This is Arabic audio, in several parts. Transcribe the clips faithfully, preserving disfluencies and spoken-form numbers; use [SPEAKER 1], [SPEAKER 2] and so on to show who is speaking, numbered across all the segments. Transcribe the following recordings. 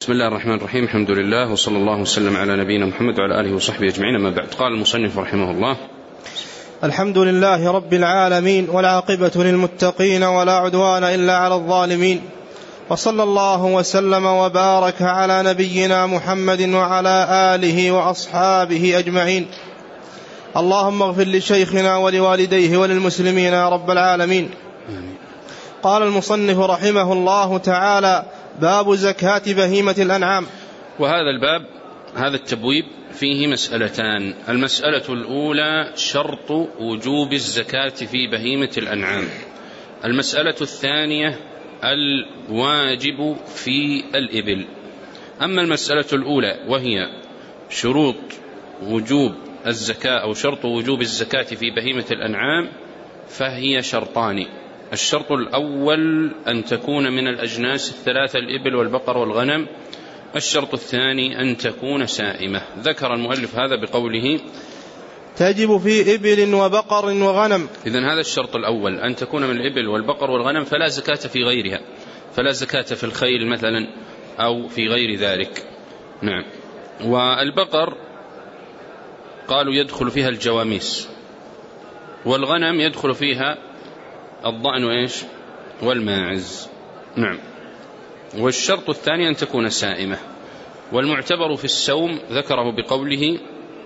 [SPEAKER 1] بسم الله الرحمن الرحيم. الحمد لله وصلى الله وسلم على نبينا محمد وعلى آله وصحبه أجمعين. أما بعد، قال المصنف رحمه الله:
[SPEAKER 2] الحمد لله رب العالمين، والعاقبة للمتقين، ولا عدوان إلا على الظالمين، وصلى الله وسلم وبارك على نبينا محمد وعلى آله وأصحابه أجمعين. اللهم اغفر لشيخنا ولوالديه وللمسلمين يا رب العالمين. قال المصنف رحمه الله تعالى: باب زكاة بهيمة الأنعام.
[SPEAKER 1] وهذا الباب، هذا التبويب فيه مسألتان. المسألة الأولى شرط وجوب الزكاة في بهيمة الأنعام. المسألة الثانية الواجب في الإبل. أما المسألة الأولى وهي شروط وجوب الزكاة أو شرط وجوب الزكاة في بهيمة الأنعام، فهي شرطان. الشرط الأول أن تكون من الأجناس الثلاثة: الإبل والبقر والغنم. الشرط الثاني أن تكون سائمة. ذكر المؤلف هذا بقوله:
[SPEAKER 2] تجب في إبل وبقر وغنم.
[SPEAKER 1] إذن هذا الشرط الأول، أن تكون من الإبل والبقر والغنم، فلا زكاة في غيرها، فلا زكاة في الخيل مثلا أو في غير ذلك. نعم. والبقر قالوا يدخل فيها الجواميس، والغنم يدخل فيها الضأن وإيش والماعز. نعم. والشرط الثاني أن تكون سائمة. والمعتبر في السوم ذكره بقوله: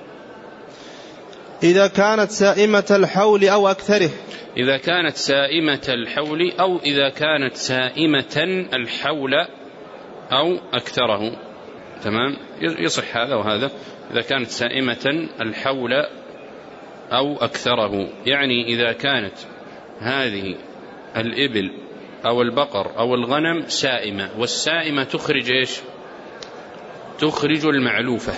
[SPEAKER 2] إذا كانت سائمة الحول أو أكثره.
[SPEAKER 1] إذا كانت سائمة الحول أو إذا كانت سائمة الحول أو أكثره. تمام، يصح هذا وهذا. إذا كانت سائمة الحول أو أكثره، يعني إذا كانت هذه الإبل أو البقر أو الغنم سائمة، والسائمة تخرج إيش؟ تخرج المعلوفة.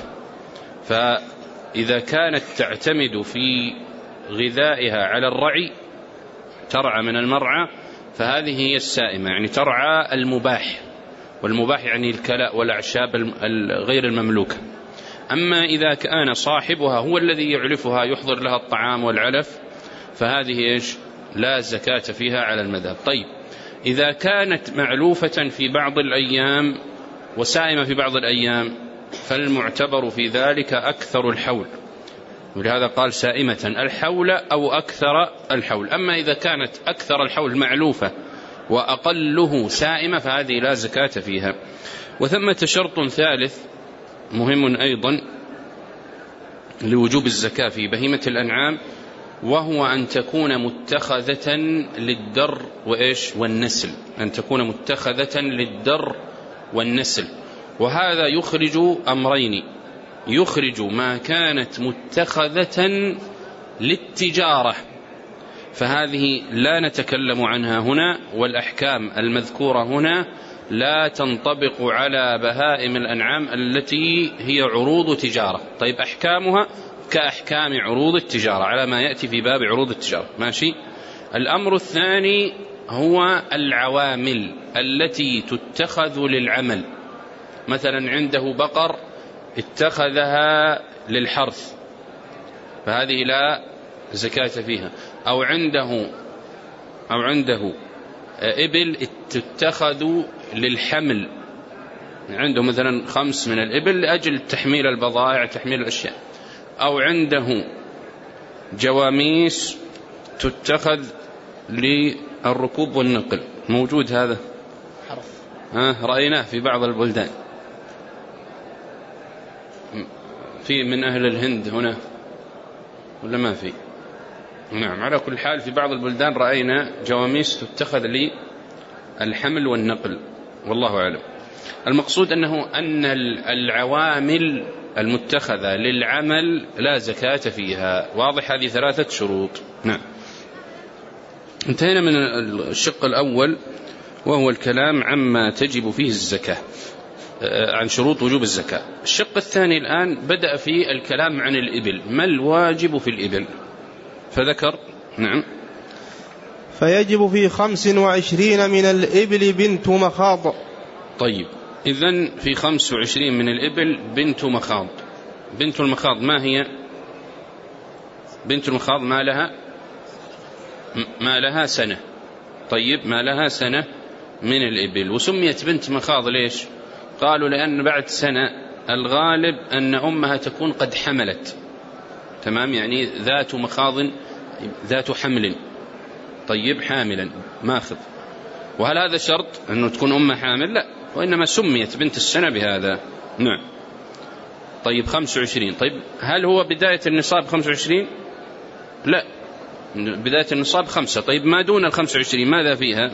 [SPEAKER 1] فإذا كانت تعتمد في غذائها على الرعي، ترعى من المرعى، فهذه هي السائمة، يعني ترعى المباح، والمباح يعني الكلاء والأعشاب غير المملوكة. أما إذا كان صاحبها هو الذي يعلفها، يحضر لها الطعام والعلف، فهذه إيش؟ لا زكاة فيها على المذهب. طيب، إذا كانت معلوفة في بعض الأيام وسائمة في بعض الأيام، فالمعتبر في ذلك أكثر الحول، ولهذا قال سائمة الحول أو أكثر الحول. أما إذا كانت أكثر الحول معلوفة وأقله سائمة، فهذه لا زكاة فيها. وثمة شرط ثالث مهم أيضا لوجوب الزكاة في بهيمة الأنعام، وهو أن تكون متخذة للدر وإيش والنسل. أن تكون متخذة للدر والنسل. وهذا يخرج أمرين: يخرج ما كانت متخذة للتجارة، فهذه لا نتكلم عنها هنا، والأحكام المذكورة هنا لا تنطبق على بهائم الأنعام التي هي عروض تجارة. طيب، أحكامها كأحكام عروض التجارة على ما يأتي في باب عروض التجارة. ماشي. الأمر الثاني هو العوامل التي تتخذ للعمل. مثلا عنده بقر اتخذها للحرث، فهذه لا زكاة فيها. أو عنده أو عنده إبل تتخذ للحمل، عنده مثلا خمس من الإبل لأجل تحميل البضائع، تحميل الأشياء. أو عنده جواميس تتخذ للركوب والنقل. موجود هذا، ها رأيناه في بعض البلدان، في من أهل الهند هنا ولا ما في؟ نعم. على كل حال في بعض البلدان رأينا جواميس تتخذ للحمل والنقل، والله أعلم. المقصود أنه أن العوامل المتخذة للعمل لا زكاة فيها. واضح؟ هذه ثلاثة شروط. نعم. انتهينا من الشق الأول، وهو الكلام عما تجب فيه الزكاة، عن شروط وجوب الزكاة. الشق الثاني الآن بدأ في الكلام عن الإبل، ما الواجب في الإبل؟ فذكر: نعم،
[SPEAKER 2] فيجب في خمس وعشرين من الإبل بنت مخاض.
[SPEAKER 1] طيب، إذن في خمس وعشرين من الإبل بنت مخاض. بنت المخاض ما هي؟ بنت المخاض ما لها ما لها سنة. طيب، ما لها سنة من الإبل. وسميت بنت مخاض ليش؟ قالوا لأن بعد سنة الغالب أن أمها تكون قد حملت، تمام، يعني ذات مخاض ذات حمل، طيب حاملا ماخذ. وهل هذا شرط أنه تكون أمها حامل؟ لا، وإنما سميت بنت السنة بهذا. نعم. طيب خمس وعشرين، طيب هل هو بداية النصاب خمس وعشرين؟ لا، بداية النصاب خمسة. طيب ما دون الخمس وعشرين ماذا فيها؟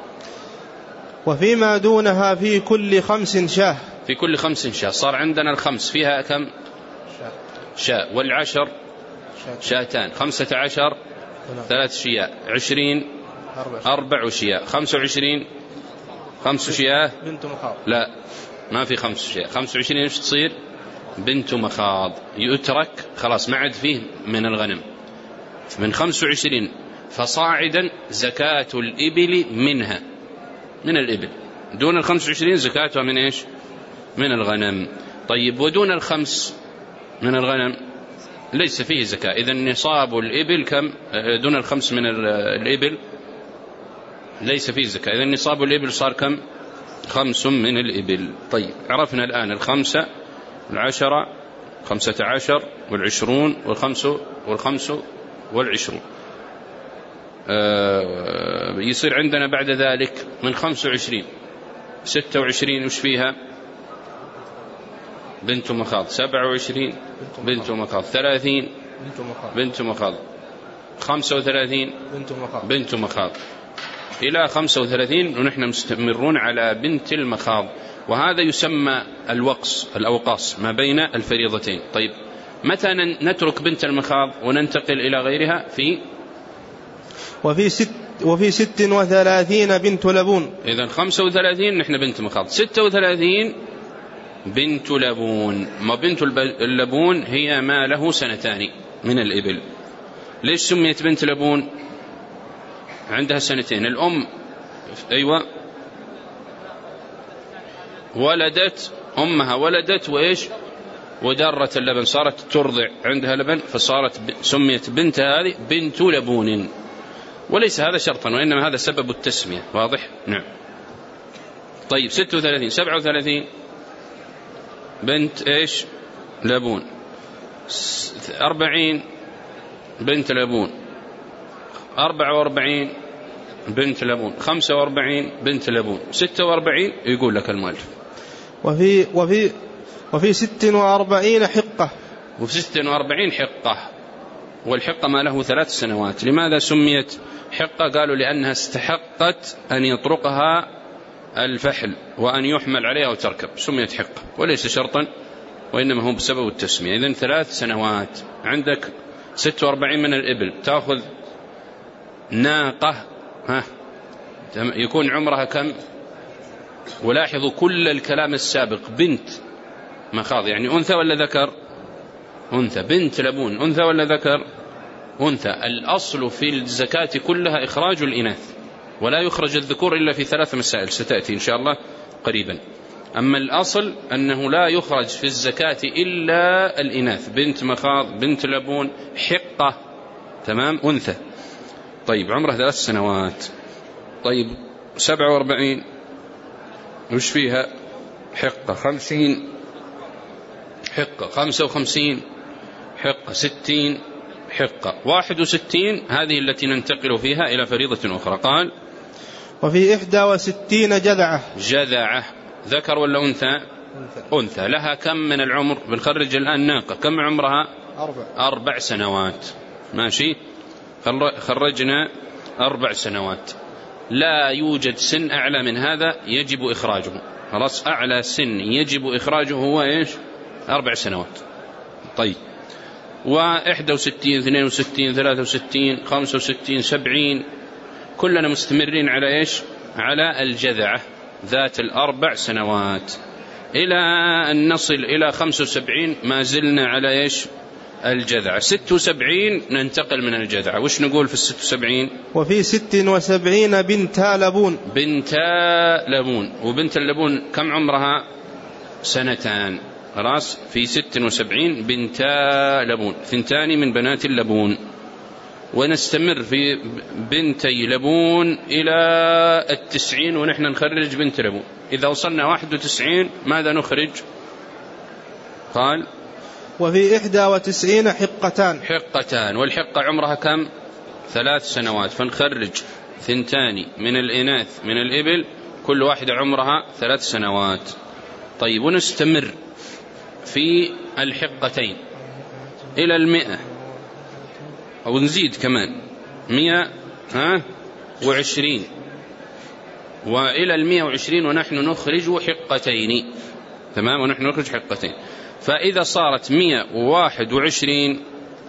[SPEAKER 2] وفيما دونها في كل خمس شاه.
[SPEAKER 1] في كل خمس شاه. صار عندنا الخمس فيها كم؟ شاء. والعشر شاتان. خمسة عشر ثلاث شياء. عشرين أربع شياء. خمس وعشرين خمس شياء
[SPEAKER 2] بنت مخاض.
[SPEAKER 1] لا، ما في خمس شياء. خمس وعشرين ايش تصير؟ بنت مخاض. يترك خلاص، ما عاد فيه من الغنم. من خمس وعشرين فصاعدا زكاة الإبل منها، من الإبل. دون الخمس وعشرين زكاتها من إيش؟ من الغنم. طيب ودون الخمس من الغنم ليس فيه زكاة. إذن نصاب الإبل كم؟ دون الخمس من الإبل ليس فيه زكاة. إذن نصاب الإبل صار كم؟ خمس من الإبل. طيب عرفنا الآن الخمسة، العشرة، خمسة عشر، والعشرون، والخمس والخمس والعشرون. آه يصير عندنا بعد ذلك من خمس وعشرين ستة وعشرين وش فيها؟ بنت مخاض. سبعة وعشرين بنت مخاض. ثلاثين بنت مخاض. خمسة وثلاثين بنت مخاض. بنت مخاض إلى خمسة وثلاثين، ونحن مستمرون على بنت المخاض. وهذا يسمى الوقص، الأوقاص ما بين الفريضتين. طيب متى نترك بنت المخاض وننتقل إلى غيرها؟ في
[SPEAKER 2] وفي ست وفي ست وثلاثين بنت لبون.
[SPEAKER 1] إذن خمسة وثلاثين نحن بنت مخاض. ستة وثلاثين بنت لبون. ما بنت اللبون هي ما له سنتان من الإبل. ليش سميت بنت لبون؟ عندها سنتين. الأم أيوة ولدت، أمها ولدت وإيش؟ ودرت اللبن، صارت ترضع عندها لبن، فصارت سميت بنت هذه بنت لبون. وليس هذا شرطا، وإنما هذا سبب التسمية. واضح؟ نعم. طيب ستة وثلاثين سبعة وثلاثين بنت إيش؟ لبون. أربعين بنت لبون. أربعة وأربعين بنت لبون. خمسة وأربعين بنت لبون. ستة وأربعين يقول لك المؤلف
[SPEAKER 2] وفي وفي وفي ست وأربعين حقة.
[SPEAKER 1] وفي ست وأربعين حقة. والحقة ما له ثلاث سنوات. لماذا سميت حقة؟ قالوا لأنها استحقت أن يطرقها الفحل وأن يحمل عليها وتركب، سميت حقة، وليس شرطا، وإنما هو بسبب التسمية. إذن ثلاث سنوات. عندك ست وأربعين من الإبل، تأخذ ناقة، ها يكون عمرها كم؟ ولاحظوا كل الكلام السابق بنت مخاض، يعني أنثى ولا ذكر؟ أنثى. بنت لبون أنثى ولا ذكر؟ أنثى. الأصل في الزكاة كلها إخراج الإناث، ولا يخرج الذكور إلا في ثلاث مسائل ستأتي إن شاء الله قريبا. أما الأصل أنه لا يخرج في الزكاة إلا الإناث. بنت مخاض، بنت لبون، حقة، تمام، أنثى. طيب عمره ثلاث سنوات. طيب سبعة وأربعين وش فيها؟ حقة. خمسين حقة. خمسة وخمسين حقة. ستين حقة. واحد وستين هذه التي ننتقل فيها إلى فريضة أخرى. قال
[SPEAKER 2] وفي إحدى وستين جذعة.
[SPEAKER 1] جذعة ذكر ولا أنثى؟ أنثى. أنثى. لها كم من العمر؟ بنخرج الآن ناقة، كم عمرها؟
[SPEAKER 2] أربع.
[SPEAKER 1] أربع سنوات. ماشي، خرجنا أربع سنوات. لا يوجد سن أعلى من هذا يجب إخراجه. خلاص، أعلى سن يجب إخراجه هو إيش؟ أربع سنوات. طيب وإحدى وستين اثنين وستين ثلاثة وستين خمسة وستين سبعين كلنا مستمرين على إيش؟ على الجذعة ذات الأربع سنوات، إلى أن نصل إلى خمسة وسبعين ما زلنا على إيش؟ الجذعة. ست وسبعين ننتقل من الجذعة. وش نقول في الست وسبعين؟
[SPEAKER 2] وفي ست وسبعين بنتا لبون.
[SPEAKER 1] بنتا لبون. وبنت اللبون كم عمرها؟ سنتان. خلاص، في ست وسبعين بنتا لبون، ثنتان من بنات اللبون. ونستمر في بنتي لبون إلى التسعين ونحن نخرج بنت لبون. إذا وصلنا واحد وتسعين ماذا نخرج؟ قال
[SPEAKER 2] وفي إحدى وتسعين حقتان.
[SPEAKER 1] حقتان، والحقة عمرها كم؟ ثلاث سنوات، فنخرج ثنتان من الإناث من الإبل كل واحدة عمرها ثلاث سنوات. طيب، ونستمر في الحقتين إلى المئة أو نزيد كمان مئة ها وعشرين، وإلى المئة وعشرين ونحن نخرج حقتين. تمام، ونحن نخرج حقتين. فإذا صارت مئة وواحد وعشرين،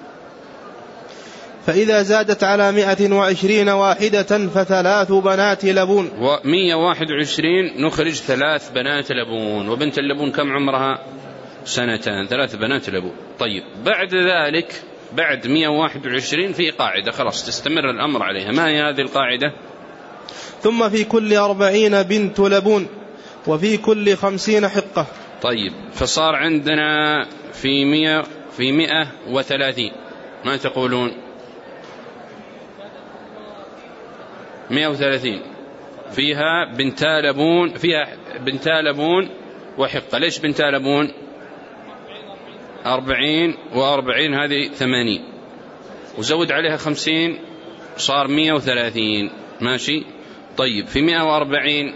[SPEAKER 2] فإذا زادت على مئة وعشرين واحدة فثلاث بنات لبون.
[SPEAKER 1] ومئة وواحد وعشرين نخرج ثلاث بنات لبون. وبنت اللبون كم عمرها؟ سنتان، ثلاث بنات لبون. طيب، بعد ذلك بعد مئة وواحد وعشرين في قاعدة خلاص تستمر الأمر عليها. ما هي هذه القاعدة؟
[SPEAKER 2] ثم في كل أربعين بنت لبون وفي كل خمسين حقة.
[SPEAKER 1] طيب، فصار عندنا في مئة في مئة وثلاثين، ما تقولون؟ مئة وثلاثين فيها بنتا لبون، فيها بنتا لبون وحقة. ليش بنتا لبون؟ أربعين وأربعين هذه ثمانين، وزود عليها خمسين صار مئة وثلاثين. ماشي. طيب، في مئة وأربعين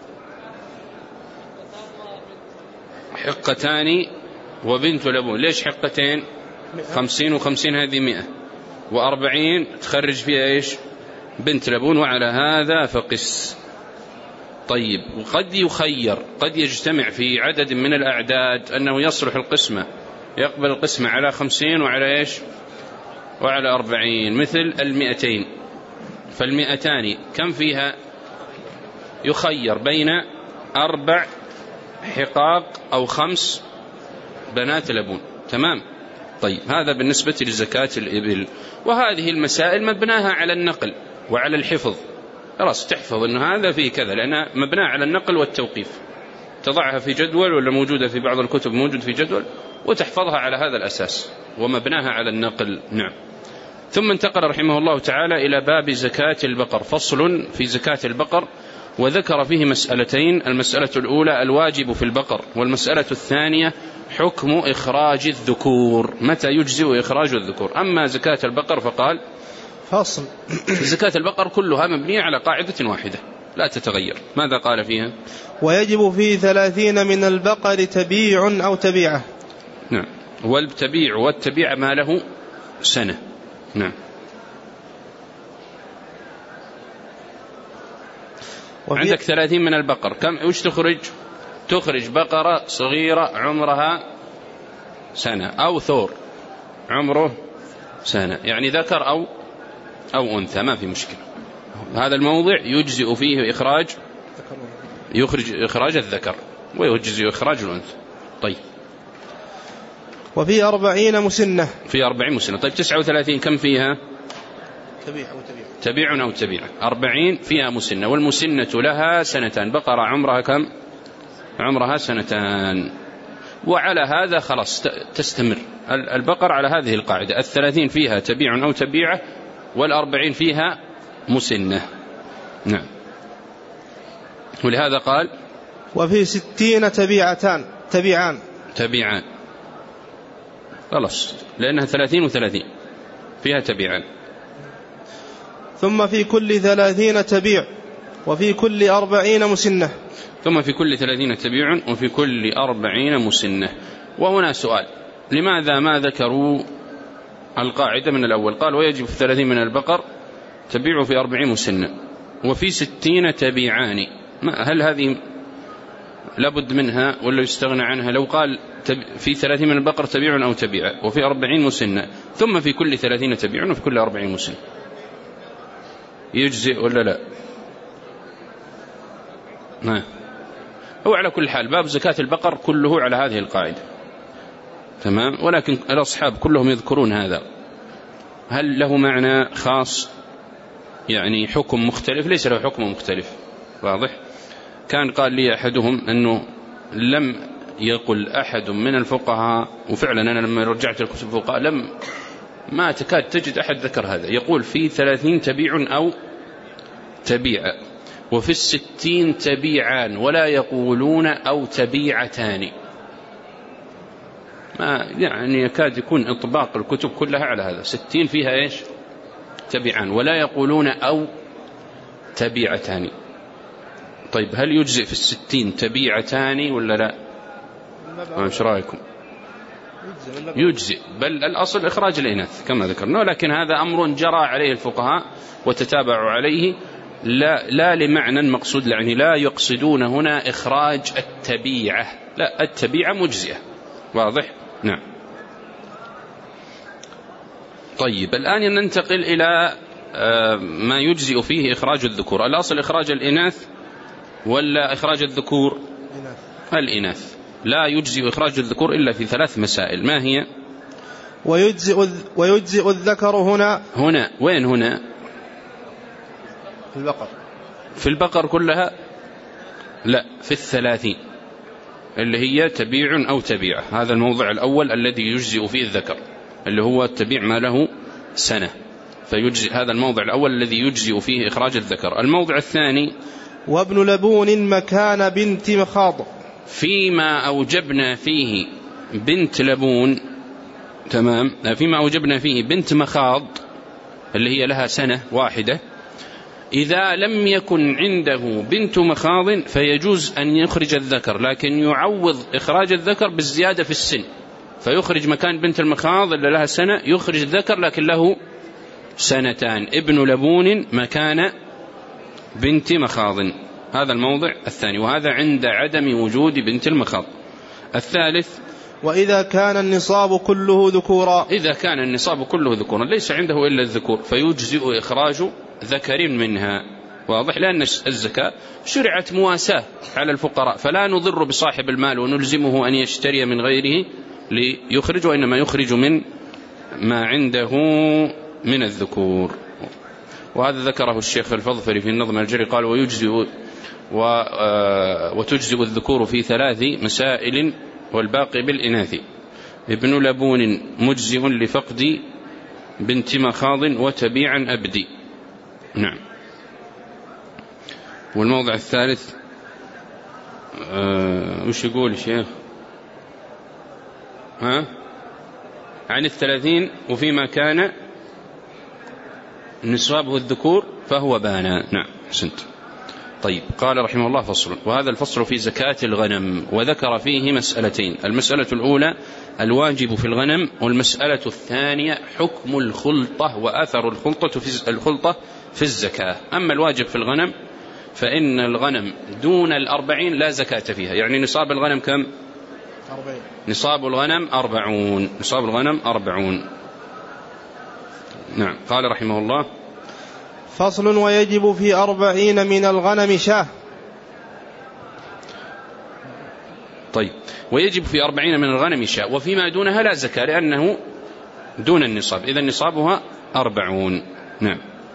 [SPEAKER 1] حقتان وبنت لبون. ليش حقتين؟ خمسين وخمسين هذه مئة، وأربعين تخرج فيها إيش؟ بنت لبون، وعلى هذا فقس. طيب، وقد يخير، قد يجتمع في عدد من الأعداد أنه يصلح القسمة، يقبل القسمة على خمسين وعلى إيش؟ وعلى أربعين، مثل المئتين. فالمئتان كم فيها؟ يخير بين أربع حقاق أو خمس بنات لبون. تمام. طيب، هذا بالنسبة لزكاة الإبل. وهذه المسائل مبناها على النقل وعلى الحفظ. خلاص تحفظ أن هذا فيه كذا، لأنها مبناها على النقل والتوقيف. تضعها في جدول، ولا موجودة في بعض الكتب موجود في جدول، وتحفظها على هذا الأساس، ومبناها على النقل. نعم. ثم انتقل رحمه الله تعالى إلى باب زكاة البقر، فصل في زكاة البقر، وذكر فيه مسألتين. المسألة الأولى الواجب في البقر، والمسألة الثانية حكم إخراج الذكور، متى يجزئ إخراج الذكور. أما زكاة البقر فقال
[SPEAKER 2] فصل.
[SPEAKER 1] زكاة البقر كلها مبنية على قاعدة واحدة لا تتغير. ماذا قال فيها؟
[SPEAKER 2] ويجب في ثلاثين من البقر تبيع أو تبيعة.
[SPEAKER 1] نعم. والتبيع والتبيع ما له سنة. نعم. عندك ثلاثين من البقر، كم وش تخرج؟ تخرج بقرة صغيرة عمرها سنة، أو ثور عمره سنة، يعني ذكر أو أو أنثى، ما في مشكلة. هذا الموضع يجزئ فيه إخراج يخرج إخراج الذكر، ويجزئ إخراج الأنثى. طيب.
[SPEAKER 2] وفي أربعين مسنة.
[SPEAKER 1] في أربعين مسنة. طيب، تسعة وثلاثين كم فيها؟
[SPEAKER 2] تبيع أو تبيع.
[SPEAKER 1] تبيع أو تبيع. أربعين فيها مسنة، والمسنة لها سنتان. بقرة عمرها كم؟ عمرها سنتان. وعلى هذا خلاص تستمر البقر على هذه القاعدة. الثلاثين فيها تبيع أو تبيعة، والأربعين فيها مسنة. نعم. ولهذا قال
[SPEAKER 2] وفي ستين تبيعتان تبيعان
[SPEAKER 1] تبيعان. خلاص، لأنها ثلاثين وثلاثين فيها تبيعان.
[SPEAKER 2] ثم في كل ثلاثين تبيع وفي كل أربعين مسنة.
[SPEAKER 1] ثم في كل ثلاثين تبيع وفي كل أربعين مسنة. وهنا سؤال، لماذا ما ذكروا القاعدة من الأول؟ قال ويجب في ثلاثين من البقر تبيع في أربعين مسنة، وفي ستين تبيعان. هل هذه لابد منها ولا يستغنى عنها؟ لو قال في ثلاثين من البقر تبيع أو تبيع وفي أربعين مسنة، ثم في كل ثلاثين تبيع وفي كل أربعين مسنة، يجزئ ولا لا؟ ما هو على كل حال باب زكاة البقر كله على هذه القاعدة. تمام. ولكن الأصحاب كلهم يذكرون هذا. هل له معنى خاص، يعني حكم مختلف؟ ليس له حكم مختلف. واضح. كان قال لي أحدهم أنه لم يقل أحد من الفقهاء، وفعلا أنا لما رجعت الكتب الفقهاء لم ما تكاد تجد أحد ذكر هذا. يقول في ثلاثين تبيع أو تبيع، وفي الستين تبيعان، ولا يقولون أو تبيعتان. ما يعني يكاد يكون إطباق الكتب كلها على هذا. ستين فيها إيش؟ تبيعان، ولا يقولون أو تبيعتان. طيب هل يجزئ في الستين تبيعتان ولا لا؟ ايش رايكم؟ يجزئ، بل الأصل إخراج الإناث كما ذكرنا، لكن هذا أمر جرى عليه الفقهاء وتتابعوا عليه، لا, لا لمعنى مقصود، يعني لا يقصدون هنا إخراج التبيعة، لا، التبيعة مجزئة. واضح؟ نعم. طيب الآن ننتقل إلى ما يجزئ فيه إخراج الذكور. الأصل إخراج الإناث ولا إخراج الذكور؟ الإناث. لا يجزئ إخراج الذكور إلا في ثلاث مسائل. ما هي؟
[SPEAKER 2] ويجزئ, ويجزئ الذكر هنا.
[SPEAKER 1] هنا وين هنا؟
[SPEAKER 2] في البقر.
[SPEAKER 1] في البقر كلها؟ لا، في الثلاثين اللي هي تبيع أو تبيعة. هذا الموضع الأول الذي يجزئ فيه الذكر، اللي هو التبيع ما له سنة، فيجزئ. هذا الموضع الأول الذي يجزئ فيه إخراج الذكر. الموضع الثاني
[SPEAKER 2] وابن لبون مكان بنت مخاض،
[SPEAKER 1] فيما أوجبنا فيه بنت لبون، تمام، فيما أوجبنا فيه بنت مخاض اللي هي لها سنة واحدة، إذا لم يكن عنده بنت مخاض فيجوز أن يخرج الذكر، لكن يعوض إخراج الذكر بالزيادة في السن، فيخرج مكان بنت المخاض اللي لها سنة يخرج الذكر لكن له سنتان. ابن لبون مكان بنت مخاض. هذا الموضع الثاني، وهذا عند عدم وجود بنت المخاض. الثالث
[SPEAKER 2] وإذا كان النصاب كله ذكورا،
[SPEAKER 1] إذا كان النصاب كله ذكورا ليس عنده إلا الذكور فيجزئ إخراج ذكر منها. واضح؟ لأن الزكاة شرعت مواساة على الفقراء، فلا نضر بصاحب المال ونلزمه أن يشتري من غيره ليخرج، وإنما يخرج من ما عنده من الذكور. وهذا ذكره الشيخ الفضفري في النظم الجري، قال ويجزئ وتجزئ الذكور في ثلاث مسائل والباقي بالإناث. ابن لبون مجزئ لفقد بنت مخاض وتبيعا أبدي. نعم. والموضع الثالث آه وش يقول الشيخ؟ ها؟ عن الثلاثين وفيما كان نصابه الذكور فهو بانا. نعم حسنت. طيب قال رحمه الله فصل، وهذا الفصل في زكاة الغنم، وذكر فيه مسألتين. المسألة الأولى الواجب في الغنم، والمسألة الثانية حكم الخلطة وأثر الخلطة في الخلطة في الزكاة. أما الواجب في الغنم فإن الغنم دون الأربعين لا زكاة فيها، يعني نصاب الغنم كم؟ أربعين. نصاب الغنم أربعون. نصاب الغنم أربعون. نعم. قال رحمه الله
[SPEAKER 2] فصل ويجب في أربعين من الغنم شاه.
[SPEAKER 1] طيب ويجب في أربعين من الغنم شاة، وفيما دونها لا زكاة لأنه دون النصاب، إذا نصابها أربعون. نعم.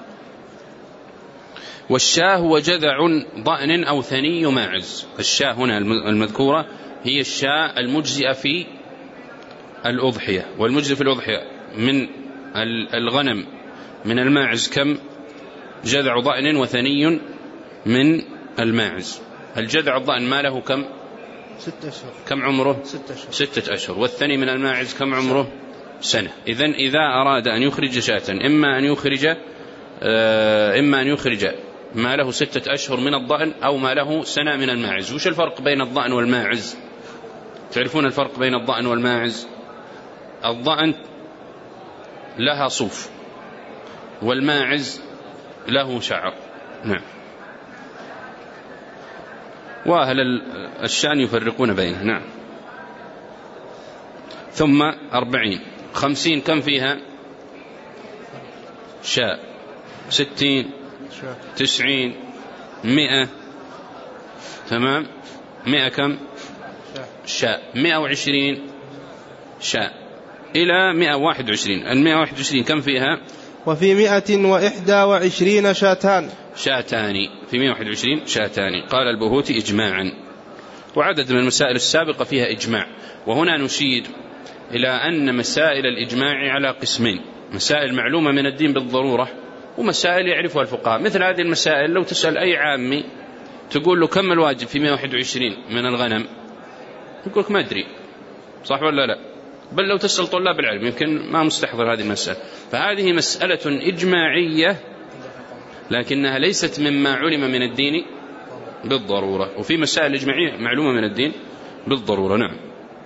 [SPEAKER 1] والشاه هو جذع ضأن أو ثني ماعز. الشاه هنا المذكورة هي الشاة المجزئة في الأضحية، والمجزئ في الأضحية من الغنم من الماعز كم؟ جذع ضأن وثني من الماعز. الجذع الضأن ما له كم؟
[SPEAKER 2] ستة أشهر.
[SPEAKER 1] كم عمره؟
[SPEAKER 2] ستة أشهر.
[SPEAKER 1] ستة أشهر. والثاني من الماعز كم عمره؟ سنة. إذن إذا أراد أن يخرج شاة إما أن يخرج إما أن يخرج ما له ستة أشهر من الضأن أو ما له سنة من الماعز. وش الفرق بين الضأن والماعز؟ تعرفون الفرق بين الضأن والماعز؟ الضأن لها صوف والماعز له شعر. نعم. وأهل الشأن يفرقون بينه. نعم. ثم أربعين. خمسين كم فيها؟ شاء. ستين تسعين مئة. تمام. مئة كم؟ شاء. مئة وعشرين شاء إلى مئة واحد وعشرين. المئة واحد وعشرين كم فيها؟
[SPEAKER 2] وفي مئة وإحدى وعشرين شاتان.
[SPEAKER 1] شاتان. في مئة واحد وعشرين شاتان. قال البهوتي إجماعا. وعدد من المسائل السابقة فيها إجماع. وهنا نشير إلى أن مسائل الإجماع على قسمين. مسائل معلومة من الدين بالضرورة، ومسائل يعرفها الفقهاء. مثل هذه المسائل لو تسأل أي عامي تقول له كم الواجب في مئة وواحد وعشرين من الغنم، يقول لك ما أدري، صح ولا لا؟ بل لو تسأل طلاب العلم يمكن ما مستحضر هذه المسألة. فهذه مسألة إجماعية لكنها ليست مما علم من الدين بالضرورة، وفي مسائل إجماعية معلومة من الدين بالضرورة. نعم.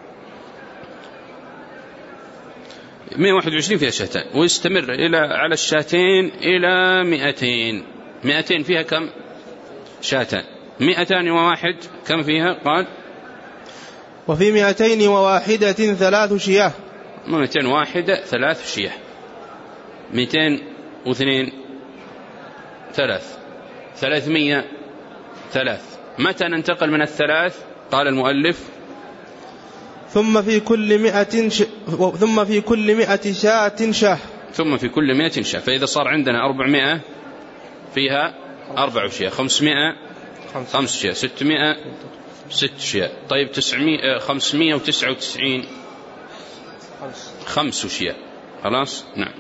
[SPEAKER 1] مئة وواحد وعشرين فيها شاتان، ويستمر إلى على الشاتين إلى مئتين. مئتين فيها كم شاتان؟ مئتان وواحد كم فيها؟ قال
[SPEAKER 2] وفي مئتين وواحدة ثلاث شياه.
[SPEAKER 1] مئتين واحدة ثلاث شياه. مئتين واثنين ثلاث. ثلاثمية ثلاث. متى ننتقل من الثلاث؟ قال المؤلف
[SPEAKER 2] ثم في كل مئة ش... ثم في كل مئة شاة شاه.
[SPEAKER 1] ثم في كل مئة شاه. فإذا صار عندنا أربعمائة فيها أربع شياه، خمسمائة خمس شياه، ستمائة ست شياه. طيب تسعمائة خمسمائة وتسعة وتسعين خمس شياه. خلاص. نعم.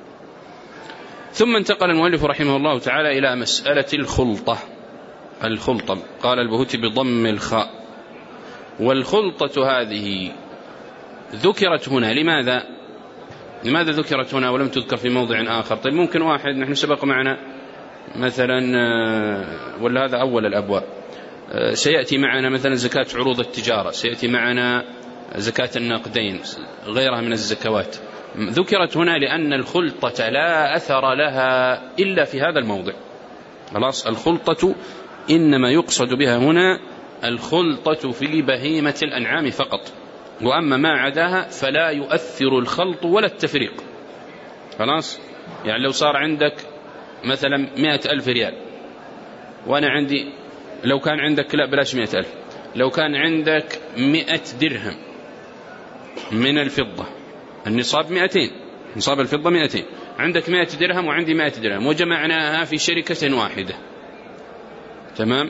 [SPEAKER 1] ثم انتقل المؤلف رحمه الله تعالى إلى مسألة الخلطة. الخلطة قال البهوتي بضم الخاء. والخلطة هذه ذكرت هنا لماذا؟ لماذا ذكرت هنا ولم تذكر في موضع آخر؟ طيب ممكن واحد، نحن سبق معنا مثلا، ولا هذا أول الأبواب، سيأتي معنا مثلا زكاة عروض التجارة، سيأتي معنا زكاة النقدين، غيرها من الزكوات. ذكرت هنا لأن الخلطة لا أثر لها إلا في هذا الموضع. خلاص. الخلطة إنما يقصد بها هنا الخلطة في بهيمة الأنعام فقط، وأما ما عداها فلا يؤثر الخلط ولا التفريق. خلاص. يعني لو صار عندك مثلا مئة ألف ريال وأنا عندي، لو كان عندك، لا بلاش مئة ألف، لو كان عندك مئة درهم من الفضة، النصاب مئتين، نصاب الفضة مئتين، عندك مئة درهم وعندي مئة درهم وجمعناها في شركة واحدة، تمام؟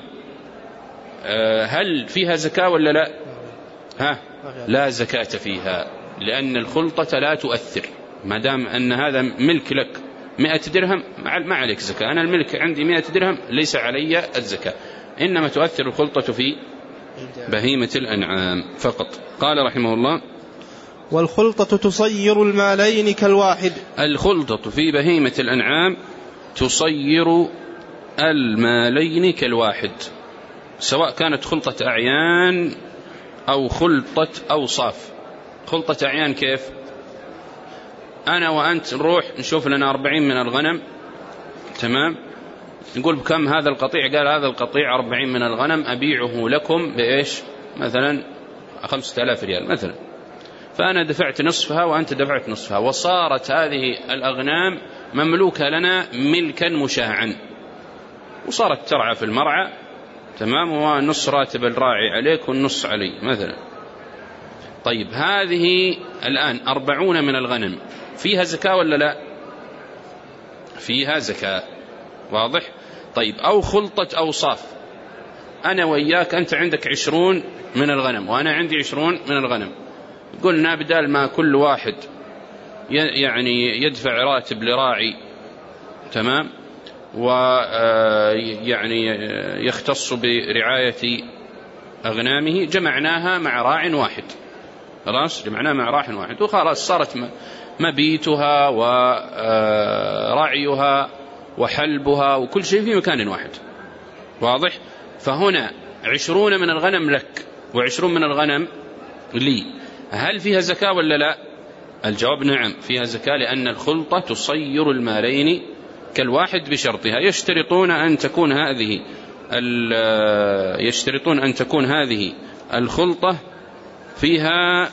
[SPEAKER 1] هل فيها زكاة ولا لا؟ ها؟ لا زكاة فيها، لأن الخلطة لا تؤثر. ما دام أن هذا ملك لك مئة درهم ما عليك زكاة، أنا الملك عندي مئة درهم ليس علي الزكاة، إنما تؤثر الخلطة في بهيمة الأنعام فقط. قال رحمه الله
[SPEAKER 2] والخلطة تصير المالين كالواحد.
[SPEAKER 1] الخلطة في بهيمة الأنعام تصير المالين كالواحد، سواء كانت خلطة أعيان أو خلطة أوصاف. خلطة أعيان كيف؟ أنا وأنت نروح نشوف لنا أربعين من الغنم، تمام؟ نقول بكم هذا القطيع؟ قال هذا القطيع أربعين من الغنم أبيعه لكم بإيش؟ مثلا خمسة آلاف ريال مثلا، فأنا دفعت نصفها وأنت دفعت نصفها، وصارت هذه الأغنام مملوكة لنا ملكا مشاعا، وصارت ترعى في المرعى، تمام، ونص راتب الراعي عليك والنص علي مثلا. طيب هذه الآن أربعون من الغنم، فيها زكاة ولا لا؟ فيها زكاة، واضح؟ طيب أو خلطة أوصاف، أنا وإياك، أنت عندك عشرون من الغنم وأنا عندي عشرون من الغنم، قلنا بدال ما كل واحد يعني يدفع راتب لراعي، تمام، ويعني يختص برعاية أغنامه، جمعناها مع راع واحد. خلاص، جمعناها مع راع واحد وخلاص، صارت مبيتها ورعيها وحلبها وكل شيء في مكان واحد، واضح؟ فهنا عشرون من الغنم لك وعشرون من الغنم لي، هل فيها زكاة ولا لا؟ الجواب نعم فيها زكاة، لأن الخلطة تصير المالين كالواحد بشرطها. يشترطون أن تكون هذه يشترطون أن تكون هذه الخلطة فيها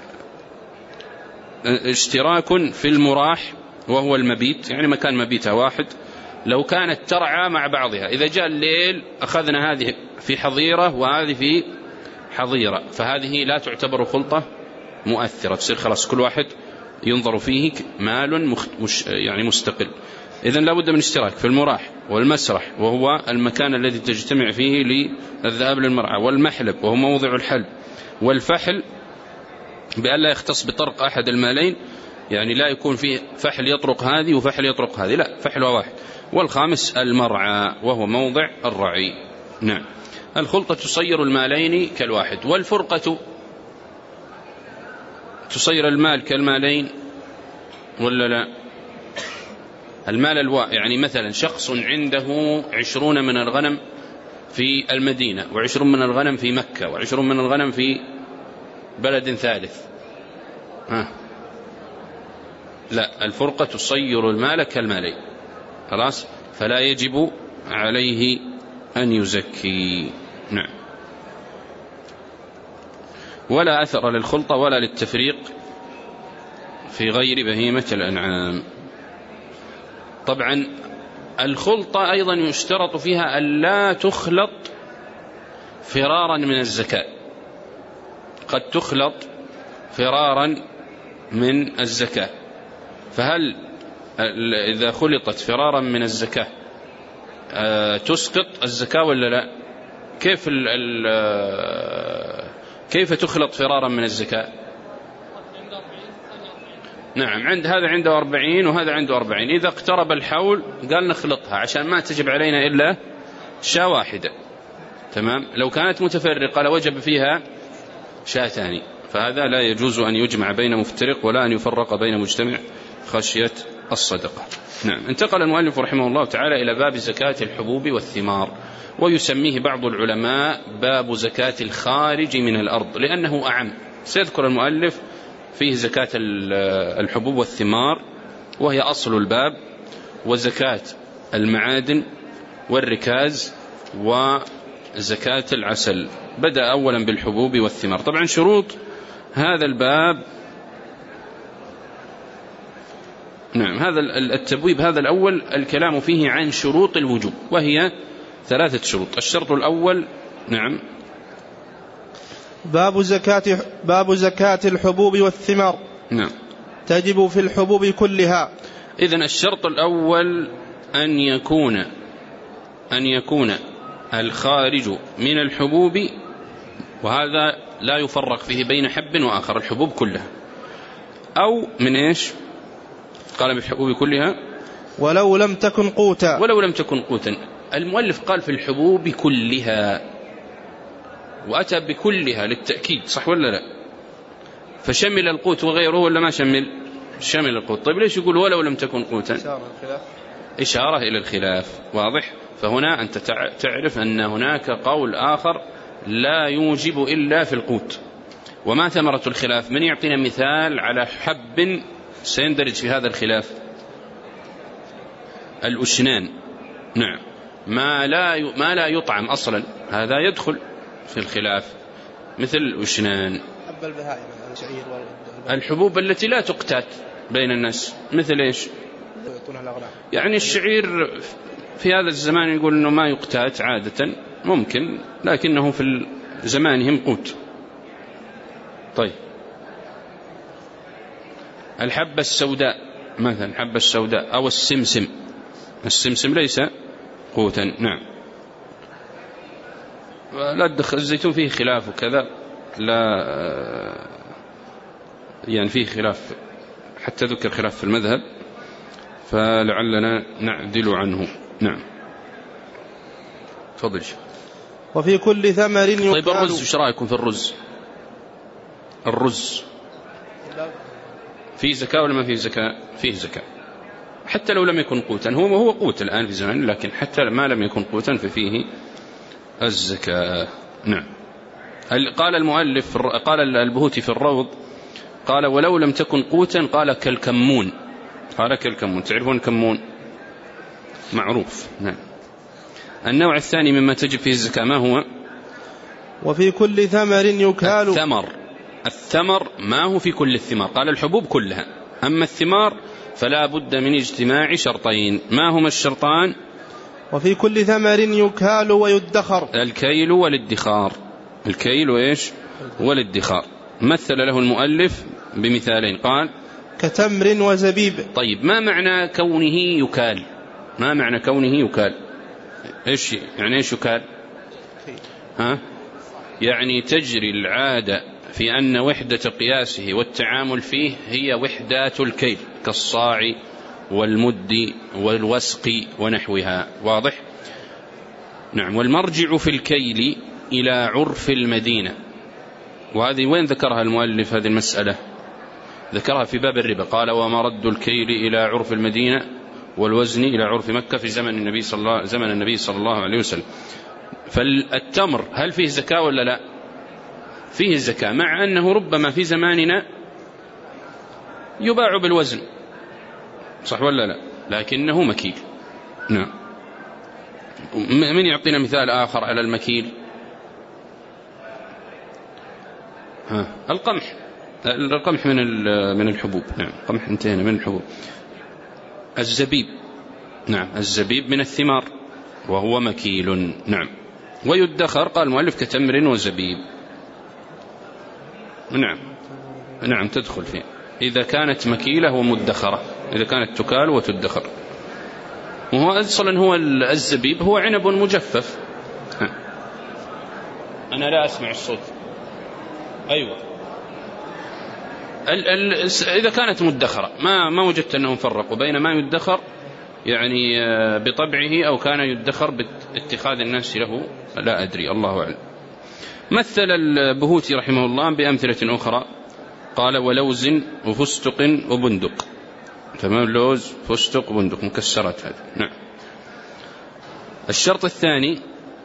[SPEAKER 1] اشتراك في المراح وهو المبيت، يعني مكان مبيتها واحد. لو كانت ترعى مع بعضها، إذا جاء الليل أخذنا هذه في حظيرة وهذه في حظيرة، فهذه لا تعتبر خلطة مؤثرة، تصير خلاص كل واحد ينظر فيه مال مش يعني مستقل. إذن لا بد من اشتراك في المراح والمسرح وهو المكان الذي تجتمع فيه للذهاب للمرعى، والمحلب وهو موضع الحلب، والفحل بأن لا يختص بطرق أحد المالين، يعني لا يكون فيه فحل يطرق هذه وفحل يطرق هذه، لا، فحل واحد. والخامس المرعى وهو موضع الرعي. نعم. الخلطة تصير المالين كالواحد، والفرقة تصير المال كالمالين ولا لا؟ المال الواحد يعني مثلا شخص عنده عشرون من الغنم في المدينة، وعشرون من الغنم في مكة، وعشرون من الغنم في بلد ثالث، ها. لا، الفرقة تصير المال كالمالين، خلاص، فلا يجب عليه أن يزكي. نعم. ولا أثر للخلطة ولا للتفريق في غير بهيمة الأنعام. طبعا الخلطة أيضا يشترط فيها ألا تخلط فرارا من الزكاة، قد تخلط فرارا من الزكاة، فهل إذا خلطت فرارا من الزكاة تسقط الزكاة ولا لا؟ كيف ال ال كيف تخلط فرارا من الزكاة؟ نعم، عند هذا عنده أربعين وهذا عنده أربعين، إذا اقترب الحول قال نخلطها عشان ما تجب علينا إلا شاة واحدة، تمام. لو كانت متفرقة لوجب فيها شاتان، فهذا لا يجوز أن يجمع بين مفترق ولا أن يفرق بين مجتمع خشية الصدقة. نعم. انتقل المؤلف رحمه الله تعالى إلى باب زكاة الحبوب والثمار، ويسميه بعض العلماء باب زكاة الخارج من الأرض لأنه أعم. سيذكر المؤلف فيه زكاة الحبوب والثمار وهي أصل الباب، وزكاة المعادن والركاز وزكاة العسل. بدأ أولا بالحبوب والثمار. طبعا شروط هذا الباب، نعم، هذا التبويب هذا الأول الكلام فيه عن شروط الوجوب، وهي ثلاثة شروط. الشرط الأول، نعم،
[SPEAKER 2] باب زكاة باب زكاة الحبوب والثمار.
[SPEAKER 1] نعم.
[SPEAKER 2] تجب في الحبوب كلها.
[SPEAKER 1] إذن الشرط الأول أن يكون أن يكون الخارج من الحبوب، وهذا لا يفرق فيه بين حب وآخر، الحبوب كلها، أو من إيش؟ قال بالحبوب كلها
[SPEAKER 2] ولو لم تكن قوتا.
[SPEAKER 1] ولو لم تكن قوتا. المؤلف قال في الحبوب كلها، وأتى بكلها للتأكيد، صح ولا لا؟ فشمل القوت وغيره ولا ما شمل؟ شمل القوت. طيب ليش يقول ولو لم تكن قوتا؟ إشارة إلى الخلاف، واضح. فهنا أنت تعرف أن هناك قول آخر لا يوجب إلا في القوت. وما ثمرة الخلاف؟ من يعطينا مثال على حب سيندرج في هذا الخلاف؟ الأشنان. نعم. ما لا ما لا يطعم أصلا هذا يدخل في الخلاف، مثل الأشنان. الحبوب التي لا تقتات بين الناس مثل إيش؟ يعني الشعير في هذا الزمان يقول أنه ما يقتات عادة، ممكن، لكنه في زمانهم قوت. طيب الحبة السوداء مثلا، الحبة السوداء أو السمسم، السمسم ليس قوتا. نعم. لا تدخل الزيتون فيه خلاف وكذا، لا يعني فيه خلاف، حتى ذكر خلاف في المذهب، فلعلنا نعدل عنه. نعم. تفضل.
[SPEAKER 2] وفي كل ثمر يقال.
[SPEAKER 1] طيب الرز، ايش رايكم في الرز؟ الرز فيه زكاة ولا ما فيه زكاة؟ فيه زكاة، حتى لو لم يكن قوتا. هو هو قوت الآن في زمان، لكن حتى ما لم يكن قوتا ففيه الزكاة. نعم. قال المؤلف، قال البهوتي في الروض، قال ولو لم تكن قوتا قال كالكمون. قال كالكمون. تعرفون الكمون؟ معروف. نعم. النوع الثاني مما تجب فيه الزكاة ما هو؟
[SPEAKER 2] وفي كل ثمر يكال.
[SPEAKER 1] الثمر. الثمر ما هو في كل الثمار، قال الحبوب كلها، أما الثمار فلا بد من اجتماع شرطين. ما هما الشرطان؟
[SPEAKER 2] وفي كل ثمر يكال ويدخر.
[SPEAKER 1] الكيل والادخار. الكيل وإيش؟ والادخار. مثل له المؤلف بمثالين، قال
[SPEAKER 2] كتمر وزبيب.
[SPEAKER 1] طيب ما معنى كونه يكال؟ ما معنى كونه يكال؟ إيش يعني إيش يكال؟ ها؟ يعني تجري العادة في أن وحدة قياسه والتعامل فيه هي وحدات الكيل كالصاع والمد والوسق ونحوها. واضح؟ نعم. والمرجع في الكيل إلى عرف المدينة. وهذه وين ذكرها المؤلف هذه المسألة؟ ذكرها في باب الربا، قال ومرد الكيل إلى عرف المدينة والوزن إلى عرف مكة في زمن النبي صلى الله زمن النبي صلى الله عليه وسلم. فالتمر هل فيه زكاة ولا لا؟ فيه الزكاة، مع أنه ربما في زماننا يباع بالوزن، صح ولا لا؟ لكنه مكيل. نعم. من يعطينا مثال آخر على المكيل؟ ها القمح. القمح من من الحبوب. نعم القمح انتهينا من الحبوب. الزبيب. نعم الزبيب من الثمار وهو مكيل. نعم. ويدخر قال المؤلف كتمر وزبيب. نعم نعم تدخل فيه إذا كانت مكيلة ومدخرة، إذا كانت تكال وتدخر. وهو أصلا هو الزبيب هو عنب مجفف. ها. أنا لا أسمع الصوت. أيوة. ال ال إذا كانت مدخرة ما ما وجدت أنهم فرقوا بين ما يدخر يعني بطبعه أو كان يدخر باتخاذ الناس له، لا أدري، الله أعلم. مثل البهوتي رحمه الله بأمثلة أخرى، قال ولوز وفستق وبندق. تمام. لوز فستق وبندق مكسرات هذه. نعم. الشرط الثاني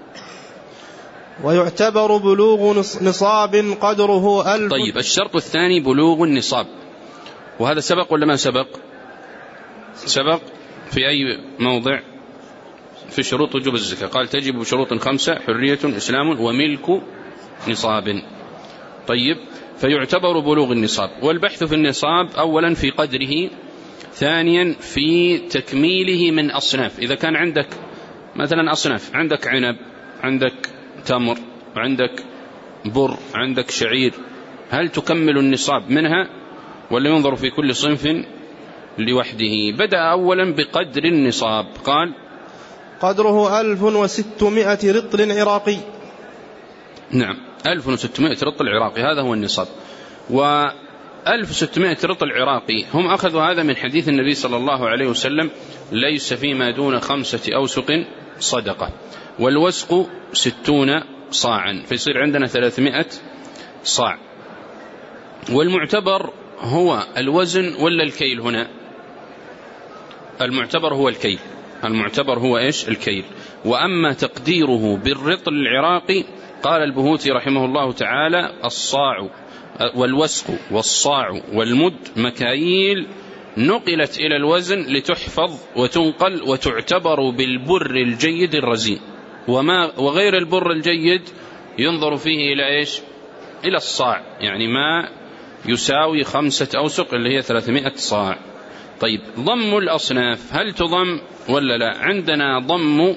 [SPEAKER 2] ويعتبر بلوغ نصاب قدره ألف.
[SPEAKER 1] طيب الشرط الثاني بلوغ النصاب، وهذا سبق ولا ما سبق؟ سبق. في أي موضع؟ في شروط وجوب الزكاة قال تجب بشروط خمسة: حرية، إسلام، وملك نصاب. طيب فيعتبر بلوغ النصاب. والبحث في النصاب أولا في قدره، ثانيا في تكميله من أصناف. إذا كان عندك مثلا أصناف، عندك عنب، عندك تمر، عندك بر، عندك شعير، هل تكمل النصاب منها ولا ينظر في كل صنف لوحده؟ بدأ أولا بقدر النصاب، قال
[SPEAKER 2] قدره ألف وستمائة رطل عراقي.
[SPEAKER 1] نعم ألف وستمائة رطل عراقي هذا هو النصاب. وألف وستمائة رطل عراقي هم أخذوا هذا من حديث النبي صلى الله عليه وسلم: ليس فيما دون خمسة أوسق صدقة. والوسق ستون صاعا، فيصير عندنا ثلاثمائة صاع. والمعتبر هو الوزن ولا الكيل؟ هنا المعتبر هو الكيل. المعتبر هو إيش؟ الكيل. وأما تقديره بالرطل العراقي قال البهوتي رحمه الله تعالى: الصاع والوسق والصاع والمد مكاييل نقلت إلى الوزن لتحفظ وتنقل وتعتبر بالبر الجيد الرزين، وما وغير البر الجيد ينظر فيه إلى إيش؟ إلى الصاع، يعني ما يساوي خمسة أوسق اللي هي ثلاثمائة صاع. طيب ضم الأصناف هل تضم ولا لا؟ عندنا ضم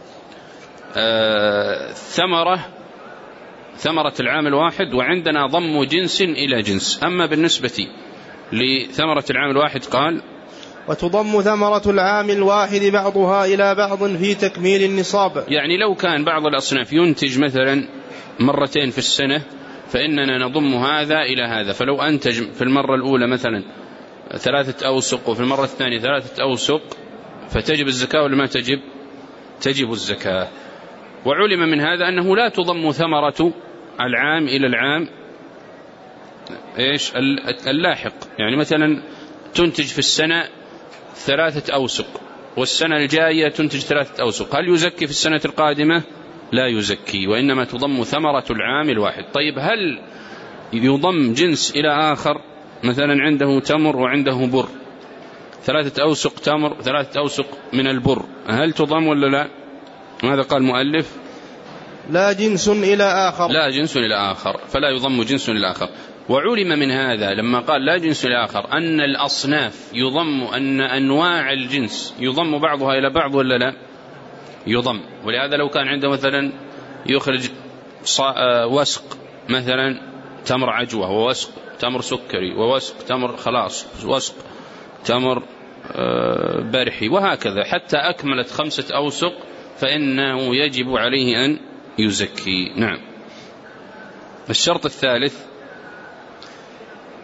[SPEAKER 1] آه ثمرة ثمرة العام الواحد، وعندنا ضم جنس إلى جنس. أما بالنسبة لثمرة العام الواحد قال
[SPEAKER 2] وتضم ثمرة العام الواحد بعضها إلى بعض في تكميل النصاب.
[SPEAKER 1] يعني لو كان بعض الأصناف ينتج مثلا مرتين في السنة فإننا نضم هذا إلى هذا، فلو أنتج في المرة الأولى مثلا ثلاثة أوسق وفي المرة الثانية ثلاثة أوسق فتجب الزكاة ولا ما تجب؟ تجب الزكاة. وعلم من هذا أنه لا تضم ثمرة العام إلى العام إيش اللاحق. يعني مثلا تنتج في السنة ثلاثة أوسق والسنة الجاية تنتج ثلاثة أوسق، هل يزكي في السنة القادمة؟ لا يزكي، وإنما تضم ثمرة العام الواحد. طيب هل يضم جنس إلى آخر؟ مثلا عنده تمر وعنده بر، ثلاثة أوسق تمر ثلاثة أوسق من البر، هل تضم ولا لا؟ ماذا قال المؤلف؟
[SPEAKER 2] لا جنس إلى آخر.
[SPEAKER 1] لا جنس إلى آخر، فلا يضم جنس إلى آخر. وعلم من هذا لما قال لا جنس إلى آخر أن الأصناف يضم، أن أنواع الجنس يضم بعضها إلى بعض ولا لا؟ يضم. ولهذا لو كان عنده مثلا يخرج وسق مثلا تمر عجوة، ووسق تمر سكري، ووسق تمر خلاص، وسق تمر برحي، وهكذا حتى أكملت خمسة أوسق فإنه يجب عليه أن يزكي. نعم. الشرط الثالث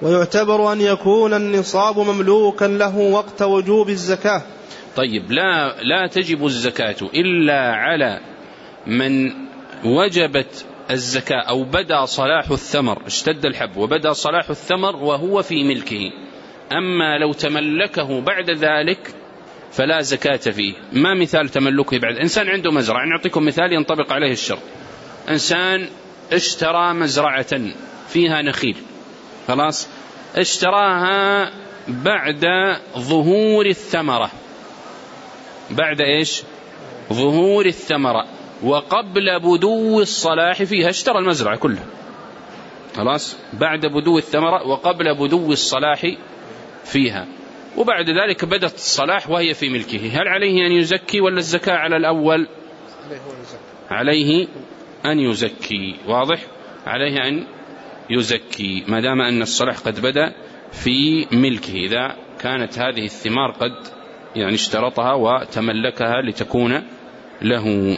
[SPEAKER 2] ويعتبر أن يكون النصاب مملوكا له وقت وجوب الزكاة.
[SPEAKER 1] طيب لا, لا تجب الزكاة إلا على من وجبت الزكاة أو بدأ صلاح الثمر، اشتد الحب وبدأ صلاح الثمر وهو في ملكه. أما لو تملكه بعد ذلك فلا زكاة فيه. ما مثال تملكه بعد؟ إنسان عنده مزرعة، نعطيكم مثال ينطبق عليه الشرط. إنسان اشترى مزرعة فيها نخيل، خلاص اشتراها بعد ظهور الثمرة، بعد إيش؟ ظهور الثمرة وقبل بدو الصلاح فيها. اشترى المزرعة كلها، خلاص، بعد بدو الثمرة وقبل بدو الصلاح فيها، وبعد ذلك بدت الصلاح وهي في ملكه. هل عليه أن يزكي ولا الزكاة على الأول؟ عليه أن يزكي. واضح؟ عليه أن يزكي ما دام أن الصلاح قد بدأ في ملكه، إذا كانت هذه الثمار قد يعني اشترطها وتملكها لتكون له.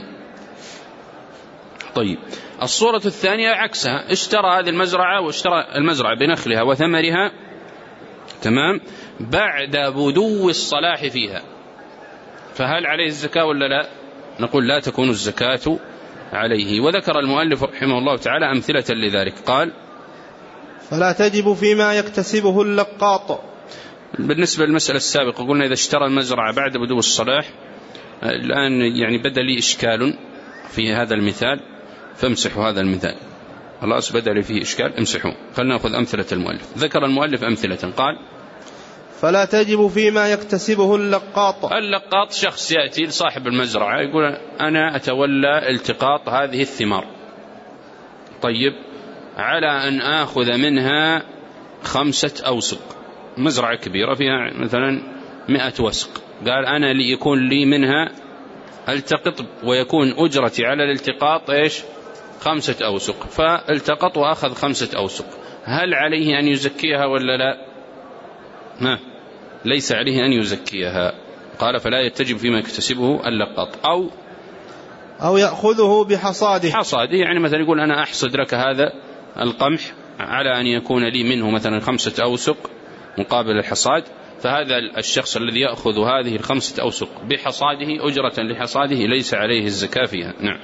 [SPEAKER 1] طيب الصورة الثانية عكسها، اشترى هذه المزرعة واشترى المزرعة بنخلها وثمرها، تمام، بعد بدو الصلاح فيها، فهل عليه الزكاة ولا لا؟ نقول لا تكون الزكاة عليه. وذكر المؤلف رحمه الله تعالى أمثلة لذلك، قال
[SPEAKER 2] فلا تجب فيما يكتسبه اللقاط.
[SPEAKER 1] بالنسبة للمسألة السابقة قلنا إذا اشترى المزرعة بعد بدو الصلاح، الآن يعني بدأ لي إشكال في هذا المثال فامسحوا هذا المثال، خلاص بدأ لي فيه إشكال امسحوا. خلنا نأخذ أمثلة المؤلف. ذكر المؤلف أمثلة، قال
[SPEAKER 2] فلا تجب فيما يكتسبه اللقاط.
[SPEAKER 1] اللقاط شخص يأتي لصاحب المزرعة يقول أنا أتولى التقاط هذه الثمار، طيب على أن آخذ منها خمسة أوسق، مزرعة كبيرة فيها مثلا مئة وسق، قال أنا ليكون لي منها التقط ويكون أجرتي على الالتقاط إيش؟ خمسة أوسق، فالتقط وأخذ خمسة أوسق. هل عليه أن يزكيها ولا لا؟ ما ليس عليه أن يزكيها. قال فلا يتجب فيما يكتسبه اللقاط. أو
[SPEAKER 2] أو يأخذه بحصاده،
[SPEAKER 1] حصاده يعني مثلا يقول أنا أحصد لك هذا القمح على أن يكون لي منه مثلا خمسة أوسق مقابل الحصاد، فهذا الشخص الذي يأخذ هذه الخمسة أوسق بحصاده أجرة لحصاده ليس عليه الزكاة فيها. نعم.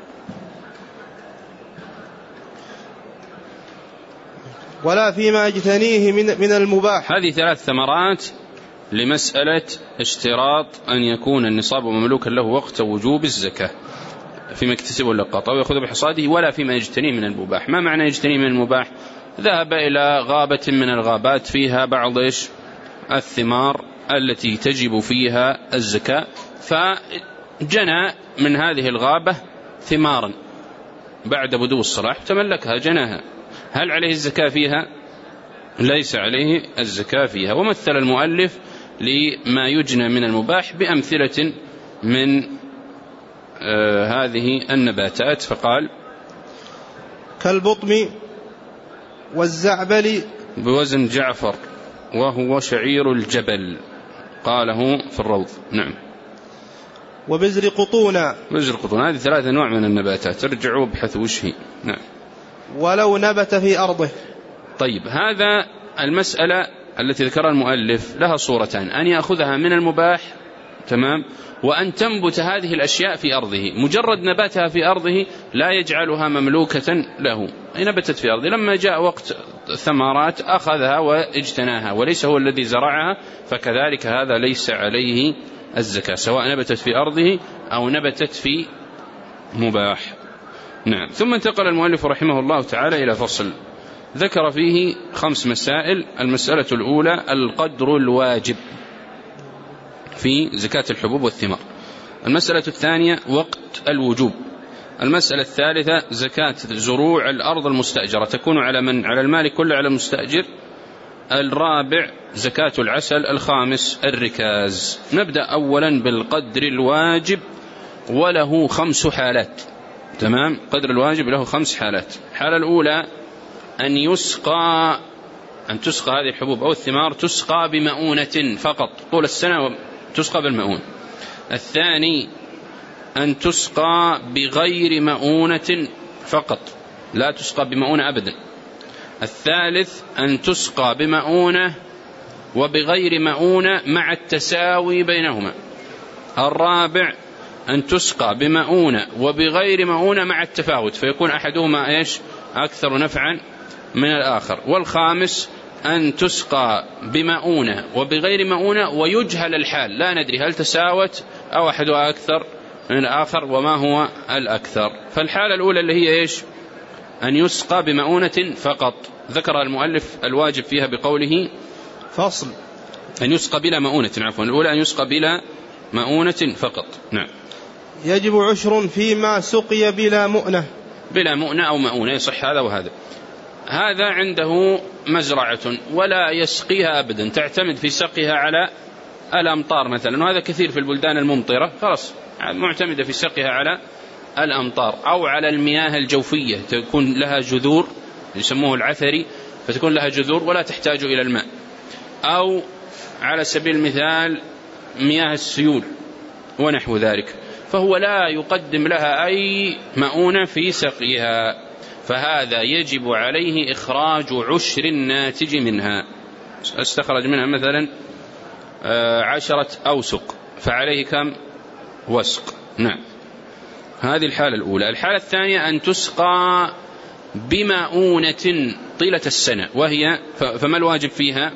[SPEAKER 2] ولا فيما يجتنيه من, من المباح.
[SPEAKER 1] هذه ثلاث ثمرات لمسألة اشتراط أن يكون النصاب مملوكا له وقت وجوب الزكاة فيما يكتسبه اللقاط أو يأخذ بحصاده، ولا فيما يجتنيه من المباح. ما معنى يجتنيه من المباح؟ ذهب إلى غابة من الغابات فيها بعض إيش؟ الثمار التي تجب فيها الزكاة، فجنى من هذه الغابة ثمارا بعد بدو الصلاح تملكها جناها، هل عليه الزكاة فيها؟ ليس عليه الزكاة فيها. ومثل المؤلف لما يجنى من المباح بأمثلة من آه هذه النباتات، فقال
[SPEAKER 2] كالبطم والزعبل
[SPEAKER 1] بوزن جعفر وهو شعير الجبل، قاله في الروض. نعم.
[SPEAKER 2] وبزر قطونا،
[SPEAKER 1] بزر قطونا، هذه ثلاثة أنواع من النباتات، ارجعوا ابحثوا وش هي. نعم.
[SPEAKER 2] ولو نبت في أرضه.
[SPEAKER 1] طيب هذا المسألة التي ذكرها المؤلف لها صورتان، أن يأخذها من المباح، تمام، وأن تنبت هذه الأشياء في أرضه. مجرد نباتها في أرضه لا يجعلها مملوكة له، أي نبتت في أرضه، لما جاء وقت ثمرات أخذها واجتناها وليس هو الذي زرعها، فكذلك هذا ليس عليه الزكاة سواء نبتت في أرضه أو نبتت في مباح. نعم. ثم انتقل المؤلف رحمه الله تعالى إلى فصل ذكر فيه خمس مسائل. المسألة الأولى القدر الواجب في زكاة الحبوب والثمار. المسألة الثانية وقت الوجوب. المسألة الثالثة زكاة زروع الأرض المستأجرة تكون على من؟ على المالك كله، على المستأجر. الرابع زكاة العسل. الخامس الركاز. نبدأ أولا بالقدر الواجب وله خمس حالات، تمام. قدر الواجب له خمس حالات. الحالة الأولى أن يسقى أن تسقى هذه الحبوب أو الثمار تسقى بمؤونة فقط طول السنة، تسقى بالمؤون. الثاني أن تسقى بغير مؤونة فقط، لا تسقى بمؤونة أبدا. الثالث أن تسقى بمؤونة وبغير مؤونة مع التساوي بينهما. الرابع أن تسقى بمؤونة وبغير مؤونة مع التفاوت، فيكون أحدهما إيش أكثر نفعا من الآخر. والخامس أن تسقى بمؤونة وبغير مؤونة ويجهل الحال، لا ندري هل تساوت أو أحدها أكثر من الآخر وما هو الأكثر. فالحالة الأولى اللي هي إيش أن يسقى بمؤونة فقط، ذكر المؤلف الواجب فيها بقوله
[SPEAKER 2] فصل
[SPEAKER 1] أن يسقى بلا مؤونة، عفوا الأولى أن يسقى بلا مؤونة فقط. نعم.
[SPEAKER 2] يجب عشر فيما سقي بلا مؤنة.
[SPEAKER 1] بلا مؤنة أو مؤونة يصح هذا وهذا. هذا عنده مزرعة ولا يسقيها أبدا، تعتمد في سقيها على الأمطار مثلا، وهذا كثير في البلدان الممطرة، خلاص معتمدة في سقيها على الأمطار أو على المياه الجوفية، تكون لها جذور يسموه العثري، فتكون لها جذور ولا تحتاج إلى الماء. أو على سبيل المثال مياه السيول ونحو ذلك، فهو لا يقدم لها أي مؤونة في سقيها، فهذا يجب عليه إخراج عشر الناتج منها. استخرج منها مثلا عشرة أوسق، فعليه كم وسق. نعم، هذه الحالة الأولى. الحالة الثانية أن تسقى بمؤونة طيلة السنة، وهي فما الواجب فيها؟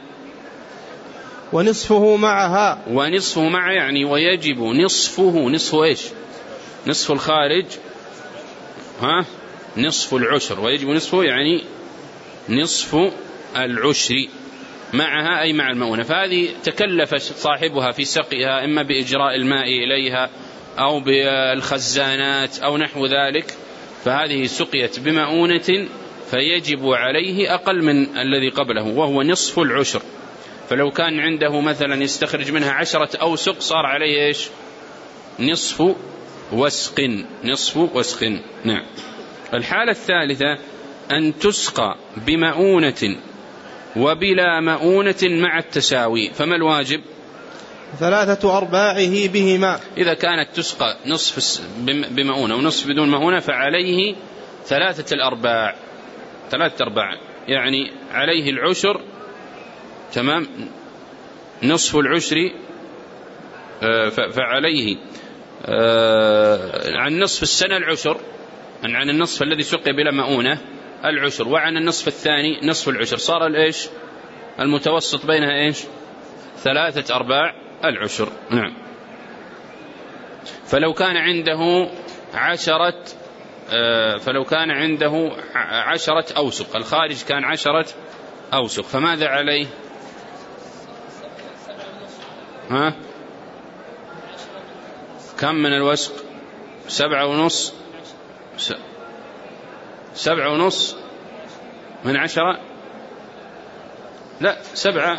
[SPEAKER 2] ونصفه معها.
[SPEAKER 1] ونصفه مع يعني ويجب نصفه. نصفه إيش؟ نصف الخارج، ها نصف العشر، ويجب نصفه يعني نصف العشر معها أي مع المؤونة. فهذه تكلف صاحبها في سقيها إما بإجراء الماء إليها أو بالخزانات أو نحو ذلك، فهذه سقيت بمؤونة فيجب عليه أقل من الذي قبله وهو نصف العشر. فلو كان عنده مثلا يستخرج منها عشرة أوسق صار عليه إيش؟ نصف وسق. نصف وسق. نعم. الحالة الثالثة أن تسقى بمؤونة وبلا مؤونة مع التساوي، فما الواجب؟
[SPEAKER 2] ثلاثة أرباعه بهما.
[SPEAKER 1] إذا كانت تسقى نصف بمؤونة ونصف بدون مؤونة فعليه ثلاثة الأرباع. ثلاثة أرباع يعني عليه العشر، تمام، نصف العشر، فعليه عن نصف السنة العشر، عن النصف الذي سقي بلا مؤونة العشر، وعن النصف الثاني نصف العشر، صار الإيش المتوسط بينها إيش؟ ثلاثة أرباع العشر. نعم. فلو كان عنده عشرة فلو كان عنده عشرة أوسق، الخارج كان عشرة أوسق، فماذا عليه؟ ها كم من الوسق؟ سبعة ونص. سبعة ونص من عشرة، لا سبعة،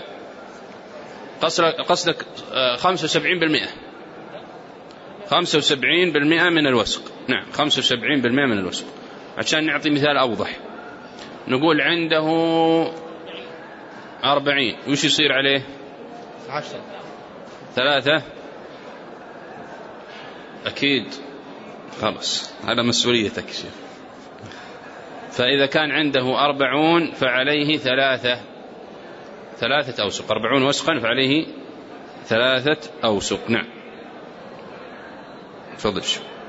[SPEAKER 1] قصدك خمسة وسبعين بالمئة. خمسة وسبعين بالمئة من الوسق. نعم، خمسة وسبعين بالمئة من الوسق. عشان نعطي مثال أوضح، نقول عنده أربعين، وش يصير عليه؟
[SPEAKER 2] عشرة.
[SPEAKER 1] ثلاثة أكيد، خلاص هذا مسؤوليتك شيخ. فإذا كان عنده أربعون فعليه ثلاثة ثلاثة أوسق، أربعون وسقا فعليه ثلاثة أوسق. نعم. تفضل.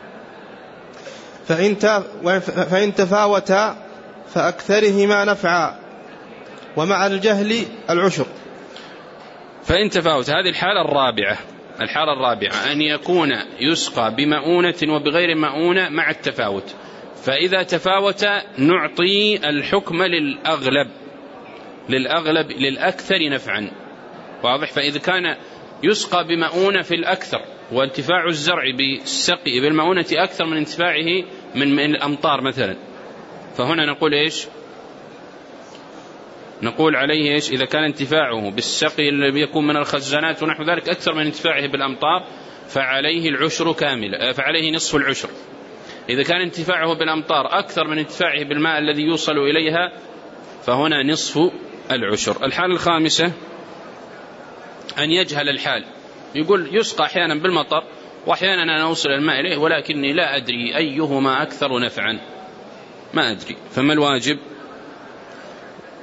[SPEAKER 2] فإن فإن تفاوتا فأكثرهما نفعا، ومع الجهل العشر.
[SPEAKER 1] فإن تفاوت، هذه الحالة الرابعة. الحالة الرابعة أن يكون يسقى بمؤونة وبغير مؤونة مع التفاوت، فإذا تفاوت نعطي الحكم للأغلب للأغلب للأكثر نفعا، واضح؟ فإذا كان يسقى بمؤونة في الأكثر وانتفاع الزرع بالسقي بالمؤونة أكثر من انتفاعه من, من الأمطار مثلا، فهنا نقول إيش؟ نقول عليه إيش؟ إذا كان انتفاعه بالسقي الذي يكون من الخزانات ونحو ذلك أكثر من انتفاعه بالأمطار فعليه العشر كامل، فعليه نصف العشر. إذا كان انتفاعه بالأمطار أكثر من انتفاعه بالماء الذي يوصل إليها فهنا نصف العشر. الحالة الخامسة أن يجهل الحال، يقول يسقى أحيانا بالمطر وأحيانا أنا أوصل الماء إليه ولكني لا أدري أيهما أكثر نفعا، ما أدري، فما الواجب؟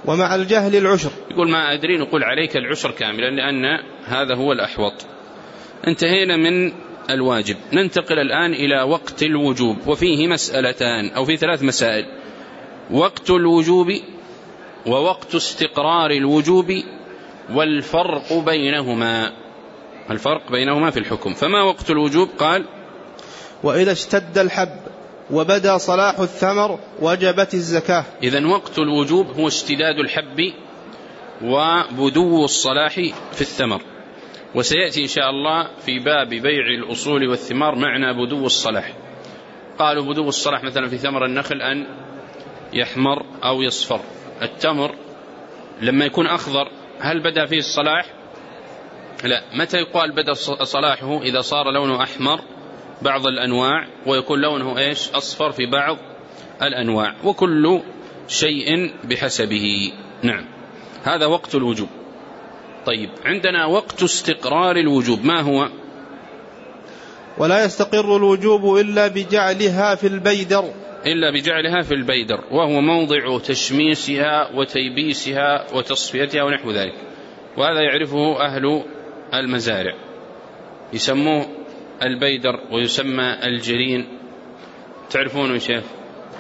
[SPEAKER 2] ومع الجهل العشر.
[SPEAKER 1] يقول ما أدري، نقول عليك العشر كاملا لأن هذا هو الأحوط. انتهينا من الواجب، ننتقل الآن إلى وقت الوجوب، وفيه مسألتان أو في ثلاث مسائل: وقت الوجوب، ووقت استقرار الوجوب، والفرق بينهما. الفرق بينهما في الحكم. فما وقت الوجوب؟ قال:
[SPEAKER 2] وإذا اشتد الحب وبدا صلاح الثمر وجبت الزكاة.
[SPEAKER 1] إذن وقت الوجوب هو اشتداد الحب وبدو الصلاح في الثمر، وسيأتي إن شاء الله في باب بيع الأصول والثمار معنى بدو الصلاح. قالوا بدو الصلاح مثلا في ثمر النخل أن يحمر أو يصفر. التمر لما يكون أخضر هل بدأ فيه الصلاح؟ لا. متى يقال بدأ صلاحه؟ إذا صار لونه أحمر بعض الأنواع ويكون لونه إيش؟ أصفر في بعض الأنواع، وكل شيء بحسبه. نعم، هذا وقت الوجوب. طيب، عندنا وقت استقرار الوجوب، ما هو؟
[SPEAKER 2] ولا يستقر الوجوب إلا بجعلها في البيدر.
[SPEAKER 1] إلا بجعلها في البيدر، وهو موضع تشميسها وتيبيسها وتصفيتها ونحو ذلك، وهذا يعرفه أهل المزارع، يسموه البيدر ويسمى الجرين. تعرفونه يا شيخ؟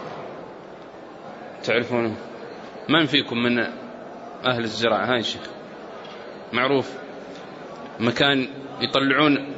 [SPEAKER 1] تعرفونه؟ من فيكم من أهل الزراعة؟ هاي شيخ معروف، مكان يطلعون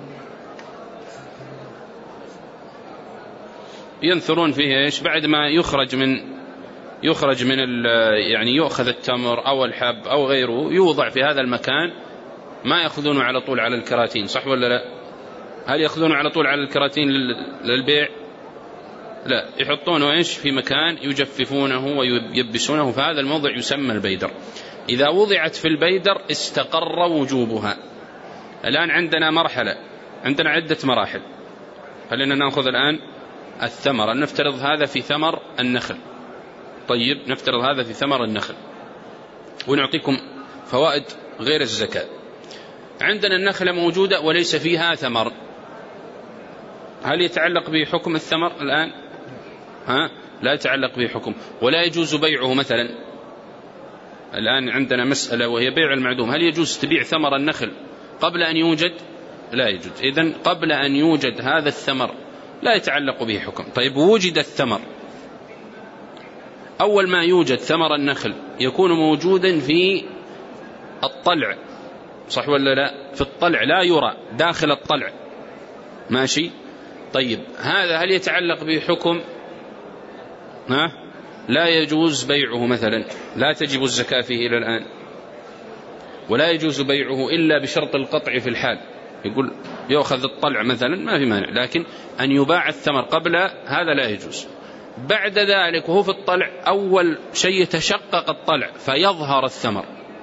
[SPEAKER 1] ينثرون فيه إيش؟ بعد ما يخرج من يخرج من يعني يؤخذ التمر أو الحب أو غيره، يوضع في هذا المكان، ما يأخذونه على طول على الكراتين، صح ولا لا؟ هل يأخذونه على طول على الكراتين للبيع؟ لا، يحطونه إيش؟ في مكان يجففونه ويبسونه، فهذا الموضع يسمى البيدر. إذا وضعت في البيدر استقر وجوبها. الآن عندنا مرحلة، عندنا عدة مراحل. خلينا نأخذ الآن الثمر، نفترض هذا في ثمر النخل. طيب، نفترض هذا في ثمر النخل، ونعطيكم فوائد غير الزكاة. عندنا النخلة موجودة وليس فيها ثمر، هل يتعلق به حكم الثمر الآن؟ ها؟ لا يتعلق به حكم، ولا يجوز بيعه مثلا. الآن عندنا مسألة وهي بيع المعدوم، هل يجوز تبيع ثمر النخل قبل أن يوجد؟ لا يجوز. إذن قبل أن يوجد هذا الثمر لا يتعلق به حكم. طيب، وجد الثمر، أول ما يوجد ثمر النخل يكون موجودا في الطلع، صح ولا لا؟ في الطلع، لا يرى داخل الطلع، ماشي؟ طيب، هذا هل يتعلق به حكم؟ ها؟ لا يجوز بيعه مثلا، لا تجب الزكاة فيه إلى الآن، ولا يجوز بيعه إلا بشرط القطع في الحال. يقول يأخذ الطلع مثلا ما في مانع، لكن أن يباع الثمر قبل هذا لا يجوز. بعد ذلك وهو في الطلع، أول شيء يتشقق الطلع فيظهر الثمر،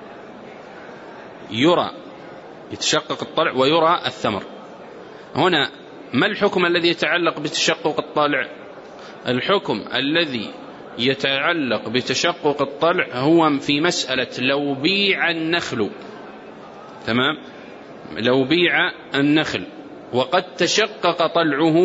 [SPEAKER 1] يرى، يتشقق الطلع ويرى الثمر. هنا ما الحكم الذي يتعلق بتشقق الطلع؟ الحكم الذي يتعلق بتشقق الطلع هو في مسألة لو بيع النخل، تمام؟ لو بيع النخل وقد تشقق طلعه،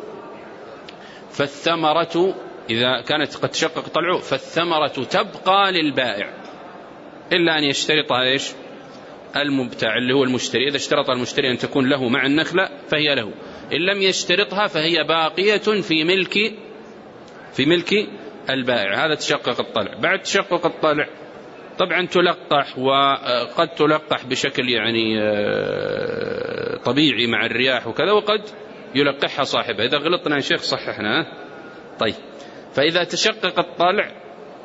[SPEAKER 1] فالثمرة إذا كانت قد تشقق طلعه فالثمرة تبقى للبائع، إلا أن يشترطها إيش؟ المبتاع اللي هو المشتري. إذا اشترط المشتري أن تكون له مع النخلة فهي له، إن لم يشترطها فهي باقية في ملك في ملك البائع. هذا تشقق الطلع. بعد تشقق الطلع طبعا تلقح، وقد تلقح بشكل يعني طبيعي مع الرياح وكذا، وقد يلقحها صاحبها. إذا غلطنا يا شيخ صححنا. طيب، فإذا تشقق الطلع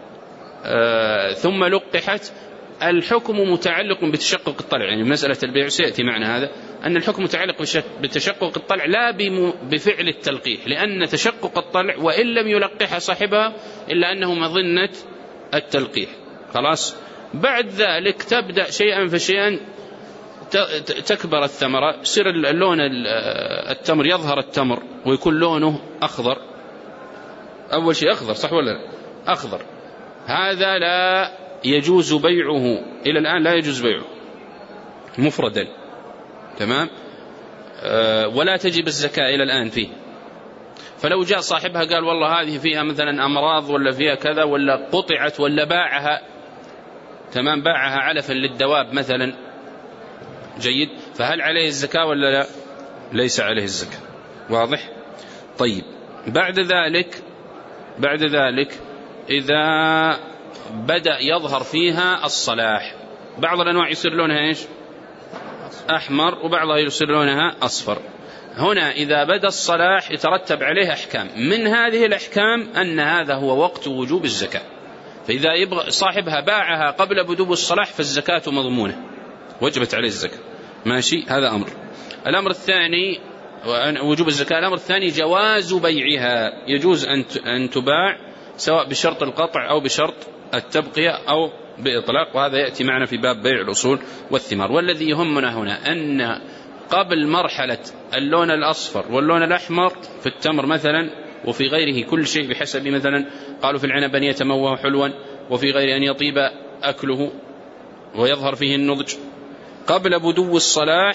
[SPEAKER 1] ثم لقحت، الحكم متعلق بتشقق الطلع، يعني مسألة البيع سيأتي معنا هذا، أن الحكم متعلق بتشقق الطلع لا بفعل التلقيح، لأن تشقق الطلع وإن لم يلقح صاحبها إلا أنه مظنة التلقيح. خلاص، بعد ذلك تبدأ شيئا فشيئا تكبر الثمرة، يصير اللون التمر، يظهر التمر ويكون لونه أخضر. أول شيء أخضر، صح ولا لا؟ أخضر، هذا لا يجوز بيعه إلى الآن، لا يجوز بيعه مفردا، تمام؟ أه ولا تجب الزكاة إلى الآن فيه. فلو جاء صاحبها قال والله هذه فيها مثلا أمراض ولا فيها كذا ولا قطعت ولا باعها تمام، باعها علفا للدواب مثلا، جيد، فهل عليه الزكاة ولا لا؟ ليس عليه الزكاة. واضح؟ طيب، بعد ذلك بعد ذلك إذا بدأ يظهر فيها الصلاح، بعض الأنواع يصير لونها إيش؟ أحمر، وبعضها يصير لونها أصفر. هنا إذا بدأ الصلاح يترتب عليه أحكام، من هذه الأحكام أن هذا هو وقت وجوب الزكاة، فإذا يبغى صاحبها باعها قبل بدو الصلاح فالزكاة مضمونة، وجبت عليه الزكاة. ماشي، هذا أمر. الأمر الثاني وجوب الزكاة. الأمر الثاني جواز بيعها، يجوز أن تباع سواء بشرط القطع أو بشرط التبقية أو بإطلاق، وهذا يأتي معنا في باب بيع الأصول والثمار. والذي يهمنا هنا أن قبل مرحلة اللون الأصفر واللون الأحمر في التمر مثلا، وفي غيره كل شيء بحسب، مثلا قالوا في العنب أن يتموه حلوا، وفي غير أن يطيب أكله ويظهر فيه النضج، قبل بدو الصلاح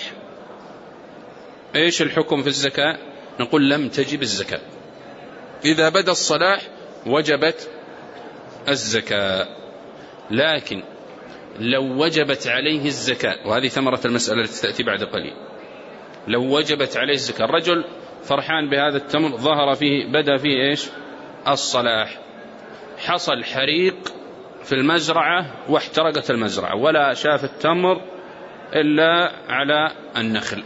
[SPEAKER 1] إيش الحكم في الزكاة؟ نقول لم تجب الزكاة. إذا بدا الصلاح وجبت الزكاة، لكن لو وجبت عليه الزكاة، وهذه ثمرة المسألة التي تأتي بعد قليل، لو وجبت عليه الزكاة، الرجل فرحان بهذا التمر، ظهر فيه بدا فيه إيش؟ الصلاح، حصل حريق في المزرعة واحترقت المزرعة، ولا شاف التمر إلا على النخل،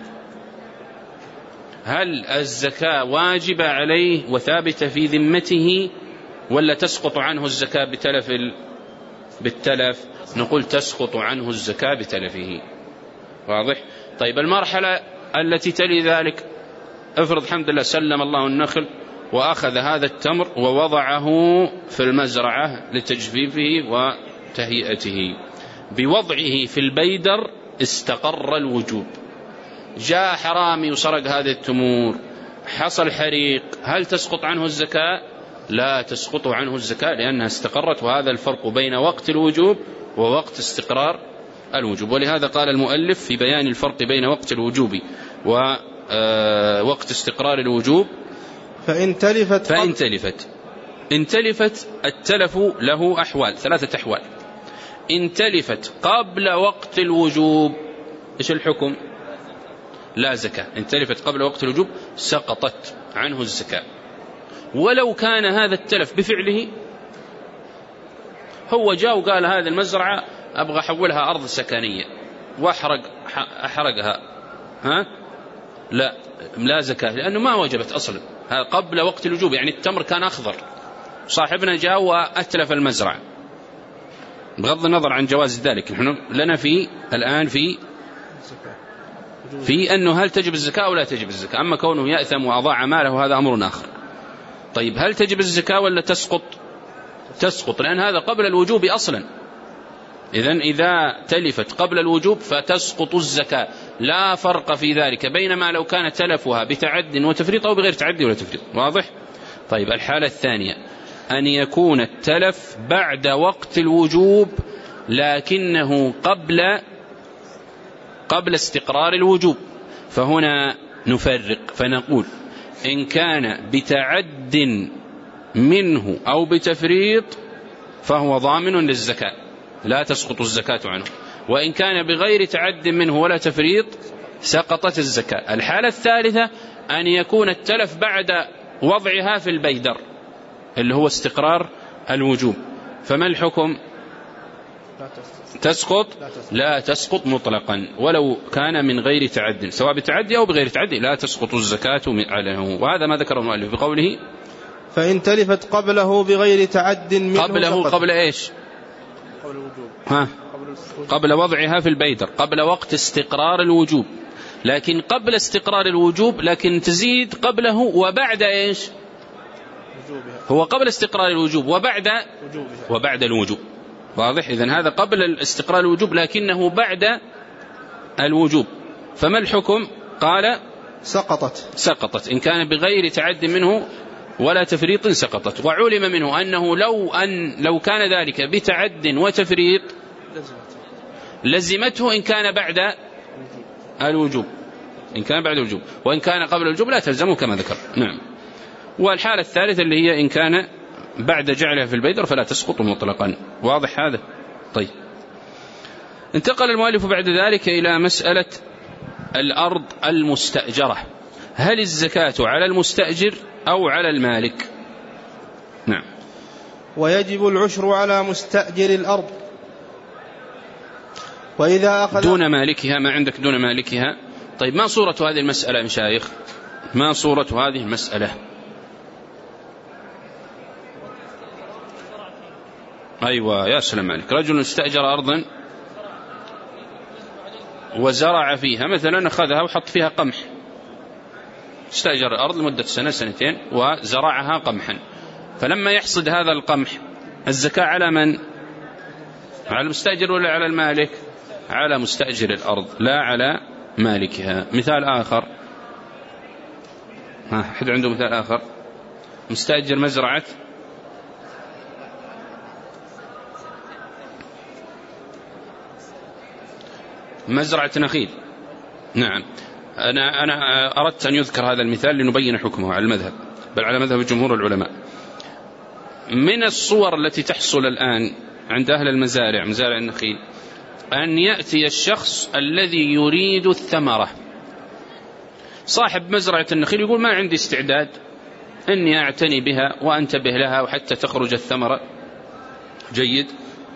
[SPEAKER 1] هل الزكاة واجبة عليه وثابتة في ذمته ولا تسقط عنه الزكاة بتلف بالتلف؟ نقول تسقط عنه الزكاة بتلفه. واضح؟ طيب، المرحلة التي تلي ذلك، افرض الحمد لله سلم الله النخل وأخذ هذا التمر ووضعه في المزرعة لتجفيفه وتهيئته، بوضعه في البيدر استقر الوجوب. جاء حرامي وسرق هذه التمور، حصل حريق، هل تسقط عنه الزكاة؟ لا تسقط عنه الزكاة لأنها استقرت، وهذا الفرق بين وقت الوجوب ووقت استقرار الوجوب. ولهذا قال المؤلف في بيان الفرق بين وقت الوجوب ووقت استقرار الوجوب:
[SPEAKER 2] فإن تلفت
[SPEAKER 1] فإن تلفت إن تلفت التلف له أحوال، ثلاثة أحوال. إن تلفت قبل وقت الوجوب إيش الحكم؟ لا زكاة. إن تلفت قبل وقت الوجوب سقطت عنه الزكاة. ولو كان هذا التلف بفعله، هو جاء وقال هذه المزرعة أبغى أحولها أرض سكنية وأحرق أحرقها، ها؟ لا لا زكاة، لأنه ما وجبت أصلا قبل وقت الوجوب. يعني التمر كان أخضر، صاحبنا جاء وأتلف المزرعة، بغض النظر عن جواز ذلك، نحن لنا في الآن في في أنه هل تجب الزكاة أو لا تجب الزكاة. أما كونه يأثم وأضاع ماله هذا أمر آخر. طيب، هل تجب الزكاة ولا تسقط؟ تسقط، لأن هذا قبل الوجوب أصلا. إذن إذا تلفت قبل الوجوب فتسقط الزكاة، لا فرق في ذلك، بينما لو كان تلفها بتعد وتفريط أو بغير تعد ولا تفريط. واضح؟ طيب، الحالة الثانية أن يكون التلف بعد وقت الوجوب لكنه قبل قبل استقرار الوجوب، فهنا نفرق فنقول إن كان بتعد منه أو بتفريط فهو ضامن للزكاة، لا تسقط الزكاة عنه، وإن كان بغير تعد منه ولا تفريط سقطت الزكاة. الحالة الثالثة أن يكون التلف بعد وضعها في البيدر اللي هو استقرار الوجوب، فما الحكم؟ تسقط؟ لا تسقط مطلقا، ولو كان من غير تعد، سواء بتعدي أو بغير تعدي لا تسقط الزكاة عليه. وهذا ما ذكر المؤلف بقوله
[SPEAKER 2] فإن تلفت قبله بغير تعد منه
[SPEAKER 1] قبله فقط. قبل إيش؟
[SPEAKER 2] قبل الوجوب.
[SPEAKER 1] ها؟ قبل وضعها في البيدر، قبل وقت استقرار الوجوب، لكن قبل استقرار الوجوب، لكن تزيد قبله وبعد إيش؟ وجوبها. هو قبل استقرار الوجوب وبعد وجوبها. وبعد الوجوب. واضح؟ إذن هذا قبل استقرار الوجوب لكنه بعد الوجوب، فما الحكم؟ قال
[SPEAKER 2] سقطت
[SPEAKER 1] سقطت إن كان بغير تعد منه ولا تفريط سقطت. وعلم منه أنه لو أن لو كان ذلك بتعد وتفريط لزمته إن كان بعد الوجوب، إن كان بعد الوجوب، وإن كان قبل الوجوب لا تلزمه كما ذكر. نعم. والحالة الثالثة اللي هي إن كان بعد جعلها في البيدر فلا تسقط مطلقا. واضح هذا؟ طيب، انتقل المؤلف بعد ذلك إلى مسألة الأرض المستأجرة، هل الزكاة على المستأجر أو على المالك؟ نعم.
[SPEAKER 2] ويجب العشر على مستأجر الأرض وإذا أخذ
[SPEAKER 1] دون مالكها. ما عندك دون مالكها؟ طيب ما صورة هذه المسألة يا مشايخ؟ ما صورة هذه المسألة؟ أيوة يا سلام عليك، رجل استأجر أرضا وزرع فيها، مثلا أخذها وحط فيها قمح، استأجر الأرض لمدة سنة سنتين وزرعها قمحا، فلما يحصد هذا القمح الزكاة على من؟ على المستأجر ولا على المالك؟ على مستأجر الأرض لا على مالكها. مثال آخر، ها حد عنده مثال آخر؟ مستأجر مزرعة مزرعة نخيل. نعم، أنا أنا أردت أن يذكر هذا المثال لنبين حكمه على المذهب، بل على مذهب جمهور العلماء. من الصور التي تحصل الآن عند أهل المزارع، مزارع النخيل، أن يأتي الشخص الذي يريد الثمرة، صاحب مزرعة النخيل يقول ما عندي استعداد أني أعتني بها وأنتبه لها وحتى تخرج الثمرة جيد،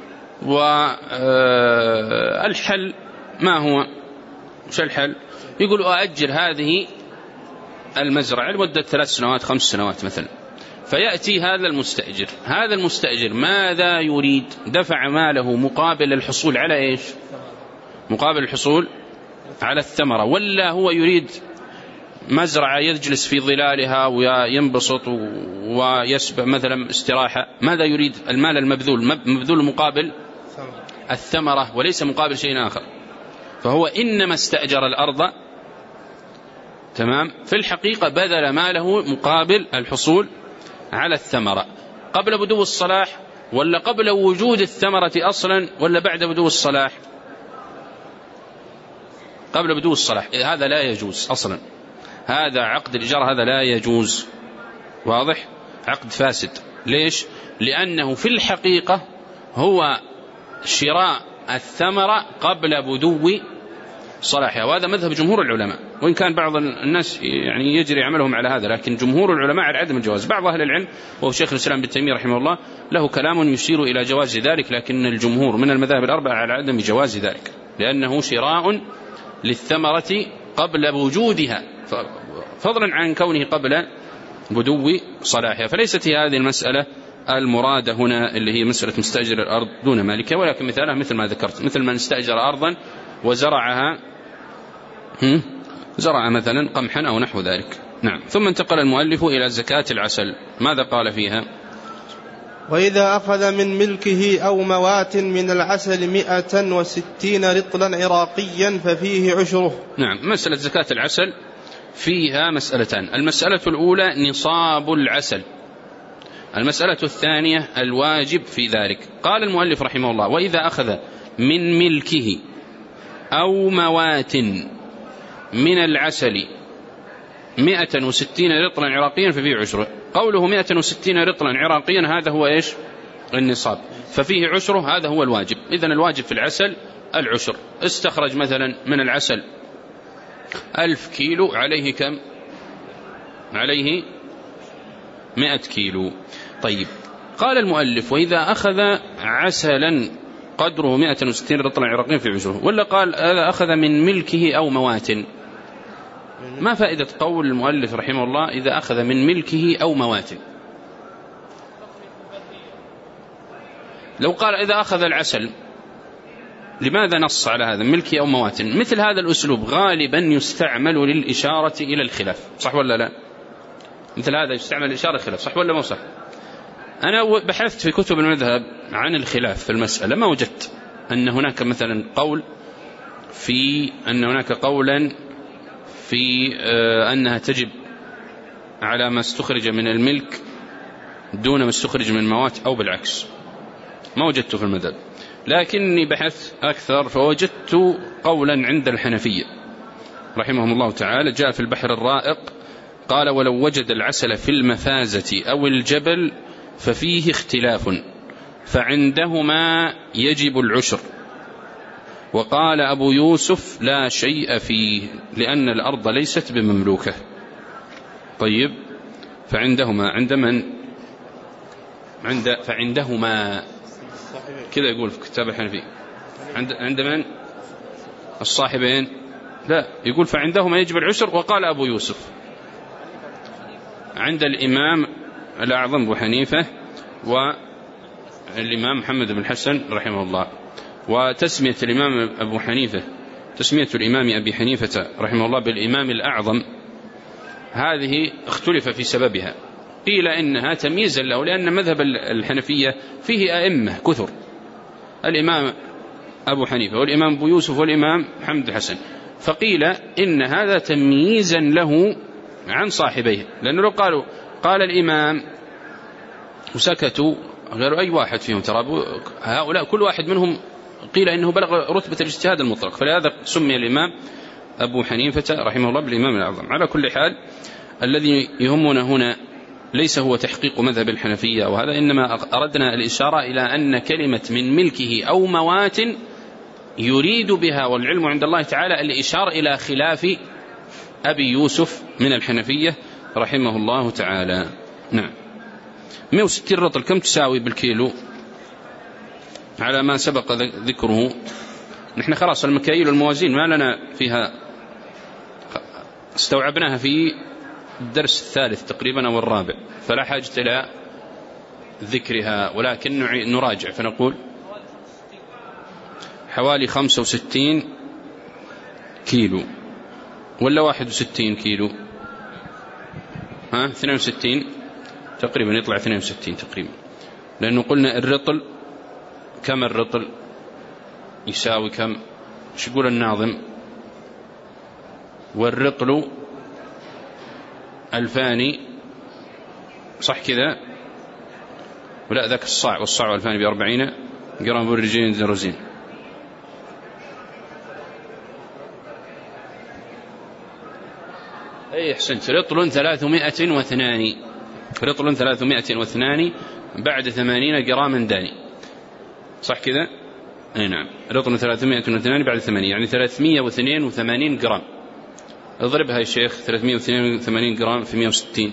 [SPEAKER 1] والحل ما هو؟ وش الحل؟ يقول أأجل هذه المزرعة لمدة ثلاث سنوات خمس سنوات مثلا. فيأتي هذا المستأجر، هذا المستأجر ماذا يريد؟ دفع ماله مقابل الحصول على إيش؟ مقابل الحصول على الثمرة، ولا هو يريد مزرعة يجلس في ظلالها وينبسط ويسبح مثلا استراحة؟ ماذا يريد؟ المال المبذول مبذول مقابل الثمرة وليس مقابل شيء آخر. فهو إنما استأجر الأرض، تمام، في الحقيقة بذل ماله مقابل الحصول على الثمرة قبل بدو الصلاح، ولا قبل وجود الثمرة أصلا، ولا بعد بدو الصلاح؟ قبل بدو الصلاح. هذا لا يجوز أصلا، هذا عقد الإجارة هذا لا يجوز، واضح؟ عقد فاسد. ليش؟ لأنه في الحقيقة هو شراء الثمرة قبل بدو صلاحها، وهذا مذهب جمهور العلماء، وإن كان بعض الناس يعني يجري عملهم على هذا، لكن جمهور العلماء على عدم الجواز. بعض أهل العلم وهو شيخ الإسلام ابن تيمية رحمه الله له كلام يشير إلى جواز ذلك، لكن الجمهور من المذاهب الأربعة على عدم جواز ذلك، لأنه شراء للثمرة قبل وجودها، فضلا عن كونه قبل بدو صلاحها. فليست هذه المسألة المرادة هنا اللي هي مسألة مستأجر الأرض دون مالكها، ولكن مثالها مثل ما ذكرت، مثل من استأجر أرضا وزرعها، زرع مثلا قمحا أو نحو ذلك. نعم. ثم انتقل المؤلف إلى زكاة العسل، ماذا قال فيها؟
[SPEAKER 2] وإذا أخذ من ملكه أو موات من العسل مئة وستين رطلا عراقيا ففيه عشره.
[SPEAKER 1] نعم. مسألة زكاة العسل فيها مسألتان، المسألة الأولى نصاب العسل، المسألة الثانية الواجب في ذلك. قال المؤلف رحمه الله: وإذا أخذ من ملكه أو موات من العسل مئة وستين رطلا عراقيا ففيه عشره. قوله مئة وستين رطلا عراقيا هذا هو إيش؟ النصاب، ففيه عشره، هذا هو الواجب. إذن الواجب في العسل العشر. استخرج مثلا من العسل ألف كيلو، عليه كم؟ عليه مئة كيلو. طيب، قال المؤلف: وإذا أخذ عسلا قدره مئة وستين رطلا عراقيا في عشره، ولا قال هذا أخذ من ملكه أو موات؟ ما فائدة قول المؤلف رحمه الله إذا أخذ من ملكه أو موات؟ لو قال إذا أخذ العسل، لماذا نص على هذا ملكي أو موات؟ مثل هذا الأسلوب غالبا يستعمل للإشارة إلى الخلاف، صح ولا لا؟ مثل هذا يستعمل للإشارة الخلاف، صح ولا مو صح؟ أنا بحثت في كتب المذهب عن الخلاف في المسألة، ما وجدت أن هناك مثلا قول في أن هناك قولا في أنها تجب على ما استخرج من الملك دون ما استخرج من موات، أو بالعكس، ما وجدته في المذهب. لكني بحثت أكثر فوجدت قولا عند الحنفية رحمهم الله تعالى، جاء في البحر الرائق، قال: ولو وجد العسل في المفازة أو الجبل ففيه اختلاف، فعندهما يجب العشر، وقال أبو يوسف لا شيء فيه لأن الأرض ليست بمملوكة. طيب، فعندهما عند من؟ عند فعندهما كذا يقول في كتاب الحنفي. عند عند من؟ الصاحبين؟ لا، يقول فعندهما يجب العشر. وقال أبو يوسف عند الإمام الأعظم أبو حنيفة والإمام محمد بن الحسن رحمه الله. وتسمية الإمام أبو حنيفة تسمية الإمام أبي حنيفة رحمه الله بالإمام الأعظم هذه اختلف في سببها. قيل إنها تمييزا له لأن مذهب الحنفية فيه أئمة كثر، الإمام أبو حنيفة والإمام أبو يوسف والإمام محمد الحسن، فقيل إن هذا تمييزا له عن صاحبيه. لأنه لو قالوا قال الإمام وسكتوا غير أي واحد فيهم، ترى هؤلاء كل واحد منهم قيل إنه بلغ رتبة الاجتهاد المطلق، فلهذا سمي الإمام أبو حنيفة رحمه الله بالإمام الأعظم. على كل حال الذي يهمنا هنا ليس هو تحقيق مذهب الحنفية وهذا، إنما أردنا الإشارة إلى أن كلمة من ملكه أو موات يريد بها والعلم عند الله تعالى الإشارة إلى خلاف أبي يوسف من الحنفية رحمه الله تعالى. نعم. مئة وستين رطل كم تساوي بالكيلو على ما سبق ذكره؟ نحن خلاص المكاييل والموازين ما لنا فيها، استوعبناها في الدرس الثالث تقريبا أو الرابع، فلا حاجة إلى ذكرها، ولكن نراجع فنقول حوالي خمسة وستين كيلو ولا واحد وستين كيلو؟ ها اثنين وستين تقريبا، يطلع اثنين وستين تقريبا، لأنه قلنا الرطل كم؟ الرطل يساوي كم؟ ايش يقول الناظم؟ والرطل ألفان، صح كذا؟ ولا ذاك الصاع، والصاع ألفان بأربعين جرام بالرجين زرزين. أي أحسنت، رطل ثلاثمائة واثنان، رطل ثلاثمائة واثنان بعد ثمانين جراما داني، صح كذا؟ أي نعم، رطل ثلاثمائة واثنان بعد ثمانين يعني ثلاثمائة واثنين وثمانين جرام. اضربها يا شيخ، ثلاثمائة واثنين وثمانين جرام في مئة وستين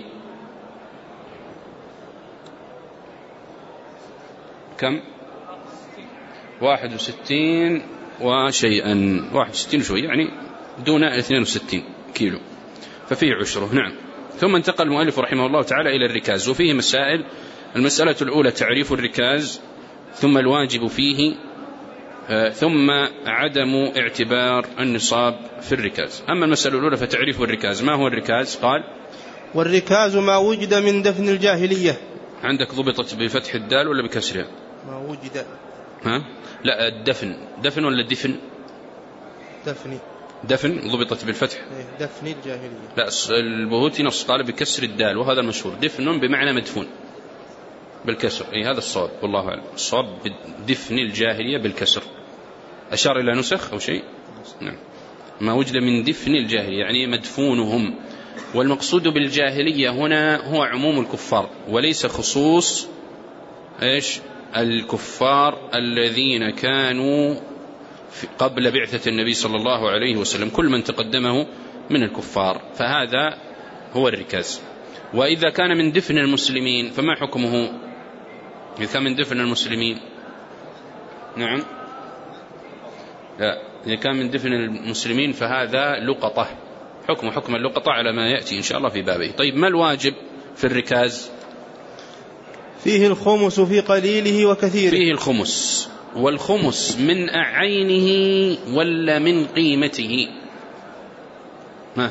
[SPEAKER 1] كم؟ واحد وستين وشيئا، واحد وستين شوي يعني دون اثنين وستين كيلو، ففيه عشره. نعم. ثم انتقل المؤلف رحمه الله تعالى إلى الركاز، وفيه مسائل. المسألة الأولى تعريف الركاز، ثم الواجب فيه، ثم عدم اعتبار النصاب في الركاز. أما المسألة الأولى فتعريف الركاز. ما هو الركاز؟ قال
[SPEAKER 2] والركاز ما وجد من دفن الجاهلية.
[SPEAKER 1] عندك ضبطت بفتح الدال ولا بكسرها؟
[SPEAKER 2] ما وجد.
[SPEAKER 1] ها؟ لا، الدفن. دفن ولا دفن؟
[SPEAKER 2] دفني.
[SPEAKER 1] دفن ضبطت بالفتح.
[SPEAKER 2] دفن الجاهلية.
[SPEAKER 1] لا، البهوتي نص قال بكسر الدال وهذا المشهور، دفن بمعنى مدفون بالكسر. أي هذا الصواب والله أعلم، الصواب دفن الجاهلية بالكسر. أشار إلى نسخ أو شيء؟ نعم. ما وجد من دفن الجاهلية يعني مدفونهم، والمقصود بالجاهلية هنا هو عموم الكفار وليس خصوص إيش الكفار الذين كانوا قبل بعثة النبي صلى الله عليه وسلم، كل من تقدمه من الكفار، فهذا هو الركاز. وإذا كان من دفن المسلمين فما حكمه؟ إذا كان من دفن المسلمين، نعم، لا، إذا كان من دفن المسلمين فهذا لقطة، حكم حكم اللقطة على ما يأتي إن شاء الله في بابه. طيب، ما الواجب في الركاز؟
[SPEAKER 2] فيه الخمس في قليله وكثيره.
[SPEAKER 1] فيه الخمس، والخمس من عينه ولا من قيمته؟ ما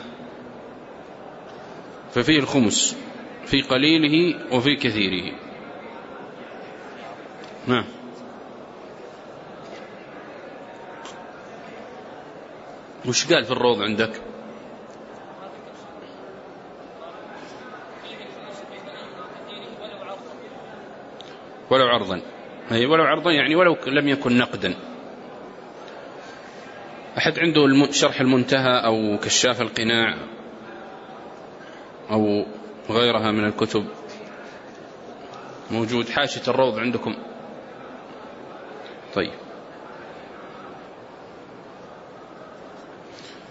[SPEAKER 1] ففيه الخمس في قليله وفي كثيره. ما وش قال في الروض عندك؟ ولو عرضا، أي ولو عرضا يعني ولو لم يكن نقدا. أحد عنده شرح المنتهى أو كشاف القناع أو غيرها من الكتب؟ موجود. حاشية الروض عندكم؟ طيب،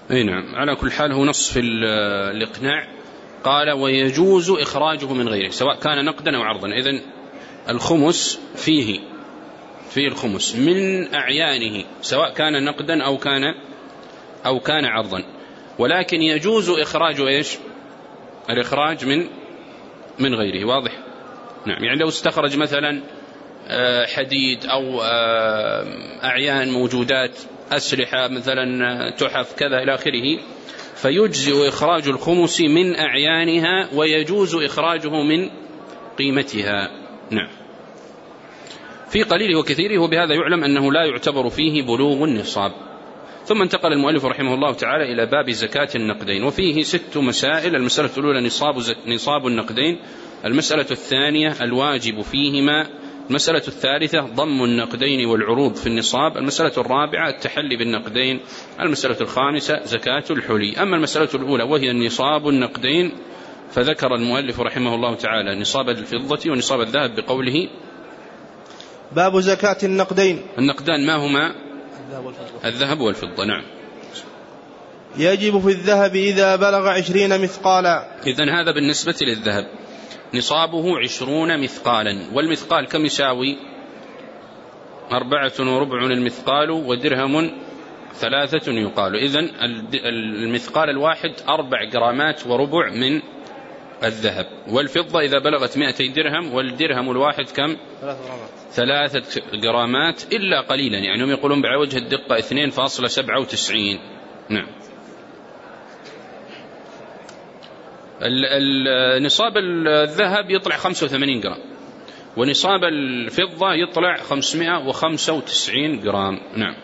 [SPEAKER 1] أي نعم. على كل حال هو نص في الإقناع قال ويجوز إخراجه من غيره سواء كان نقدا أو عرضا. إذن الخمس فيه فيه الخمس من أعيانه سواء كان نقدا أو كان أو كان عرضا، ولكن يجوز إخراج إيش؟ الإخراج من من غيره. واضح؟ نعم. يعني لو استخرج مثلا حديد أو أعيان موجودات أسلحة مثلا تحف كذا إلى آخره، فيجزئ إخراج الخمس من أعيانها ويجوز إخراجه من قيمتها. نعم. في قليله وكثيره، وبهذا يعلم أنه لا يعتبر فيه بلوغ النصاب. ثم انتقل المؤلف رحمه الله تعالى إلى باب زكاة النقدين، وفيه ست مسائل. المسألة الأولى نصاب, نصاب النقدين، المسألة الثانية الواجب فيهما، المسألة الثالثة ضم النقدين والعروض في النصاب، المسألة الرابعة التحلي بالنقدين، المسألة الخامسة زكاة الحلي. أما المسألة الأولى وهي نصاب النقدين فذكر المؤلف رحمه الله تعالى نصاب الفضة ونصاب الذهب بقوله
[SPEAKER 2] باب زكاة النقدين.
[SPEAKER 1] النقدان ما هما؟ الذهب والفضة. نعم.
[SPEAKER 2] يجب في الذهب إذا بلغ عشرين مثقالا.
[SPEAKER 1] إذن هذا بالنسبة للذهب نصابه عشرون مثقالا، والمثقال كم يساوي؟ أربعة وربع المثقال ودرهم ثلاثة يقال. إذن المثقال الواحد أربع جرامات وربع من الذهب. والفضة إذا بلغت مئتي درهم، والدرهم الواحد كم؟ ثلاثة جرامات إلا قليلا، يعني هم يقولون على وجه الدقة اثنين فاصلة سبعة وتسعين. نعم. نصاب الذهب يطلع خمسة وثمانين جرام، ونصاب الفضة يطلع خمسمائة وخمسة وتسعين جرام. نعم.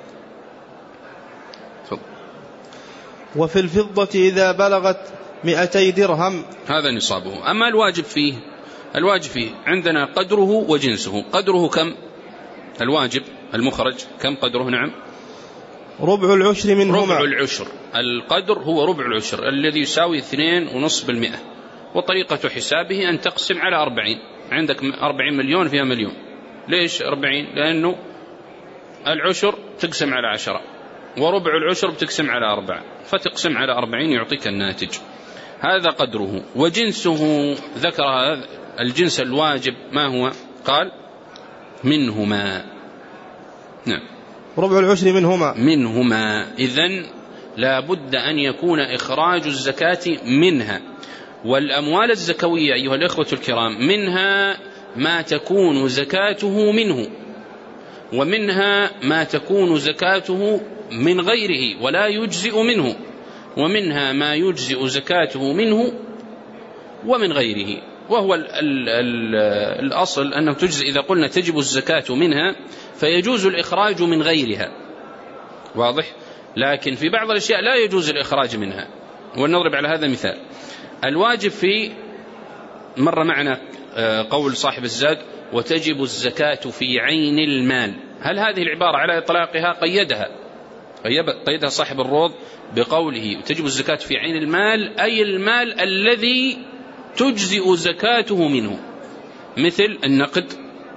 [SPEAKER 1] فضل.
[SPEAKER 2] وفي الفضة إذا بلغت مئتي درهم
[SPEAKER 1] هذا نصابه. أما الواجب فيه، الواجب فيه عندنا قدره وجنسه. قدره كم؟ الواجب المخرج كم قدره؟ نعم
[SPEAKER 2] ربع العشر منهما.
[SPEAKER 1] ربع العشر. القدر هو ربع العشر الذي يساوي اثنين ونصف بالمئة. وطريقة حسابه أن تقسم على أربعين. عندك أربعين مليون فيها مليون. ليش أربعين؟ لأنه العشر تقسم على عشرة، وربع العشر بتقسم على أربعة، فتقسم على أربعين يعطيك الناتج. هذا قدره. وجنسه ذكر الجنس الواجب ما هو؟ قال منهما. نعم.
[SPEAKER 2] ربع العشر منهما.
[SPEAKER 1] منهما. إذن لا بد أن يكون إخراج الزكاة منها. والأموال الزكوية أيها الأخوة الكرام منها ما تكون زكاته منه، ومنها ما تكون زكاته من غيره ولا يجزئ منه، ومنها ما يجزئ زكاته منه ومن غيره. وهو ال ال ال الأصل أنه تجزئ. إذا قلنا تجب الزكاة منها فيجوز الإخراج من غيرها. واضح؟ لكن في بعض الأشياء لا يجوز الإخراج منها. ونضرب على هذا مثال. الواجب في مر معنا قول صاحب الزاد وتجب الزكاة في عين المال. هل هذه العبارة على إطلاقها قيدها قيدها صاحب الروض بقوله تجب الزكاة في عين المال، أي المال الذي تجزئ زكاته منه، مثل النقد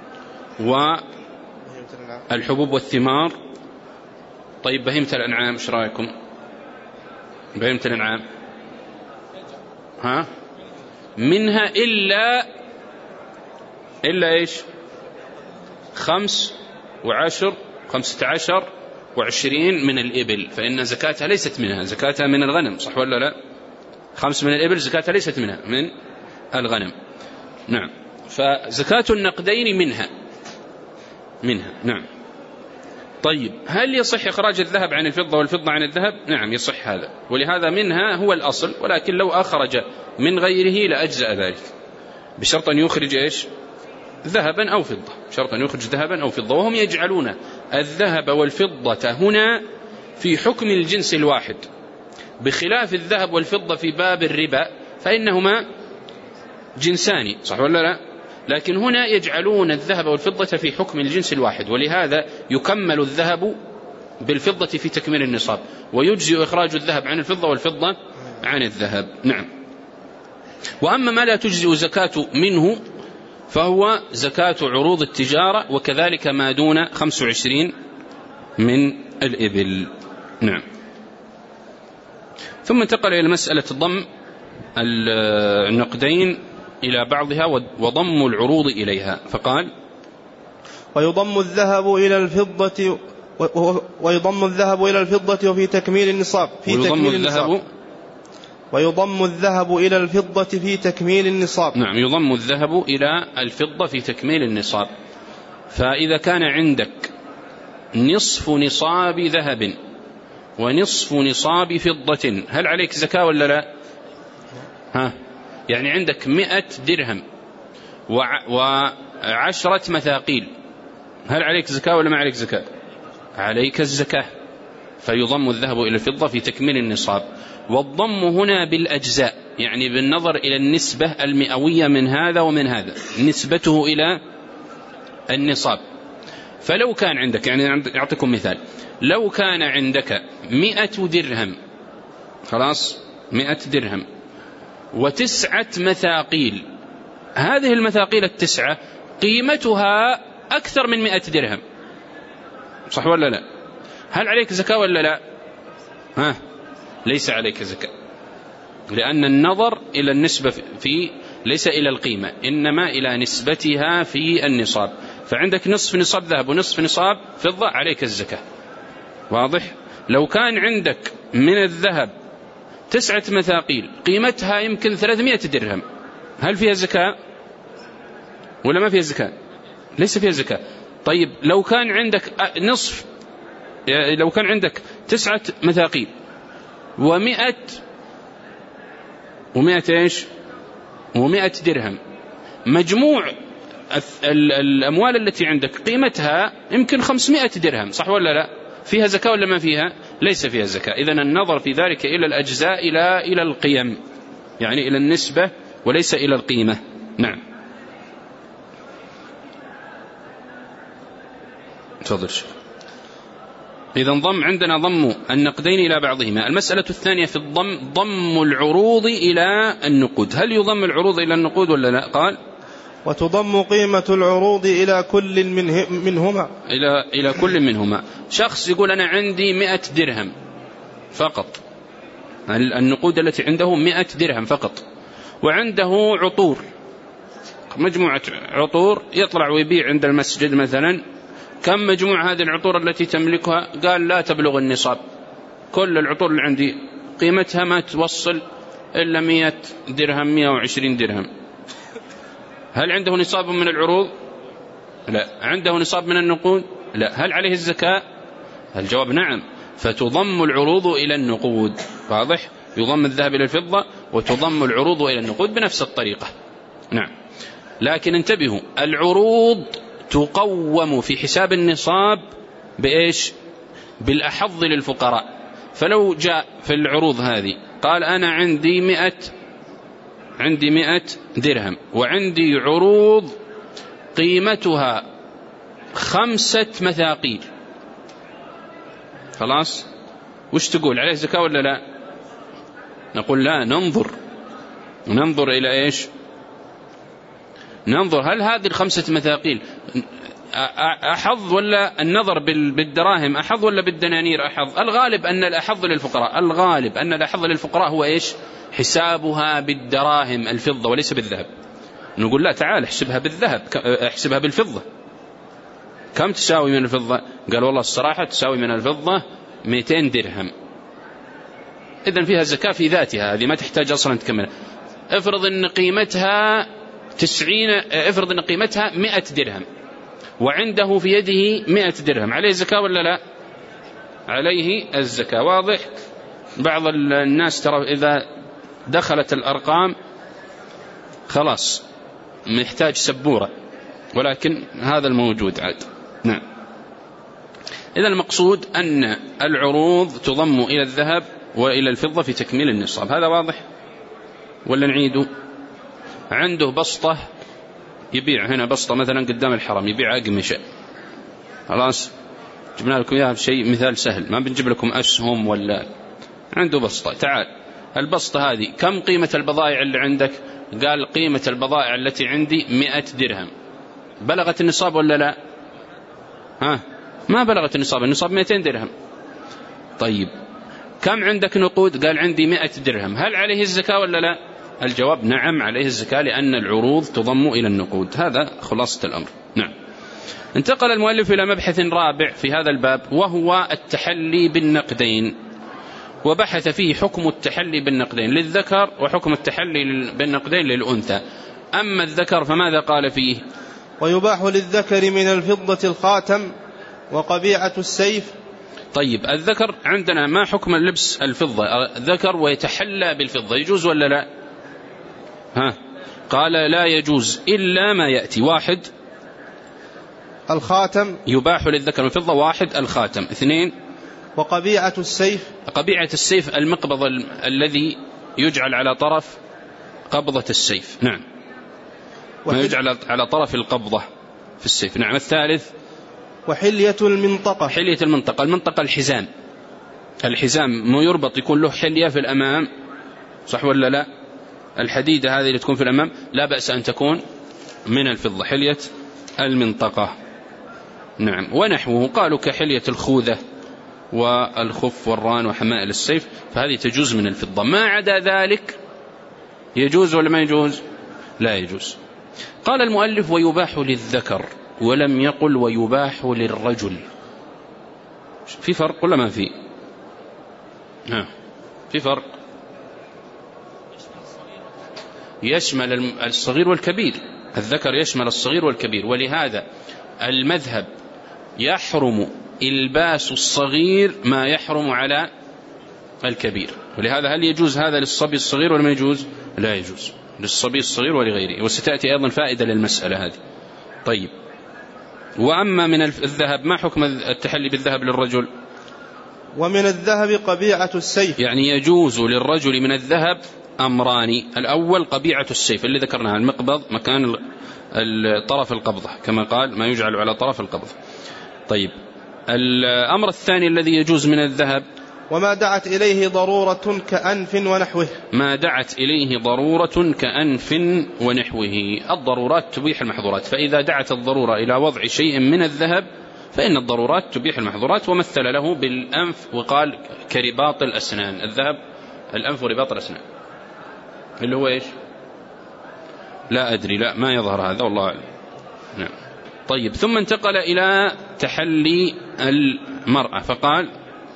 [SPEAKER 1] والحبوب والثمار. طيب بهيمة الأنعام ايش رأيكم؟ بهيمة الأنعام ها منها إلا إلا إيش؟ خمس وعشر خمسة عشر وعشرين من الإبل، فإن زكاتها ليست منها، زكاتها من الغنم. صح ولا لا؟ خمس من الإبل زكاتها ليست منها، من الغنم. نعم. فزكاة النقدين منها منها نعم. طيب هل يصح إخراج الذهب عن الفضة والفضة عن الذهب؟ نعم يصح هذا، ولهذا منها هو الأصل، ولكن لو أخرج من غيره لأجزأ ذلك، بشرط أن يخرج إيش؟ ذهبا أو فضة، بشرط أن يخرج ذهبا أو فضة. وهم يجعلون الذهب والفضة هنا في حكم الجنس الواحد، بخلاف الذهب والفضة في باب الربا فإنهما جنسان. صح ولا لا؟ لكن هنا يجعلون الذهب والفضة في حكم الجنس الواحد، ولهذا يكمل الذهب بالفضة في تكميل النصاب، ويجزئ إخراج الذهب عن الفضة والفضة عن الذهب. نعم. وأما ما لا تجزئ زكاة منه فهو زكاة عروض التجارة، وكذلك ما دون خمس وعشرين من الإبل. نعم. ثم انتقل إلى مسألة ضم النقدين إلى بعضها وضم العروض إليها، فقال:
[SPEAKER 2] ويضم الذهب إلى الفضة ويضم الذهب إلى الفضة وفي تكميل النصاب في تكميل النصاب ويضم الذهب إلى الفضة في تكميل النصاب.
[SPEAKER 1] نعم، يضم الذهب إلى الفضة في تكميل النصاب. فإذا كان عندك نصف نصاب ذهب ونصف نصاب فضة، هل عليك زكاة ولا لا؟ ها، يعني عندك مئة درهم وعشرة مثاقيل، هل عليك زكاة ولا ما عليك زكاة؟ عليك الزكاة. فيضم الذهب إلى الفضة في تكميل النصاب. والضم هنا بالأجزاء، يعني بالنظر إلى النسبة المئوية من هذا ومن هذا، نسبته إلى النصاب. فلو كان عندك، يعني أعطيكم مثال، لو كان عندك مئة درهم، خلاص، مئة درهم وتسعة مثاقيل، هذه المثاقيل التسعة قيمتها أكثر من مئة درهم، صح ولا لا؟ هل عليك زكاة ولا لا؟ ها، ليس عليك زكاة، لأن النظر إلى النسبة في ليس إلى القيمة، إنما إلى نسبتها في النصاب. فعندك نصف نصاب ذهب ونصف نصاب فضة، عليك الزكاة. واضح؟ لو كان عندك من الذهب تسعة مثاقيل قيمتها يمكن ثلاثمائة درهم، هل فيها زكاة ولا ما فيها زكاة؟ ليس فيها زكاة. طيب لو كان عندك نصف، لو كان عندك تسعة مثاقيل ومئة ومئة إيش ومئة درهم، مجموع الأموال التي عندك قيمتها يمكن خمسمائة درهم، صح ولا لا؟ فيها زكاة ولا ما فيها؟ ليس فيها زكاة. إذن النظر في ذلك إلى الأجزاء إلى إلى القيم، يعني إلى النسبة وليس إلى القيمة. نعم، تفضل شيخ. إذن ضم عندنا ضم النقدين إلى بعضهما. المسألة الثانية في الضم ضم العروض إلى النقود. هل يضم العروض إلى النقود ولا لا؟ قال:
[SPEAKER 2] وتضم قيمة العروض إلى كل منهما
[SPEAKER 1] إلى إلى كل منهما. شخص يقول أنا عندي مئة درهم فقط، النقود التي عنده مئة درهم فقط، وعنده عطور، مجموعة عطور، يطلع ويبيع عند المسجد مثلا. كم مجموع هذه العطور التي تملكها؟ قال لا تبلغ النصاب، كل العطور اللي عندي قيمتها ما توصل إلا مئة درهم، مئة وعشرين درهم. هل عنده نصاب من العروض؟ لا. عنده نصاب من النقود؟ لا. هل عليه الزكاة؟ الجواب نعم. فتضم العروض إلى النقود. واضح؟ يضم الذهب إلى الفضة وتضم العروض إلى النقود بنفس الطريقة. نعم. لكن انتبهوا، العروض تقوم في حساب النصاب بإيش؟ بالأحظ للفقراء. فلو جاء في العروض هذه قال أنا عندي مئة عندي مئة درهم وعندي عروض قيمتها خمسة مثاقيل، خلاص، وش تقول؟ عليه زكاة ولا لا؟ نقول لا، ننظر ننظر إلى إيش؟ ننظر هل هذه الخمسة مثاقيل أحظ ولا النظر بالدراهم أحظ ولا بالدنانير أحظ؟ الغالب أن الأحظ للفقراء، الغالب أن الأحظ للفقراء هو إيش؟ حسابها بالدراهم الفضة وليس بالذهب. نقول لا، تعال احسبها بالذهب، احسبها بالفضة. كم تساوي من الفضة؟ قال والله الصراحة تساوي من الفضة مئتين درهم. إذن فيها زكاة في ذاتها، هذه ما تحتاج أصلا تكمل. افرض أن قيمتها تسعين، افرض أن قيمتها مئة درهم وعنده في يده مئة درهم، عليه زكاة ولا لا؟ عليه الزكاة. واضح؟ بعض الناس ترى إذا دخلت الأرقام خلاص محتاج سبورة، ولكن هذا الموجود عاد. نعم. إذا المقصود أن العروض تضم إلى الذهب وإلى الفضة في تكميل النصاب. هذا واضح ولا نعيده؟ عنده بسطة يبيع هنا، بسطة مثلا قدام الحرم يبيع أقمشة، خلاص، جبنا لكم إياها بشيء مثال سهل، ما بنجيب لكم أسهم ولا. عنده بسطة، تعال البسطة هذه كم قيمة البضائع اللي عندك؟ قال قيمة البضائع التي عندي مئة درهم. بلغت النصاب ولا لا؟ ها، ما بلغت النصاب، النصاب مئتين درهم. طيب كم عندك نقود؟ قال عندي مئة درهم. هل عليه الزكاة ولا لا؟ الجواب نعم عليه الزكاة، لأن العروض تضم إلى النقود. هذا خلاصة الأمر. نعم. انتقل المؤلف إلى مبحث رابع في هذا الباب، وهو التحلي بالنقدين، وبحث فيه حكم التحلي بالنقدين للذكر وحكم التحلي بالنقدين للأنثى. أما الذكر فماذا قال فيه؟
[SPEAKER 2] ويباح للذكر من الفضة الخاتم وقبيعة السيف.
[SPEAKER 1] طيب الذكر عندنا ما حكم اللبس الفضة؟ الذكر ويتحلى بالفضة يجوز ولا لا؟ ها قال لا يجوز إلا ما يأتي. واحد
[SPEAKER 2] الخاتم،
[SPEAKER 1] يباح للذكر من الفضة. واحد الخاتم. اثنين
[SPEAKER 2] وقبيعة السيف.
[SPEAKER 1] قبيعة السيف المقبض ال... الذي يجعل على طرف قبضة السيف. نعم، ما يجعل على طرف القبضة في السيف. نعم. الثالث
[SPEAKER 2] وحلية المنطقة.
[SPEAKER 1] حلية المنطقة. المنطقة الحزام، الحزام ما يربط يكون له حلية في الأمام، صح ولا لا؟ الحديدة هذه اللي تكون في الأمام لا بأس أن تكون من الفضة، حلية المنطقة. نعم. ونحوه قالوا كحلية الخوذة والخف والران وحمائل السيف، فهذه تجوز من الفضة. ما عدا ذلك يجوز ولا ما يجوز؟ لا يجوز. قال المؤلف ويباح للذكر، ولم يقل ويباح للرجل. في فرق ولا ما في؟ ها في فرق. يشمل الصغير والكبير، الذكر يشمل الصغير والكبير، ولهذا المذهب يحرم إلباس الصغير ما يحرم على الكبير. ولهذا هل يجوز هذا للصبي الصغير ولا ما يجوز؟ لا يجوز للصبي الصغير ولغيره، وستأتي أيضا فائدة للمسألة هذه. طيب، وأما من الذهب ما حكم التحلي بالذهب للرجل؟
[SPEAKER 2] ومن الذهب قبيعة السيف.
[SPEAKER 1] يعني يجوز للرجل من الذهب أمران. الأول قبيعة السيف اللي ذكرناها، المقبض مكان طرف القبضة كما قال ما يجعل على طرف القبضة. طيب، الأمر الثاني الذي يجوز من الذهب
[SPEAKER 2] وما دعت إليه ضرورة كأنف ونحوه.
[SPEAKER 1] ما دعت إليه ضرورة كأنف ونحوه. الضرورات تبيح المحظورات، فإذا دعت الضرورة إلى وضع شيء من الذهب فإن الضرورات تبيح المحظورات. ومثل له بالأنف وقال كرباط الأسنان. الذهب الأنف ورباط الأسنان اللي هو إيش؟ لا أدري، لا ما يظهر هذا والله أعلم. نعم. طيب، ثم انتقل إلى تحلي المرأة فقال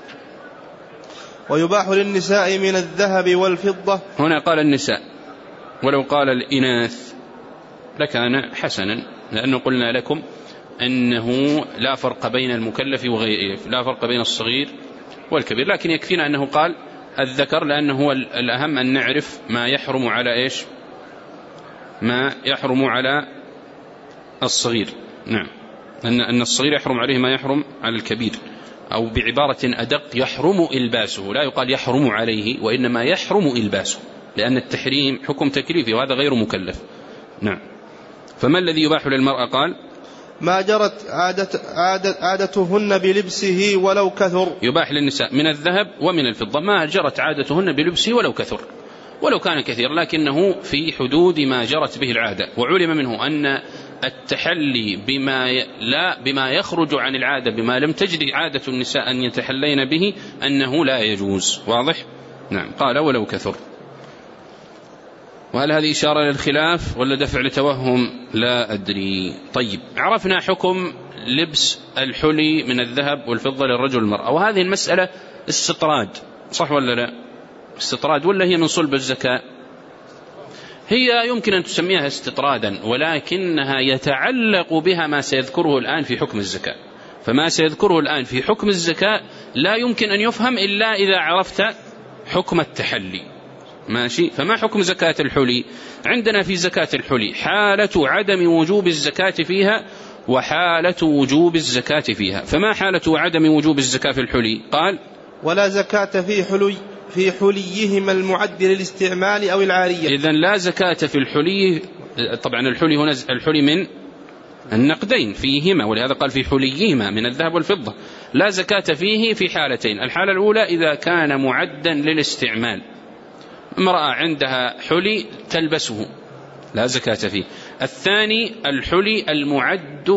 [SPEAKER 2] ويباح للنساء من الذهب والفضة.
[SPEAKER 1] هنا قال النساء، ولو قال الإناث لكان حسنا، لأنه قلنا لكم أنه لا فرق بين المكلف وغيره، لا فرق بين الصغير والكبير، لكن يكفينا أنه قال الذكر، لأنه هو الأهم أن نعرف ما يحرم على إيش؟ ما يحرم على الصغير. نعم، أن أن الصغير يحرم عليه ما يحرم على الكبير، أو بعبارة أدق يحرم إلباسه، لا يقال يحرم عليه وإنما يحرم إلباسه، لأن التحريم حكم تكليفي وهذا غير مكلف. نعم. فما الذي يباح للمرأة؟ قال
[SPEAKER 2] ما جرت عادة عادة عادتهن بلبسه ولو كثر.
[SPEAKER 1] يباح للنساء من الذهب ومن الفضة ما جرت عادتهن بلبسه ولو كثر، ولو كان كثير، لكنه في حدود ما جرت به العادة. وعلم منه أن التحلي بما لا بما يخرج عن العادة، بما لم تجد عادة النساء أن يتحلين به، أنه لا يجوز. واضح؟ نعم. قال ولو كثر. وهل هذه إشارة للخلاف ولا دفع لتوهم؟ لا أدري. طيب، عرفنا حكم لبس الحلي من الذهب والفضة للرجل والمرأة، وهذه المسألة استطراد، صح ولا لا؟ استطراد ولا هي من صلب الزكاة؟ هي يمكن أن تسميها استطرادا، ولكنها يتعلق بها ما سيذكره الآن في حكم الزكاة. فما سيذكره الآن في حكم الزكاة لا يمكن أن يفهم إلا إذا عرفت حكم التحلي. ماشي. فما حكم زكاة الحلي؟ عندنا في زكاة الحلي حالة عدم وجوب الزكاة فيها وحالة وجوب الزكاة فيها. فما حالة عدم وجوب الزكاة في الحلي؟ قال
[SPEAKER 2] ولا زكاة في حلي في حليهما المعد للاستعمال أو العارية.
[SPEAKER 1] إذن لا زكاة في الحلي. طبعا الحلي هنا الحلي من النقدين فيهما، ولهذا قال في حليهما من الذهب والفضة. لا زكاة فيه في حالتين: الحالة الأولى إذا كان معدا للاستعمال، امرأة عندها حلي تلبسه لا زكاة فيه. الثاني الحلي المعد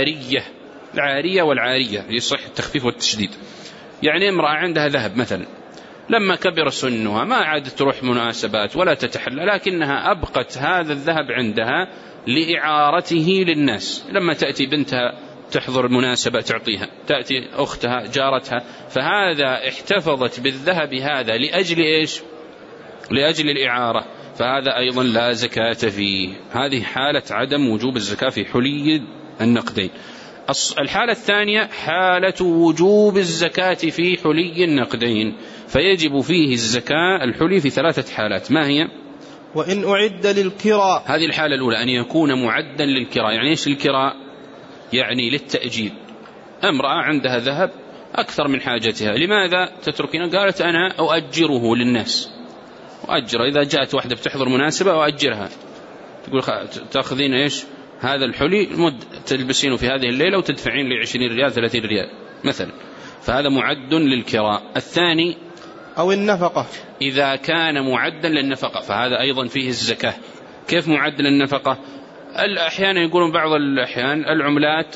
[SPEAKER 1] للعارية، العارية والعارية يصح التخفيف والتشديد. يعني امرأة عندها ذهب مثلا لما كبر سنها ما عادت تروح مناسبات ولا تتحلى، لكنها أبقت هذا الذهب عندها لإعارته للناس. لما تأتي بنتها تحضر مناسبة تعطيها، تأتي أختها جارتها، فهذا احتفظت بالذهب هذا لأجل إيش؟ لأجل الإعارة، فهذا أيضا لا زكاة فيه. هذه حالة عدم وجوب الزكاة في حلي النقدين. الحالة الثانية حالة وجوب الزكاة في حلي النقدين، فيجب فيه الزكاة الحلي في ثلاثة حالات. ما هي؟
[SPEAKER 2] وإن أعد للكراء.
[SPEAKER 1] هذه الحالة الأولى أن يكون معدا للكراء. يعني إيش الكراء؟ يعني للتأجيل. امرأة عندها ذهب أكثر من حاجتها، لماذا تتركين؟ قالت أنا أؤجره للناس، أؤجر إذا جاءت واحدة بتحضر مناسبة أؤجرها، تقول تأخذين إيش هذا الحلي مد تلبسينه في هذه الليلة وتدفعين لي عشرين ريال ثلاثين ريال مثلا، فهذا معد للكراء. الثاني
[SPEAKER 2] أو النفقة،
[SPEAKER 1] إذا كان معدا للنفقة فهذا أيضا فيه الزكاة. كيف معد للنفقة؟ الأحيان يقولون بعض الأحيان العملات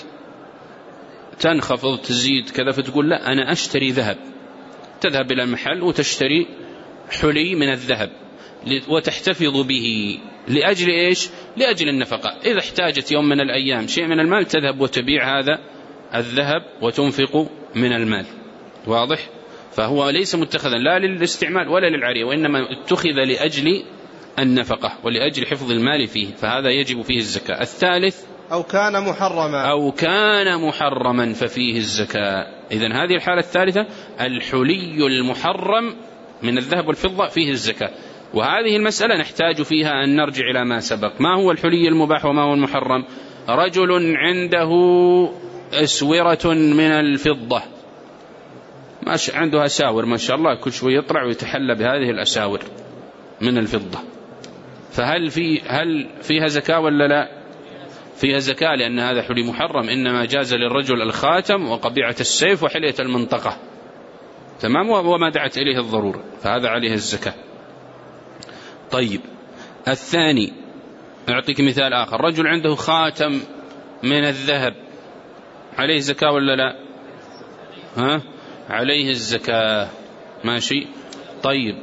[SPEAKER 1] تنخفض تزيد كذا، فتقول لا أنا أشتري ذهب، تذهب إلى المحل وتشتري حلي من الذهب وتحتفظ به لأجل إيش؟ لأجل النفقة. إذا احتاجت يوم من الأيام شيء من المال تذهب وتبيع هذا الذهب وتنفق من المال. واضح؟ فهو ليس متخذا لا للاستعمال ولا للعارية، وإنما اتخذ لأجل النفقة ولأجل حفظ المال فيه، فهذا يجب فيه الزكاة. الثالث
[SPEAKER 2] أو كان محرما،
[SPEAKER 1] أو كان محرما ففيه الزكاة. إذن هذه الحالة الثالثة الحلي المحرم من الذهب والفضة فيه الزكاة. وهذه المسألة نحتاج فيها أن نرجع إلى ما سبق. ما هو الحلي المباح وما هو المحرم؟ رجل عنده أسورة من الفضة، ماشي عنده أساور ما شاء الله، كل شوي يطلع ويتحلى بهذه الأساور من الفضة، فهل في هل فيها زكاة ولا لا؟ فيها زكاة، لأن هذا حلي محرم. إنما جاز للرجل الخاتم وقبيعة السيف وحلية المنطقة، تمام، وما دعت إليه الضرورة، فهذا عليه الزكاة. طيب الثاني أعطيك مثال آخر، رجل عنده خاتم من الذهب، عليه زكاة ولا لا؟ ها؟ عليه الزكاة، ماشي. طيب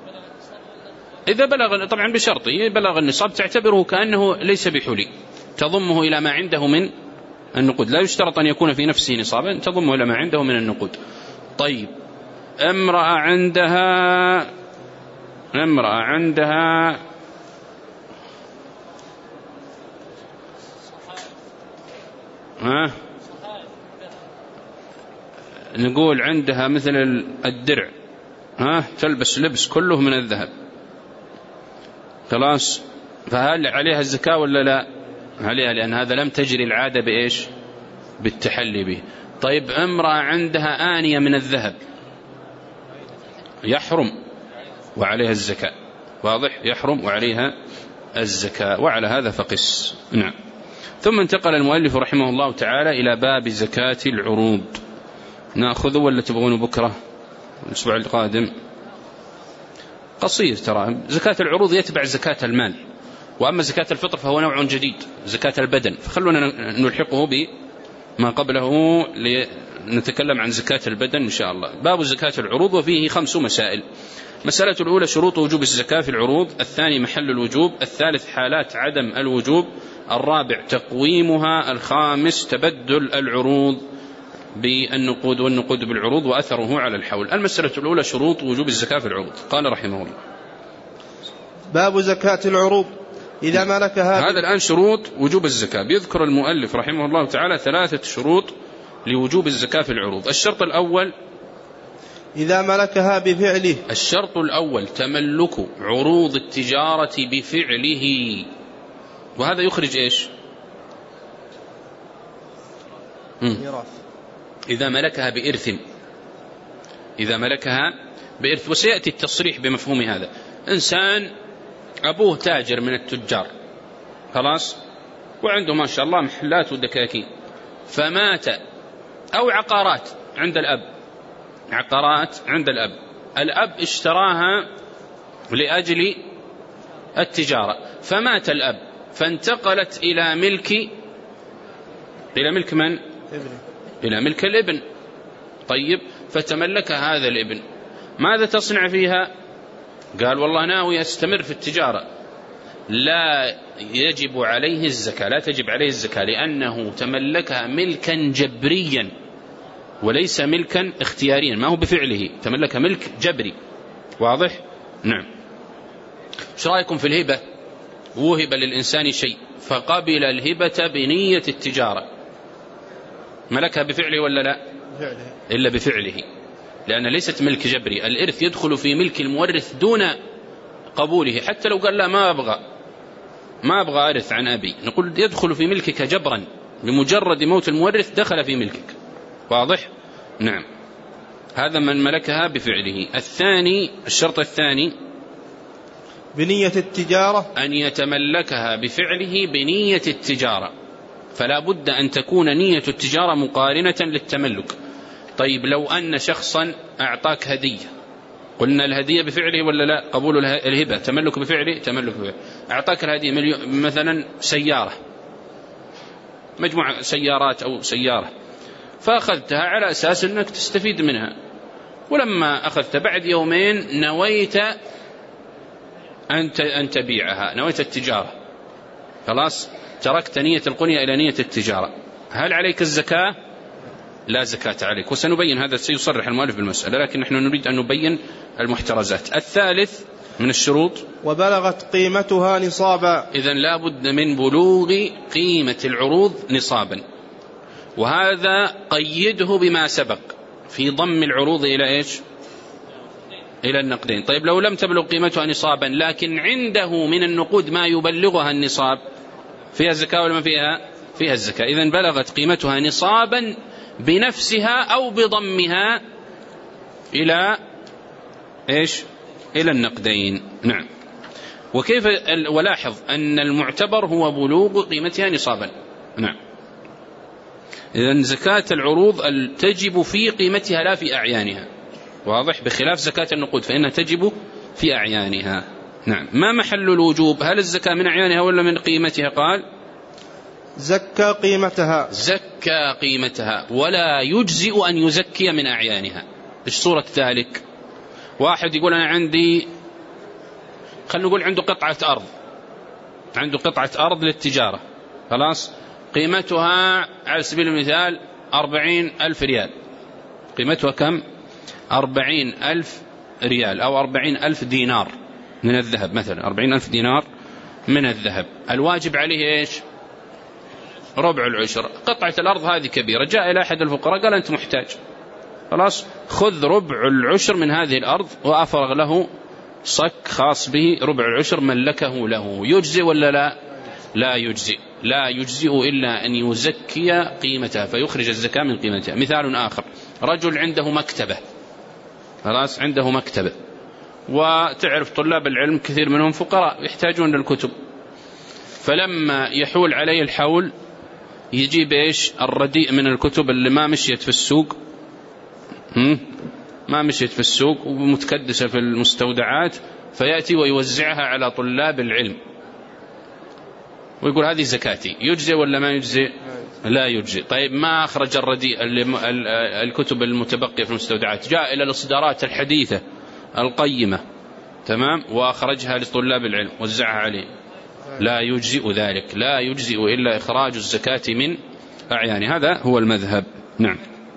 [SPEAKER 1] إذا بلغ، طبعا بشرطه بلغ النصاب تعتبره كأنه ليس بحلي، تضمه إلى ما عنده من النقود، لا يشترط أن يكون في نفسه نصابا، تضمه إلى ما عنده من النقود. طيب امرأة عندها امرأة عندها ها نقول عندها مثل الدرع، ها تلبس لبس كله من الذهب، خلاص، فهل عليها الزكاة ولا لا؟ عليها، لأن هذا لم تجري العادة بإيش؟ بالتحلي به. طيب امرأة عندها آنية من الذهب، يحرم وعليها الزكاة، واضح؟ يحرم وعليها الزكاة، وعلى هذا فقس. نعم. ثم انتقل المؤلف رحمه الله تعالى إلى باب زكاة العروض. نأخذه ولا تبغون بكرة الأسبوع القادم؟ قصير ترى. زكاة العروض يتبع زكاة المال، وأما زكاة الفطر فهو نوع جديد، زكاة البدن، فخلونا نلحقه بما قبله لنتكلم عن زكاة البدن إن شاء الله. باب زكاة العروض وفيه خمس مسائل. مسألة الأولى شروط وجوب الزكاة في العروض، الثاني محل الوجوب، الثالث حالات عدم الوجوب، الرابع تقويمها، الخامس تبدل العروض بالنقود والنقود بالعروض وأثره على الحول. المسألة الأولى شروط وجوب الزكاة في العروض. قال رحمه الله
[SPEAKER 2] باب زكاة العروض إذا ملكها.
[SPEAKER 1] هذا الآن شروط وجوب الزكاة. بيذكر المؤلف رحمه الله تعالى ثلاثة شروط لوجوب الزكاة في العروض. الشرط الأول
[SPEAKER 2] إذا ملكها بفعله.
[SPEAKER 1] الشرط الأول تملك عروض التجارة بفعله، وهذا يخرج إيش؟
[SPEAKER 2] ميراث.
[SPEAKER 1] إذا ملكها بإرث، إذا ملكها بإرث، وسيأتي التصريح بمفهوم هذا. إنسان أبوه تاجر من التجار، خلاص، وعنده ما شاء الله محلات ودكاكين، فمات، أو عقارات عند الأب، عقارات عند الأب، الأب اشتراها لأجل التجارة، فمات الأب، فانتقلت إلى ملك إلى ملك من؟
[SPEAKER 2] ابن.
[SPEAKER 1] إلى ملك الابن. طيب فتملك هذا الابن، ماذا تصنع فيها؟ قال والله ناوي أستمر في التجارة، لا يجب عليه الزكاة، لا تجب عليه الزكاة، لأنه تملكها ملكا جبريا وليس ملكا اختياريا، ما هو بفعله، تملك ملك جبري. واضح؟ نعم. ايش رأيكم في الهبة؟ وهب للإنسان شيء فقبل الهبة بنية التجارة، ملكها بفعله ولا لا؟ بفعله. إلا بفعله، لأن ليست ملك جبري. الإرث يدخل في ملك المورث دون قبوله، حتى لو قال لا ما أبغى ما أبغى أرث عن أبي، نقول يدخل في ملكك جبرا، بمجرد موت المورث دخل في ملكك. واضح؟ نعم. هذا من ملكها بفعله. الثاني، الشرط الثاني
[SPEAKER 2] بنية التجارة،
[SPEAKER 1] أن يتملكها بفعله بنية التجارة، فلا بد أن تكون نية التجارة مقارنة للتملك. طيب لو أن شخصا أعطاك هدية، قلنا الهدية بفعله ولا لا؟ قبول الهبة تملك بفعله، تملك بفعله. أعطاك الهدية مثلا سيارة، مجموعة سيارات أو سيارة، فأخذتها على أساس أنك تستفيد منها، ولما أخذت بعد يومين نويت أن تبيعها، نويت التجارة، خلاص تركت نية القنية إلى نية التجارة، هل عليك الزكاة؟ لا زكاة عليك، وسنبين هذا، سيصرح المؤلف بالمسألة، لكن نحن نريد أن نبين المحترزات. الثالث من الشروط
[SPEAKER 2] وبلغت قيمتها نصابا،
[SPEAKER 1] إذن لا بد من بلوغ قيمة العروض نصابا، وهذا قيده بما سبق في ضم العروض إلى إيش؟ إلى النقدين. طيب لو لم تبلغ قيمتها نصابا لكن عنده من النقود ما يبلغها النصاب، فيها الزكاة ولا ما فيها؟ فيها الزكاة. إذن بلغت قيمتها نصابا بنفسها أو بضمها إلى إيش؟ إلى النقدين. نعم. وكيف؟ ولاحظ أن المعتبر هو بلوغ قيمتها نصابا. نعم. إذن زكاة العروض تجب في قيمتها لا في أعيانها، واضح؟ بخلاف زكاة النقود فإنها تجب في أعيانها. نعم. ما محل الوجوب؟ هل الزكاة من أعيانها ولا من قيمتها؟ قال
[SPEAKER 2] زكى قيمتها،
[SPEAKER 1] زكى قيمتها، ولا يجزئ أن يزكي من أعيانها. إيش صورة ذلك؟ واحد يقول أنا عندي، خلنا نقول عنده قطعة أرض، عنده قطعة أرض للتجارة، خلاص قيمتها على سبيل المثال أربعين ألف ريال، قيمتها كم؟ أربعين ألف ريال أو أربعين ألف دينار من الذهب مثلا، أربعين ألف دينار من الذهب. الواجب عليه إيش؟ ربع العشر. قطعة الأرض هذه كبيرة، جاء إلى أحد الفقراء قال أنت محتاج، خلاص خذ ربع العشر من هذه الأرض، وأفرغ له صك خاص به ربع العشر ملكه له. يجزي ولا لا؟ لا يجزي، لا يجزئ إلا أن يزكي قيمتها فيخرج الزكاة من قيمتها. مثال آخر، رجل عنده مكتبة، خلاص عنده مكتبة، وتعرف طلاب العلم كثير منهم فقراء يحتاجون للكتب، فلما يحول عليه الحول يجيب إيش؟ الرديء من الكتب اللي ما مشيت في السوق، ما مشيت في السوق ومتكدسة في المستودعات، فيأتي ويوزعها على طلاب العلم ويقول هذه زكاتي. يجزي ولا ما يجزي؟ لا يجزي. طيب ما أخرج الرديء الكتب المتبقية في المستودعات، جاء إلى الإصدارات الحديثة القيمة، تمام، وأخرجها لطلاب العلم وزعها عليه، لا يجزئ ذلك، لا يجزئ إلا إخراج الزكاة من أعيان. هذا هو المذهب. نعم.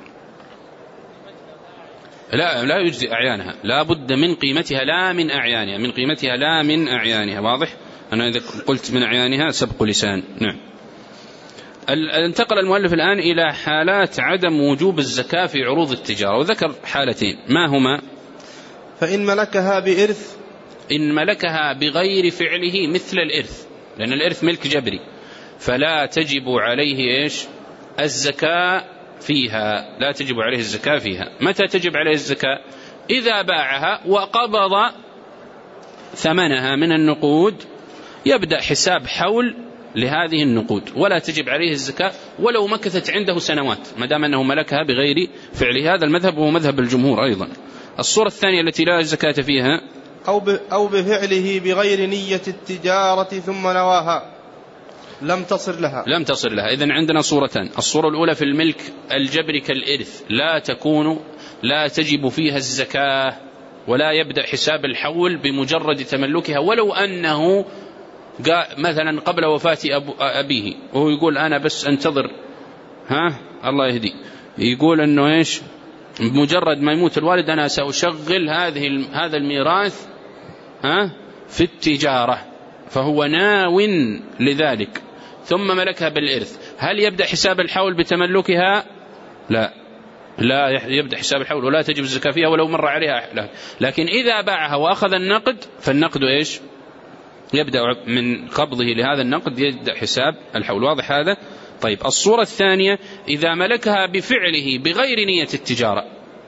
[SPEAKER 1] لا لا يجزئ أعيانها، لا بد من قيمتها لا من أعيانها، من قيمتها لا من أعيانها. واضح؟ أنا إذا قلت من أعيانها سبق لسان. نعم. انتقل المؤلف الآن إلى حالات عدم وجوب الزكاة في عروض التجارة، وذكر حالتين، ما هما؟
[SPEAKER 2] فإن ملكها بإرث،
[SPEAKER 1] إن ملكها بغير فعله مثل الإرث، لأن الإرث ملك جبري، فلا تجب عليه إيش؟ الزكاة فيها، لا تجب عليه الزكاة فيها. متى تجب عليه الزكاة؟ إذا باعها وقبض ثمنها من النقود، يبدأ حساب حول لهذه النقود، ولا تجب عليه الزكاة ولو مكثت عنده سنوات، ما دام أنه ملكها بغير فعله. هذا المذهب هو مذهب الجمهور أيضا. الصورة الثانية التي لا زكاة فيها
[SPEAKER 2] أو أو بفعله بغير نية التجارة ثم نواها، لم تصر لها،
[SPEAKER 1] لم تصر لها. إذن عندنا صورتان، الصورة الأولى في الملك الجبري كالإرث، لا تكون لا تجب فيها الزكاة، ولا يبدأ حساب الحول بمجرد تملكها، ولو أنه مثلا قبل وفاة أبيه وهو يقول أنا بس أنتظر ها الله يهدي، يقول أنه إيش بمجرد ما يموت الوالد أنا سأشغل هذه هذا الميراث ها في التجارة، فهو ناو لذلك ثم ملكها بالإرث. هل يبدأ حساب الحول بتملكها؟ لا، لا يبدأ حساب الحول ولا تجب الزكاة فيها ولو مر عليها لا. لكن إذا باعها وأخذ النقد فالنقد إيش يبدأ من قبضه لهذا النقد يبدأ حساب الحول. واضح هذا؟ طيب الصورة الثانية إذا ملكها بفعله بغير نية التجارة،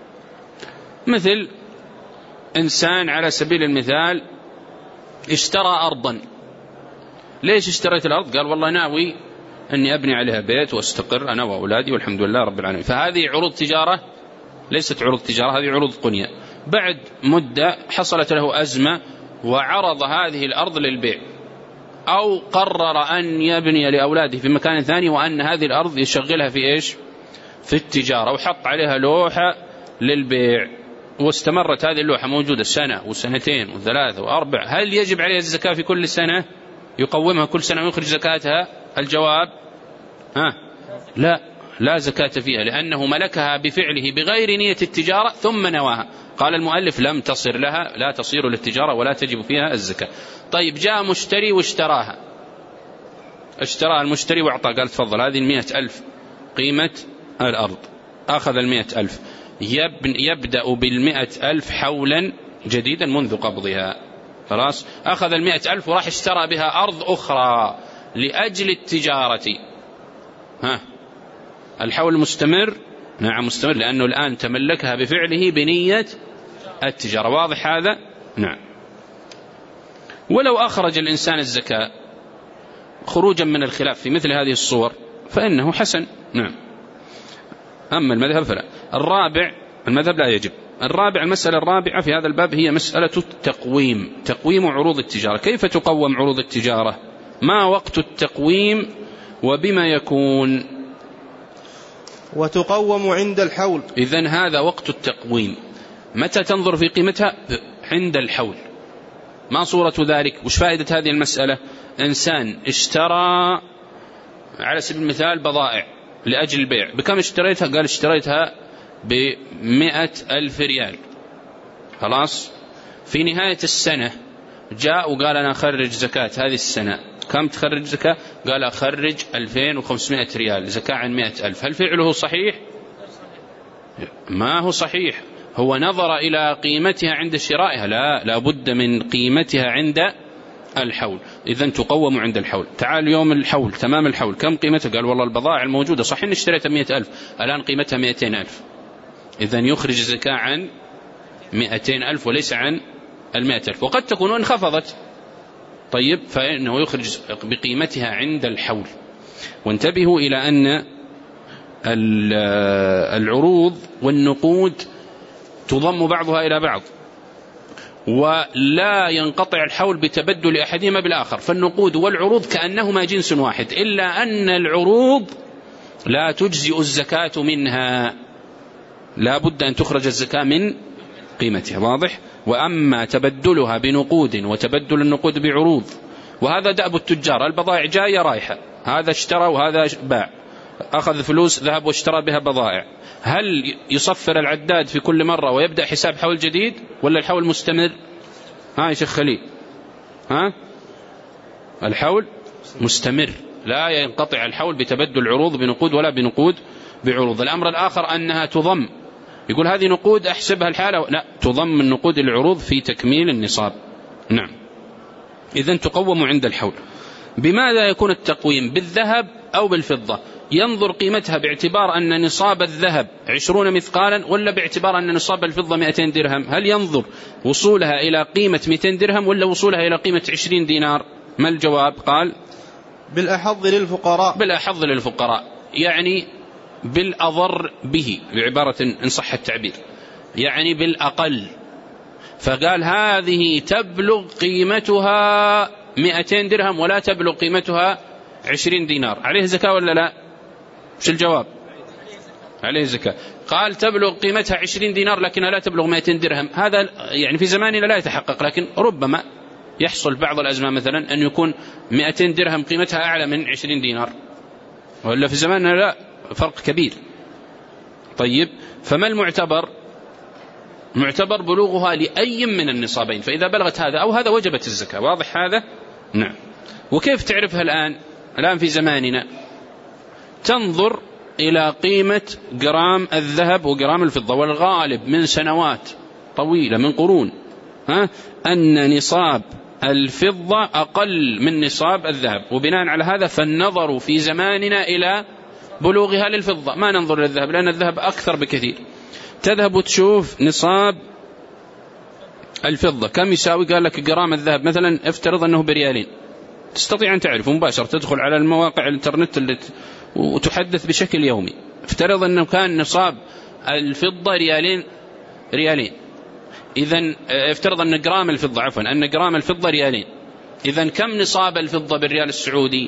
[SPEAKER 1] مثل إنسان على سبيل المثال اشترى أرضا. ليش اشتريت الأرض؟ قال والله ناوي أني أبني عليها بيت واستقر أنا وأولادي والحمد لله رب العالمين. فهذه عروض تجارة ليست عروض تجارة، هذه عروض قنية. بعد مدة حصلت له أزمة وعرض هذه الأرض للبيع، أو قرر أن يبني لأولاده في مكان ثاني وأن هذه الأرض يشغلها في إيش في التجارة، وحط عليها لوحة للبيع واستمرت هذه اللوحة موجودة سنة وسنتين وثلاثة وأربع، هل يجب عليها الزكاة في كل سنة يقومها كل سنة ويخرج زكاتها؟ الجواب ها لا، لا زكاة فيها لأنه ملكها بفعله بغير نية التجارة ثم نواها. قال المؤلف لم تصير لها، لا تصير للتجارة ولا تجب فيها الزكاة. طيب جاء مشتري واشتراها، اشتراها المشتري وأعطى قال تفضل هذه المئة ألف قيمة الأرض، أخذ المئة ألف، يبدأ بالمئة ألف حولا جديدا منذ قبضها. خلاص أخذ المئة ألف وراح اشترى بها أرض أخرى لأجل التجارة، ها الحول مستمر؟ نعم مستمر، لأنه الآن تملكها بفعله بنية التجارة. واضح هذا؟ نعم. ولو أخرج الإنسان الزكاة خروجا من الخلاف في مثل هذه الصور فإنه حسن. نعم. أما المذهب فلا. الرابع المذهب لا يجب. الرابع المسألة الرابعة في هذا الباب هي مسألة التقويم، تقويم عروض التجارة. كيف تقوم عروض التجارة؟ ما وقت التقويم وبما يكون؟
[SPEAKER 2] وتقوم عند الحول.
[SPEAKER 1] إذن هذا وقت التقويم. متى تنظر في قيمتها؟ عند الحول. ما صورة ذلك؟ وش فائدة هذه المسألة؟ إنسان اشترى على سبيل المثال بضائع لأجل البيع، بكم اشتريتها؟ قال اشتريتها بمئة ألف ريال. خلاص في نهاية السنة جاء وقال أنا أخرج زكاة هذه السنة، كم تخرج زكاة؟ قال أخرج ألفين وخمسمائة ريال زكاة عن مئة ألف. هل فعله صحيح؟ ما هو صحيح، هو نظر إلى قيمتها عند شرائها، لا لا بد من قيمتها عند الحول. إذن تقوم عند الحول. تعال يوم الحول تمام الحول كم قيمتها؟ قال والله البضائع الموجودة صحيح اشتريتها مئة ألف، الآن قيمتها مئتين ألف، إذن يخرج زكاة عن مئتين ألف وليس عن المئة ألف، وقد تكون انخفضت. طيب فإنه يخرج بقيمتها عند الحول. وانتبهوا إلى أن العروض والنقود تضم بعضها إلى بعض ولا ينقطع الحول بتبدل أحدهما بالآخر، فالنقود والعروض كأنهما جنس واحد، إلا أن العروض لا تجزئ الزكاة منها، لا بد أن تخرج الزكاة من قيمتها. واضح؟ وأما تبدلها بنقود وتبدل النقود بعروض، وهذا دأب التجار، البضائع جاية رايحة، هذا اشترى وهذا باع، أخذ فلوس ذهب واشترى بها بضائع، هل يصفر العداد في كل مرة ويبدأ حساب حول جديد ولا الحول مستمر؟ ها يا شيخ خليل، ها الحول مستمر، لا ينقطع الحول بتبدل عروض بنقود ولا بنقود بعروض. الأمر الآخر أنها تضم، يقول هذه نقود أحسبها الحالة، لا تضم النقود العروض في تكميل النصاب. نعم. إذن تقوم عند الحول. بماذا يكون التقويم؟ بالذهب أو بالفضة؟ ينظر قيمتها باعتبار أن نصاب الذهب عشرون مثقالا ولا باعتبار أن نصاب الفضة مئتين درهم؟ هل ينظر وصولها إلى قيمة مئتين درهم ولا وصولها إلى قيمة عشرين دينار؟ ما الجواب؟ قال
[SPEAKER 2] بالأحظ للفقراء.
[SPEAKER 1] بالأحظ للفقراء، يعني بالأضر به بعبارة إن صح التعبير، يعني بالأقل. فقال هذه تبلغ قيمتها مئتين درهم ولا تبلغ قيمتها عشرين دينار، عليه زكاة ولا لا؟ مش الجواب؟ عليه زكاة. قال تبلغ قيمتها عشرين دينار لكنها لا تبلغ مئتين درهم، هذا يعني في زماننا لا يتحقق، لكن ربما يحصل بعض الأزمان مثلا أن يكون مئتين درهم قيمتها أعلى من عشرين دينار، وإلا في زماننا لا، فرق كبير. طيب فما المعتبر؟ معتبر بلوغها لأي من النصابين، فإذا بلغت هذا أو هذا وجبت الزكاة. واضح هذا؟ نعم. وكيف تعرفها الآن؟ الآن في زماننا تنظر إلى قيمة جرام الذهب وجرام الفضة، والغالب من سنوات طويلة من قرون ها أن نصاب الفضة أقل من نصاب الذهب، وبناء على هذا فالنظر في زماننا إلى بلوغها للفضة، ما ننظر للذهب لأن الذهب أكثر بكثير. تذهب وتشوف نصاب الفضة كم يساوي، قال لك جرام الذهب مثلا افترض أنه بريالين، تستطيع أن تعرف مباشرة، تدخل على المواقع الانترنت اللي وتحدث بشكل يومي. افترض أنه كان نصاب الفضة ريالين ريالين إذن افترض أن جرام الفضة عفوا أن جرام الفضة ريالين، إذن كم نصاب الفضة بالريال السعودي؟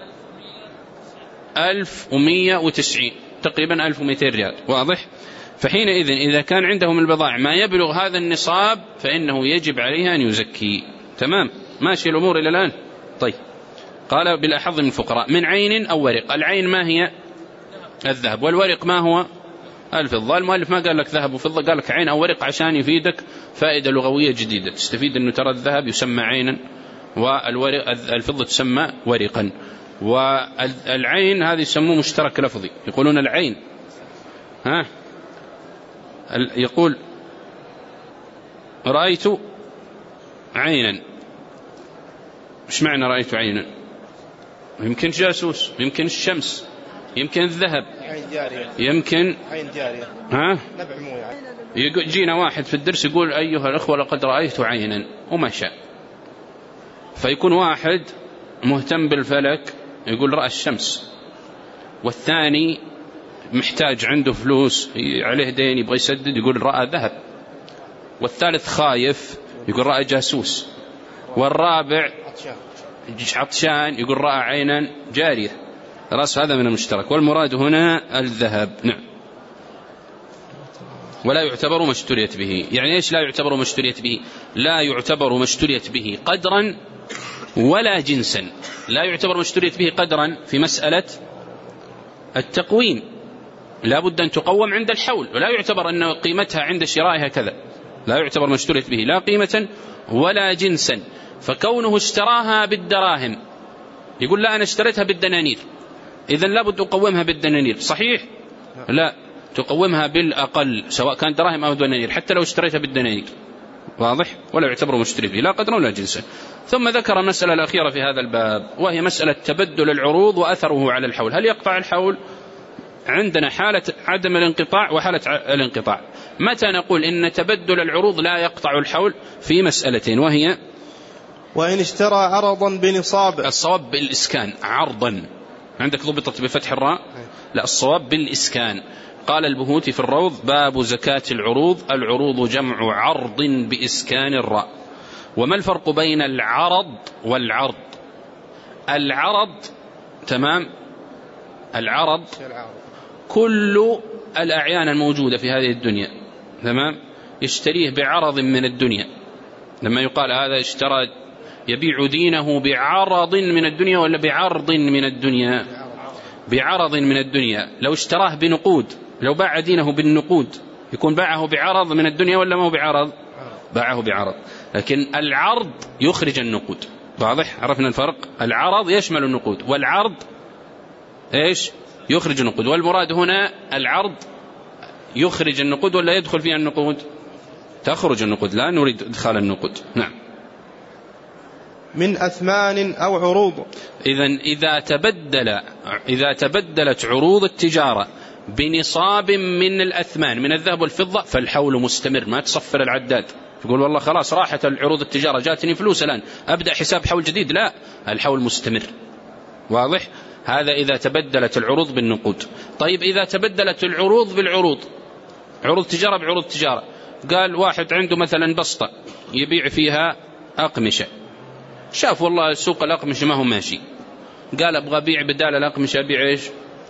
[SPEAKER 1] ألف ومئة وتسعين، تقريبا ألف ومئتين ريال. واضح؟ فحينئذ إذا كان عندهم البضائع ما يبلغ هذا النصاب فإنه يجب عليها أن يزكي. تمام؟ ماشي الأمور إلى الآن؟ طيب. قال بالأحظ من الفقراء من عين أو ورق. العين ما هي؟ الذهب، والورق ما هو؟ الفضة. المؤلف ما قال لك ذهب وفضة، قال لك عين أو ورق عشان يفيدك فائدة لغوية جديدة، تستفيد أنه ترى الذهب يسمى عينا والورق الفضة تسمى ورقا، والعين هذه يسموه مشترك لفظي، يقولون العين ها يقول رأيت عينا. إيش معنى رأيت عينا؟ يمكن جاسوس، يمكن الشمس، يمكن الذهب، يمكن عين جارية. ها يجينا واحد في الدرس يقول أيها الأخوة لقد رأيت عينا وما شاء، فيكون واحد مهتم بالفلك يقول رأى الشمس، والثاني محتاج عنده فلوس عليه دين يبغى يسدد يقول رأى ذهب، والثالث خايف يقول رأى جاسوس، والرابع عطشان يقول رأى عينا جارية. رأس هذا من المشترك، والمراد هنا الذهب. نعم. ولا يعتبر ما اشتريت به. يعني إيش لا يعتبر ما اشتريت به؟ لا يعتبر ما اشتريت به قدرا ولا جنسا. لا يعتبر ما اشتريت به قدرا في مسألة التقويم، لا بد أن تقوم عند الحول، ولا يعتبر أن قيمتها عند شرائها كذا. لا يعتبر ما اشتريت به لا قيمة ولا جنسا. فكونه اشتراها بالدراهم يقول لا أنا اشتريتها بالدنانير، إذن لا بد أقومها بالدنانير، صحيح؟ لا، تقومها بالأقل سواء كان دراهم أو دنانير حتى لو اشتريتها بالدنانير. واضح؟ ولا يعتبر مشتري به لا قدر ولا جنسا. ثم ذكر المسألة الأخيرة في هذا الباب، وهي مسألة تبدل العروض وأثره على الحول. هل يقطع الحول؟ عندنا حالة عدم الانقطاع وحالة الانقطاع. متى نقول إن تبدل العروض لا يقطع الحول؟ في مسألتين، وهي
[SPEAKER 2] وإن اشترى عرضا بنصاب.
[SPEAKER 1] الصواب بالإسكان، عرضا عندك ضبطت بفتح الراء، لا الصواب بالإسكان. قال البهوتي في الروض باب زكاة العروض، العروض جمع عرض بإسكان الراء. وما الفرق بين العرض والعرض؟ العرض تمام، العرض كل الأعيان الموجودة في هذه الدنيا تمام، يشتريه بعرض من الدنيا. لما يقال هذا اشترى يبيع دينه بعرض من الدنيا ولا بعرض من الدنيا؟ بعرض من الدنيا. لو اشتراه بنقود، لو باع دينه بالنقود يكون باعه بعرض من الدنيا ولا ما هو بعرض؟ باعه بعرض. لكن العرض يخرج النقود. واضح؟ عرفنا الفرق. العرض يشمل النقود، والعرض ايش؟ يخرج النقود. والمراد هنا العرض يخرج النقود ولا يدخل فيها النقود؟ تخرج النقود، لا نريد ادخال النقود. نعم.
[SPEAKER 2] من أثمان أو عروض.
[SPEAKER 1] إذن إذا تبدل إذا تبدلت عروض التجارة بنصاب من الأثمان من الذهب والفضة فالحول مستمر، ما تصفر العداد تقول والله خلاص راحت العروض التجارة جاتني فلوس الآن أبدأ حساب حول جديد، لا، الحول مستمر. واضح؟ هذا إذا تبدلت العروض بالنقود. طيب إذا تبدلت العروض بالعروض، عروض تجارة بعروض تجارة، قال واحد عنده مثلا بسطة يبيع فيها أقمشة، شاف والله سوق الأقمشة ما هو ماشي، قال أبغى أبيع بدال الأقمشة أبيع إيش؟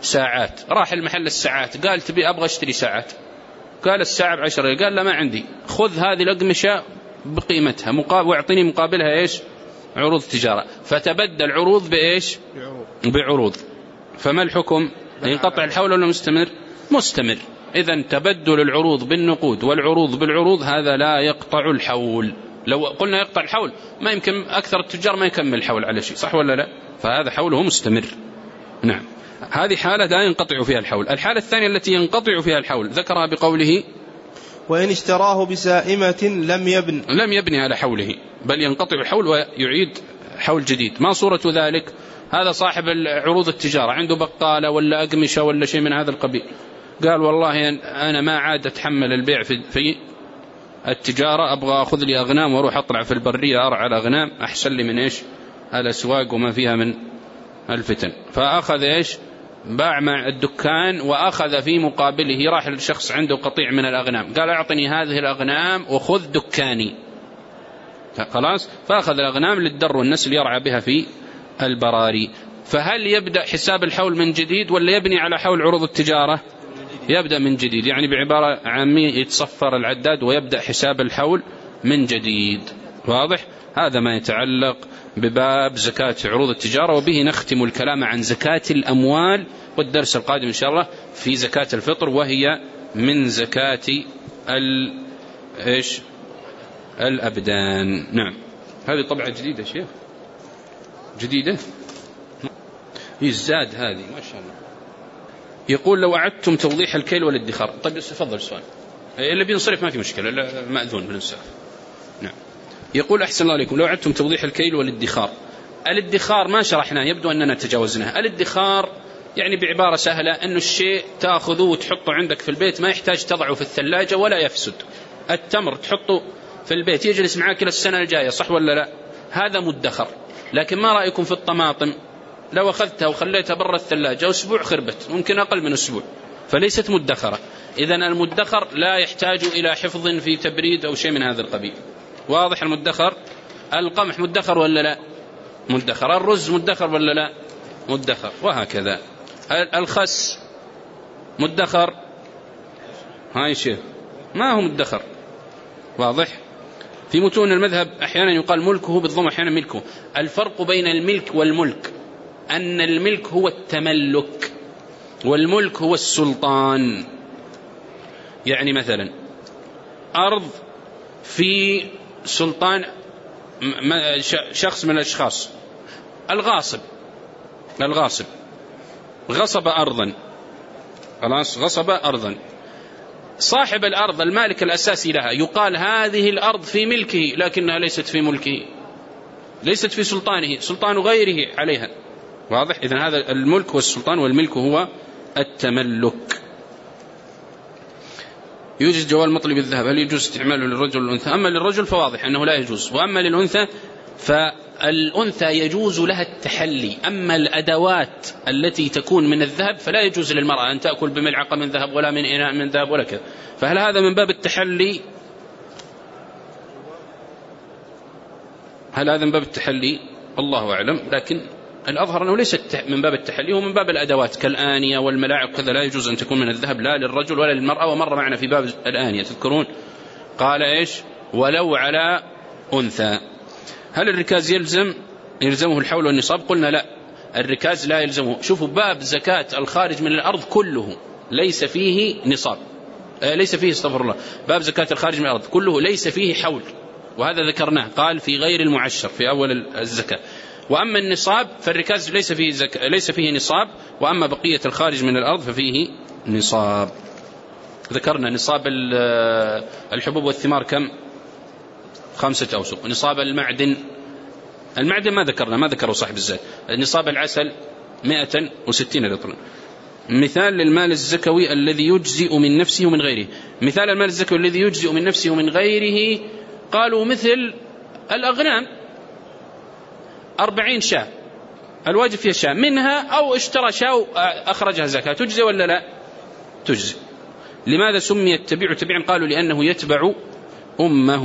[SPEAKER 1] ساعات، راح المحل الساعات قال تبي أبغى اشتري ساعات، قال الساعة بعشرة ريال، قال لا ما عندي، خذ هذه الأقمشة بقيمتها مقابل واعطيني مقابلها إيش؟ عروض تجارة. فتبدل عروض بإيش؟ بعروض. فما الحكم؟ ينقطع الحول ولا مستمر؟ مستمر. إذن تبدل العروض بالنقود والعروض بالعروض هذا لا يقطع الحول. لو قلنا يقطع الحول ما يمكن أكثر التجار ما يكمل الحول على شيء، صح ولا لا؟ فهذا حوله مستمر. نعم، هذه حالة لا ينقطع فيها الحول. الحالة الثانية التي ينقطع فيها الحول ذكرها بقوله
[SPEAKER 2] وإن اشتراه بسائمة لم يبن
[SPEAKER 1] لم يبني على حوله، بل ينقطع الحول ويعيد حول جديد. ما صورة ذلك؟ هذا صاحب عروض التجارة عنده بقالة ولا أقمشة ولا شيء من هذا القبيل، قال والله أنا ما عاد أتحمل البيع في التجارة، أبغى أخذ لي أغنام وأروح أطلع في البرية أرعى الأغنام، أحسن لي من إيش؟ الأسواق وما فيها من الفتن. فأخذ إيش؟ باع مع الدكان وأخذ في مقابله، راح الشخص عنده قطيع من الأغنام قال أعطني هذه الأغنام وخذ دكاني، خلاص، فأخذ الأغنام للدر والنسل يرعى بها في البراري. فهل يبدأ حساب الحول من جديد ولا يبني على حول عروض التجارة؟ يبدأ من جديد، يعني بعبارة عامية يتصفر العداد ويبدأ حساب الحول من جديد. واضح؟ هذا ما يتعلق بباب زكاة عروض التجارة، وبه نختم الكلام عن زكاة الأموال، والدرس القادم إن شاء الله في زكاة الفطر، وهي من زكاة ال... إيش؟ الأبدان. نعم، هذه طبعة جديدة شيخ، جديدة يزداد هذه ما شاء الله. يقول لو أعدتم توضيح الكيل والادخار. طيب تفضل السؤال، اللي بينصرف ما في مشكلة، مأذون بالانصراف. نعم. يقول أحسن الله عليكم، لو أعدتم توضيح الكيل والادخار. الادخار ما شرحناه، يبدو أننا تجاوزناه. الادخار يعني بعبارة سهلة أنه الشيء تأخذه وتحطه عندك في البيت، ما يحتاج تضعه في الثلاجة ولا يفسد. التمر تحطه في البيت يجلس معاك إلى السنة الجاية، صح ولا لا؟ هذا مدخر. لكن ما رأيكم في الطماطم؟ لو أخذتها وخليتها برا الثلاجة أسبوع خربت، ممكن أقل من أسبوع، فليست مدخرة. إذن المدخر لا يحتاج إلى حفظ في تبريد أو شيء من هذا القبيل. واضح المدخر؟ القمح مدخر ولا لا؟ مدخر. الرز مدخر ولا لا؟ مدخر. وهكذا الخس مدخر، هاي شيء ما هو مدخر. واضح؟ في متون المذهب أحيانا يقال ملكه بالضم، أحيانا ملكه. الفرق بين الملك والملك أن الملك هو التملك والملك هو السلطان. يعني مثلا أرض في سلطان شخص من الأشخاص، الغاصب الغاصب غصب أرضا، خلاص غصب أرضا، صاحب الأرض المالك الأساسي لها يقال هذه الأرض في ملكه، لكنها ليست في ملكه، ليست في سلطانه، سلطان غيره عليها. واضح؟ إذن هذا الملك والسلطان، والملك هو التملك. يوجد جواز مطلب الذهب، هل يجوز استعماله للرجل والأنثى؟ أما للرجل فواضح أنه لا يجوز، وأما للأنثى فالأنثى يجوز لها التحلي. أما الأدوات التي تكون من الذهب فلا يجوز للمرأة أن تأكل بملعقة من ذهب ولا من إناء من ذهب ولا كذا. فهل هذا من باب التحلي؟ هل هذا من باب التحلي؟ الله أعلم، لكن الأظهر أنه ليس من باب التحلي، هو من باب الأدوات كالآنية والملاعق كذا، لا يجوز أن تكون من الذهب لا للرجل ولا للمرأة. ومر معنا في باب الآنية تذكرون قال إيش؟ ولو على أنثى. هل الركاز يلزم يلزمه الحول والنصاب؟ قلنا لا، الركاز لا يلزمه. شوفوا باب زكاة الخارج من الأرض كله ليس فيه نصاب، آه ليس فيه استغفر الله باب زكاة الخارج من الأرض كله ليس فيه حول، وهذا ذكرناه، قال في غير المعشر في أول الزكاة. وأما النصاب فالركاز ليس فيه زك... ليس فيه نصاب، وأما بقية الخارج من الأرض ففيه نصاب. ذكرنا نصاب الحبوب والثمار كم؟ خمسة أوسق. نصاب المعدن المعدن ما ذكرنا، ما ذكره صاحب الزاد. نصاب العسل مئة وستين لترا. مثال للمال الزكوي الذي يجزئ من نفسه ومن غيره. مثال المال الزكوي الذي يجزئ من نفسه ومن غيره قالوا مثل الأغنام، أربعين شاة الواجب فيها شاة منها، أو اشترى شاة أخرجها زكاة، تجزي ولا لا؟ تجزي. لماذا سمي التبيع تبيعا؟ قالوا لأنه يتبع أمه.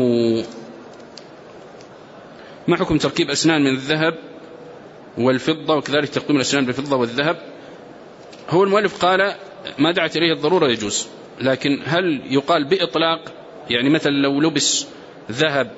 [SPEAKER 1] ما حكم تركيب أسنان من الذهب والفضة وكذلك تقديم الأسنان بالفضة والذهب؟ هو المؤلف قال ما دعت إليه الضرورة يجوز، لكن هل يقال بإطلاق؟ يعني مثلا لو لبس ذهب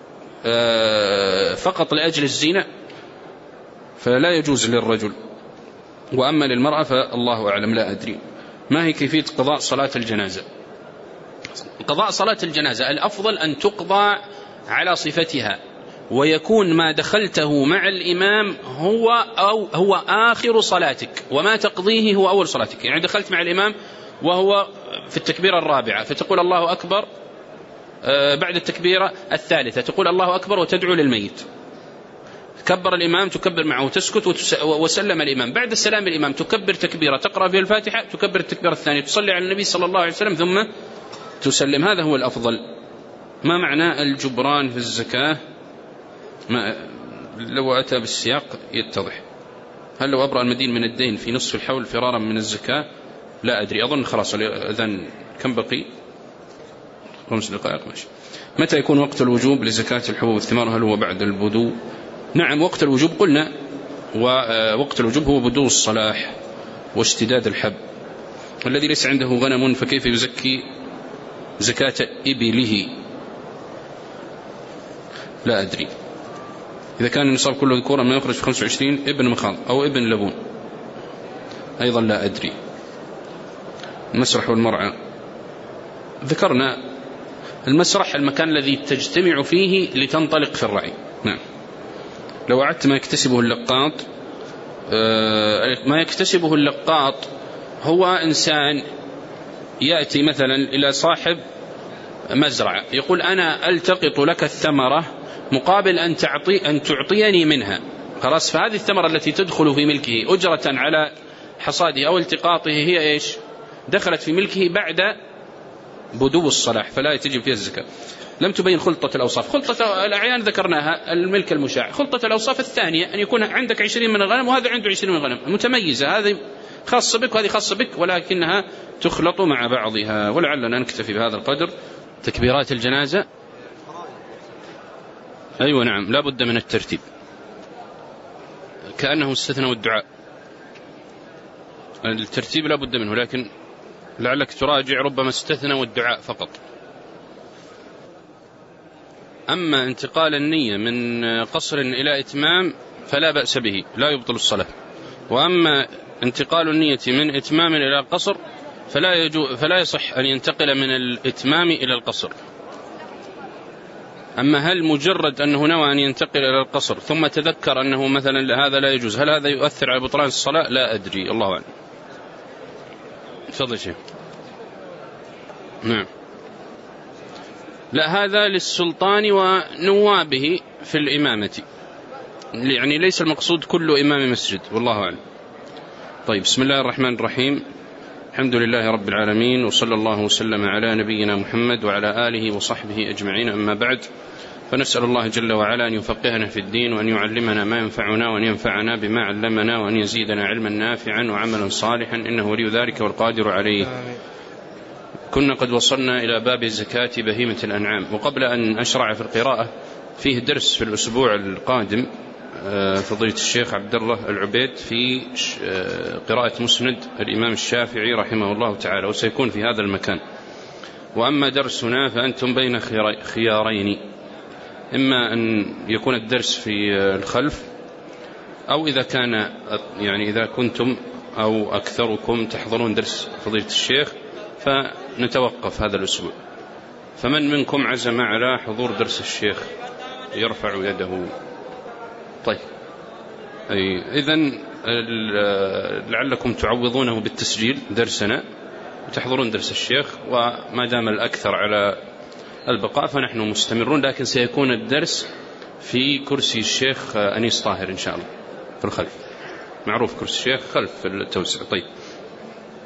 [SPEAKER 1] فقط لأجل الزينة فلا يجوز للرجل، وأما للمرأة فالله أعلم، لا أدري. ما هي كيفية قضاء صلاة الجنازة؟ قضاء صلاة الجنازة الأفضل أن تقضى على صفتها، ويكون ما دخلته مع الإمام هو أو هو آخر صلاتك، وما تقضيه هو أول صلاتك. يعني دخلت مع الإمام وهو في التكبيرة الرابعة فتقول الله أكبر، بعد التكبيرة الثالثة تقول الله أكبر وتدعو للميت، كبر الإمام تكبر معه وتسكت وسلم الإمام، بعد السلام الإمام تكبر تكبيرة تقرأ فيها الفاتحة، تكبر التكبيرة الثانية تصلي على النبي صلى الله عليه وسلم ثم تسلم. هذا هو الأفضل. ما معنى الجبران في الزكاة؟ ما لو أتى بالسياق يتضح. هل لو أبرأ المدين من الدين في نصف الحول فرارا من الزكاة؟ لا أدري، أظن خلاص الأذان كم بقي؟ خمس دقائق ماشي. متى يكون وقت الوجوب لزكاة الحبوب والثمار؟ هل هو بعد البدو؟ نعم وقت الوجوب قلنا، ووقت الوجوب هو بدو الصلاح واشتداد الحب. الذي ليس عنده غنم فكيف يزكي زكاة إبله؟ لا أدري. إذا كان النصاب كله ذكورا ما يخرج في خمسة وعشرين ابن مخاض أو ابن لبون؟ أيضا لا أدري. المسرح والمرعى ذكرنا. المسرح المكان الذي تجتمع فيه لتنطلق في الرعي. نعم. لو أعدت ما يكتسبه اللقاط، ما يكتسبه اللقاط هو إنسان يأتي مثلا إلى صاحب مزرعة يقول أنا ألتقط لك الثمرة مقابل أن تعطي أن تعطيني منها، خلاص. فهذه الثمرة التي تدخل في ملكه أجرة على حصاده أو التقاطه هي إيش؟ دخلت في ملكه بعد بدو الصلاح، فلا تجب فيها الزكاة. لم تبين خلطة الأوصاف. خلطة الأعيان ذكرناها، الملك المشاع. خلطة الأوصاف الثانية أن يكون عندك عشرين من الغنم وهذا عنده عشرين من الغنم متميزة، هذه خاصة بك وهذه خاصة بك، ولكنها تخلط مع بعضها. ولعلنا نكتفي بهذا القدر. تكبيرات الجنازة أيوة نعم لا بد من الترتيب، كأنه استثنوا الدعاء. الترتيب لا بد منه، لكن لعلك تراجع ربما استثنوا الدعاء فقط. أما انتقال النية من قصر إلى إتمام فلا بأس به، لا يبطل الصلاة. وأما انتقال النية من إتمام إلى قصر فلا يجو فلا يصح أن ينتقل من الإتمام إلى القصر. أما هل مجرد أنه نوى أن ينتقل إلى القصر ثم تذكر أنه مثلا هذا لا يجوز، هل هذا يؤثر على بطلان الصلاة؟ لا أدري، الله أعلم. تفضل شيء. نعم. لا، هذا للسلطان ونوابه في الإمامة، يعني ليس المقصود كل إمام مسجد، والله أعلم. طيب، بسم الله الرحمن الرحيم. الحمد لله رب العالمين، وصلى الله وسلم على نبينا محمد وعلى آله وصحبه أجمعين. أما بعد، فنسأل الله جل وعلا أن يفقهنا في الدين، وأن يعلمنا ما ينفعنا، وأن ينفعنا بما علمنا، وأن يزيدنا علما نافعا وعملا صالحا، إنه ولي ذلك والقادر عليه. كنا قد وصلنا إلى باب زكاة بهيمة الأنعام. وقبل أن أشرع في القراءة، فيه درس في الأسبوع القادم فضيلة الشيخ عبد الله العبيد في قراءة مسند الإمام الشافعي رحمه الله تعالى، وسيكون في هذا المكان. وأما درسنا فأنتم بين خيارين، إما أن يكون الدرس في الخلف، أو إذا كان يعني إذا كنتم أو أكثركم تحضرون درس فضيلة الشيخ فنتوقف هذا الأسبوع. فمن منكم عزم على حضور درس الشيخ يرفع يده؟ طيب، أي إذن لعلكم تعوضونه بالتسجيل درسنا وتحضرون درس الشيخ، وما دام الأكثر على البقاء فنحن مستمرون، لكن سيكون الدرس في كرسي الشيخ أنيس طاهر إن شاء الله في الخلف، معروف كرسي الشيخ خلف في التوسع. طيب،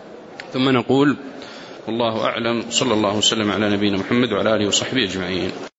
[SPEAKER 1] ثم نقول والله أعلم، صلى الله وسلم على نبينا محمد وعلى آله وصحبه أجمعين.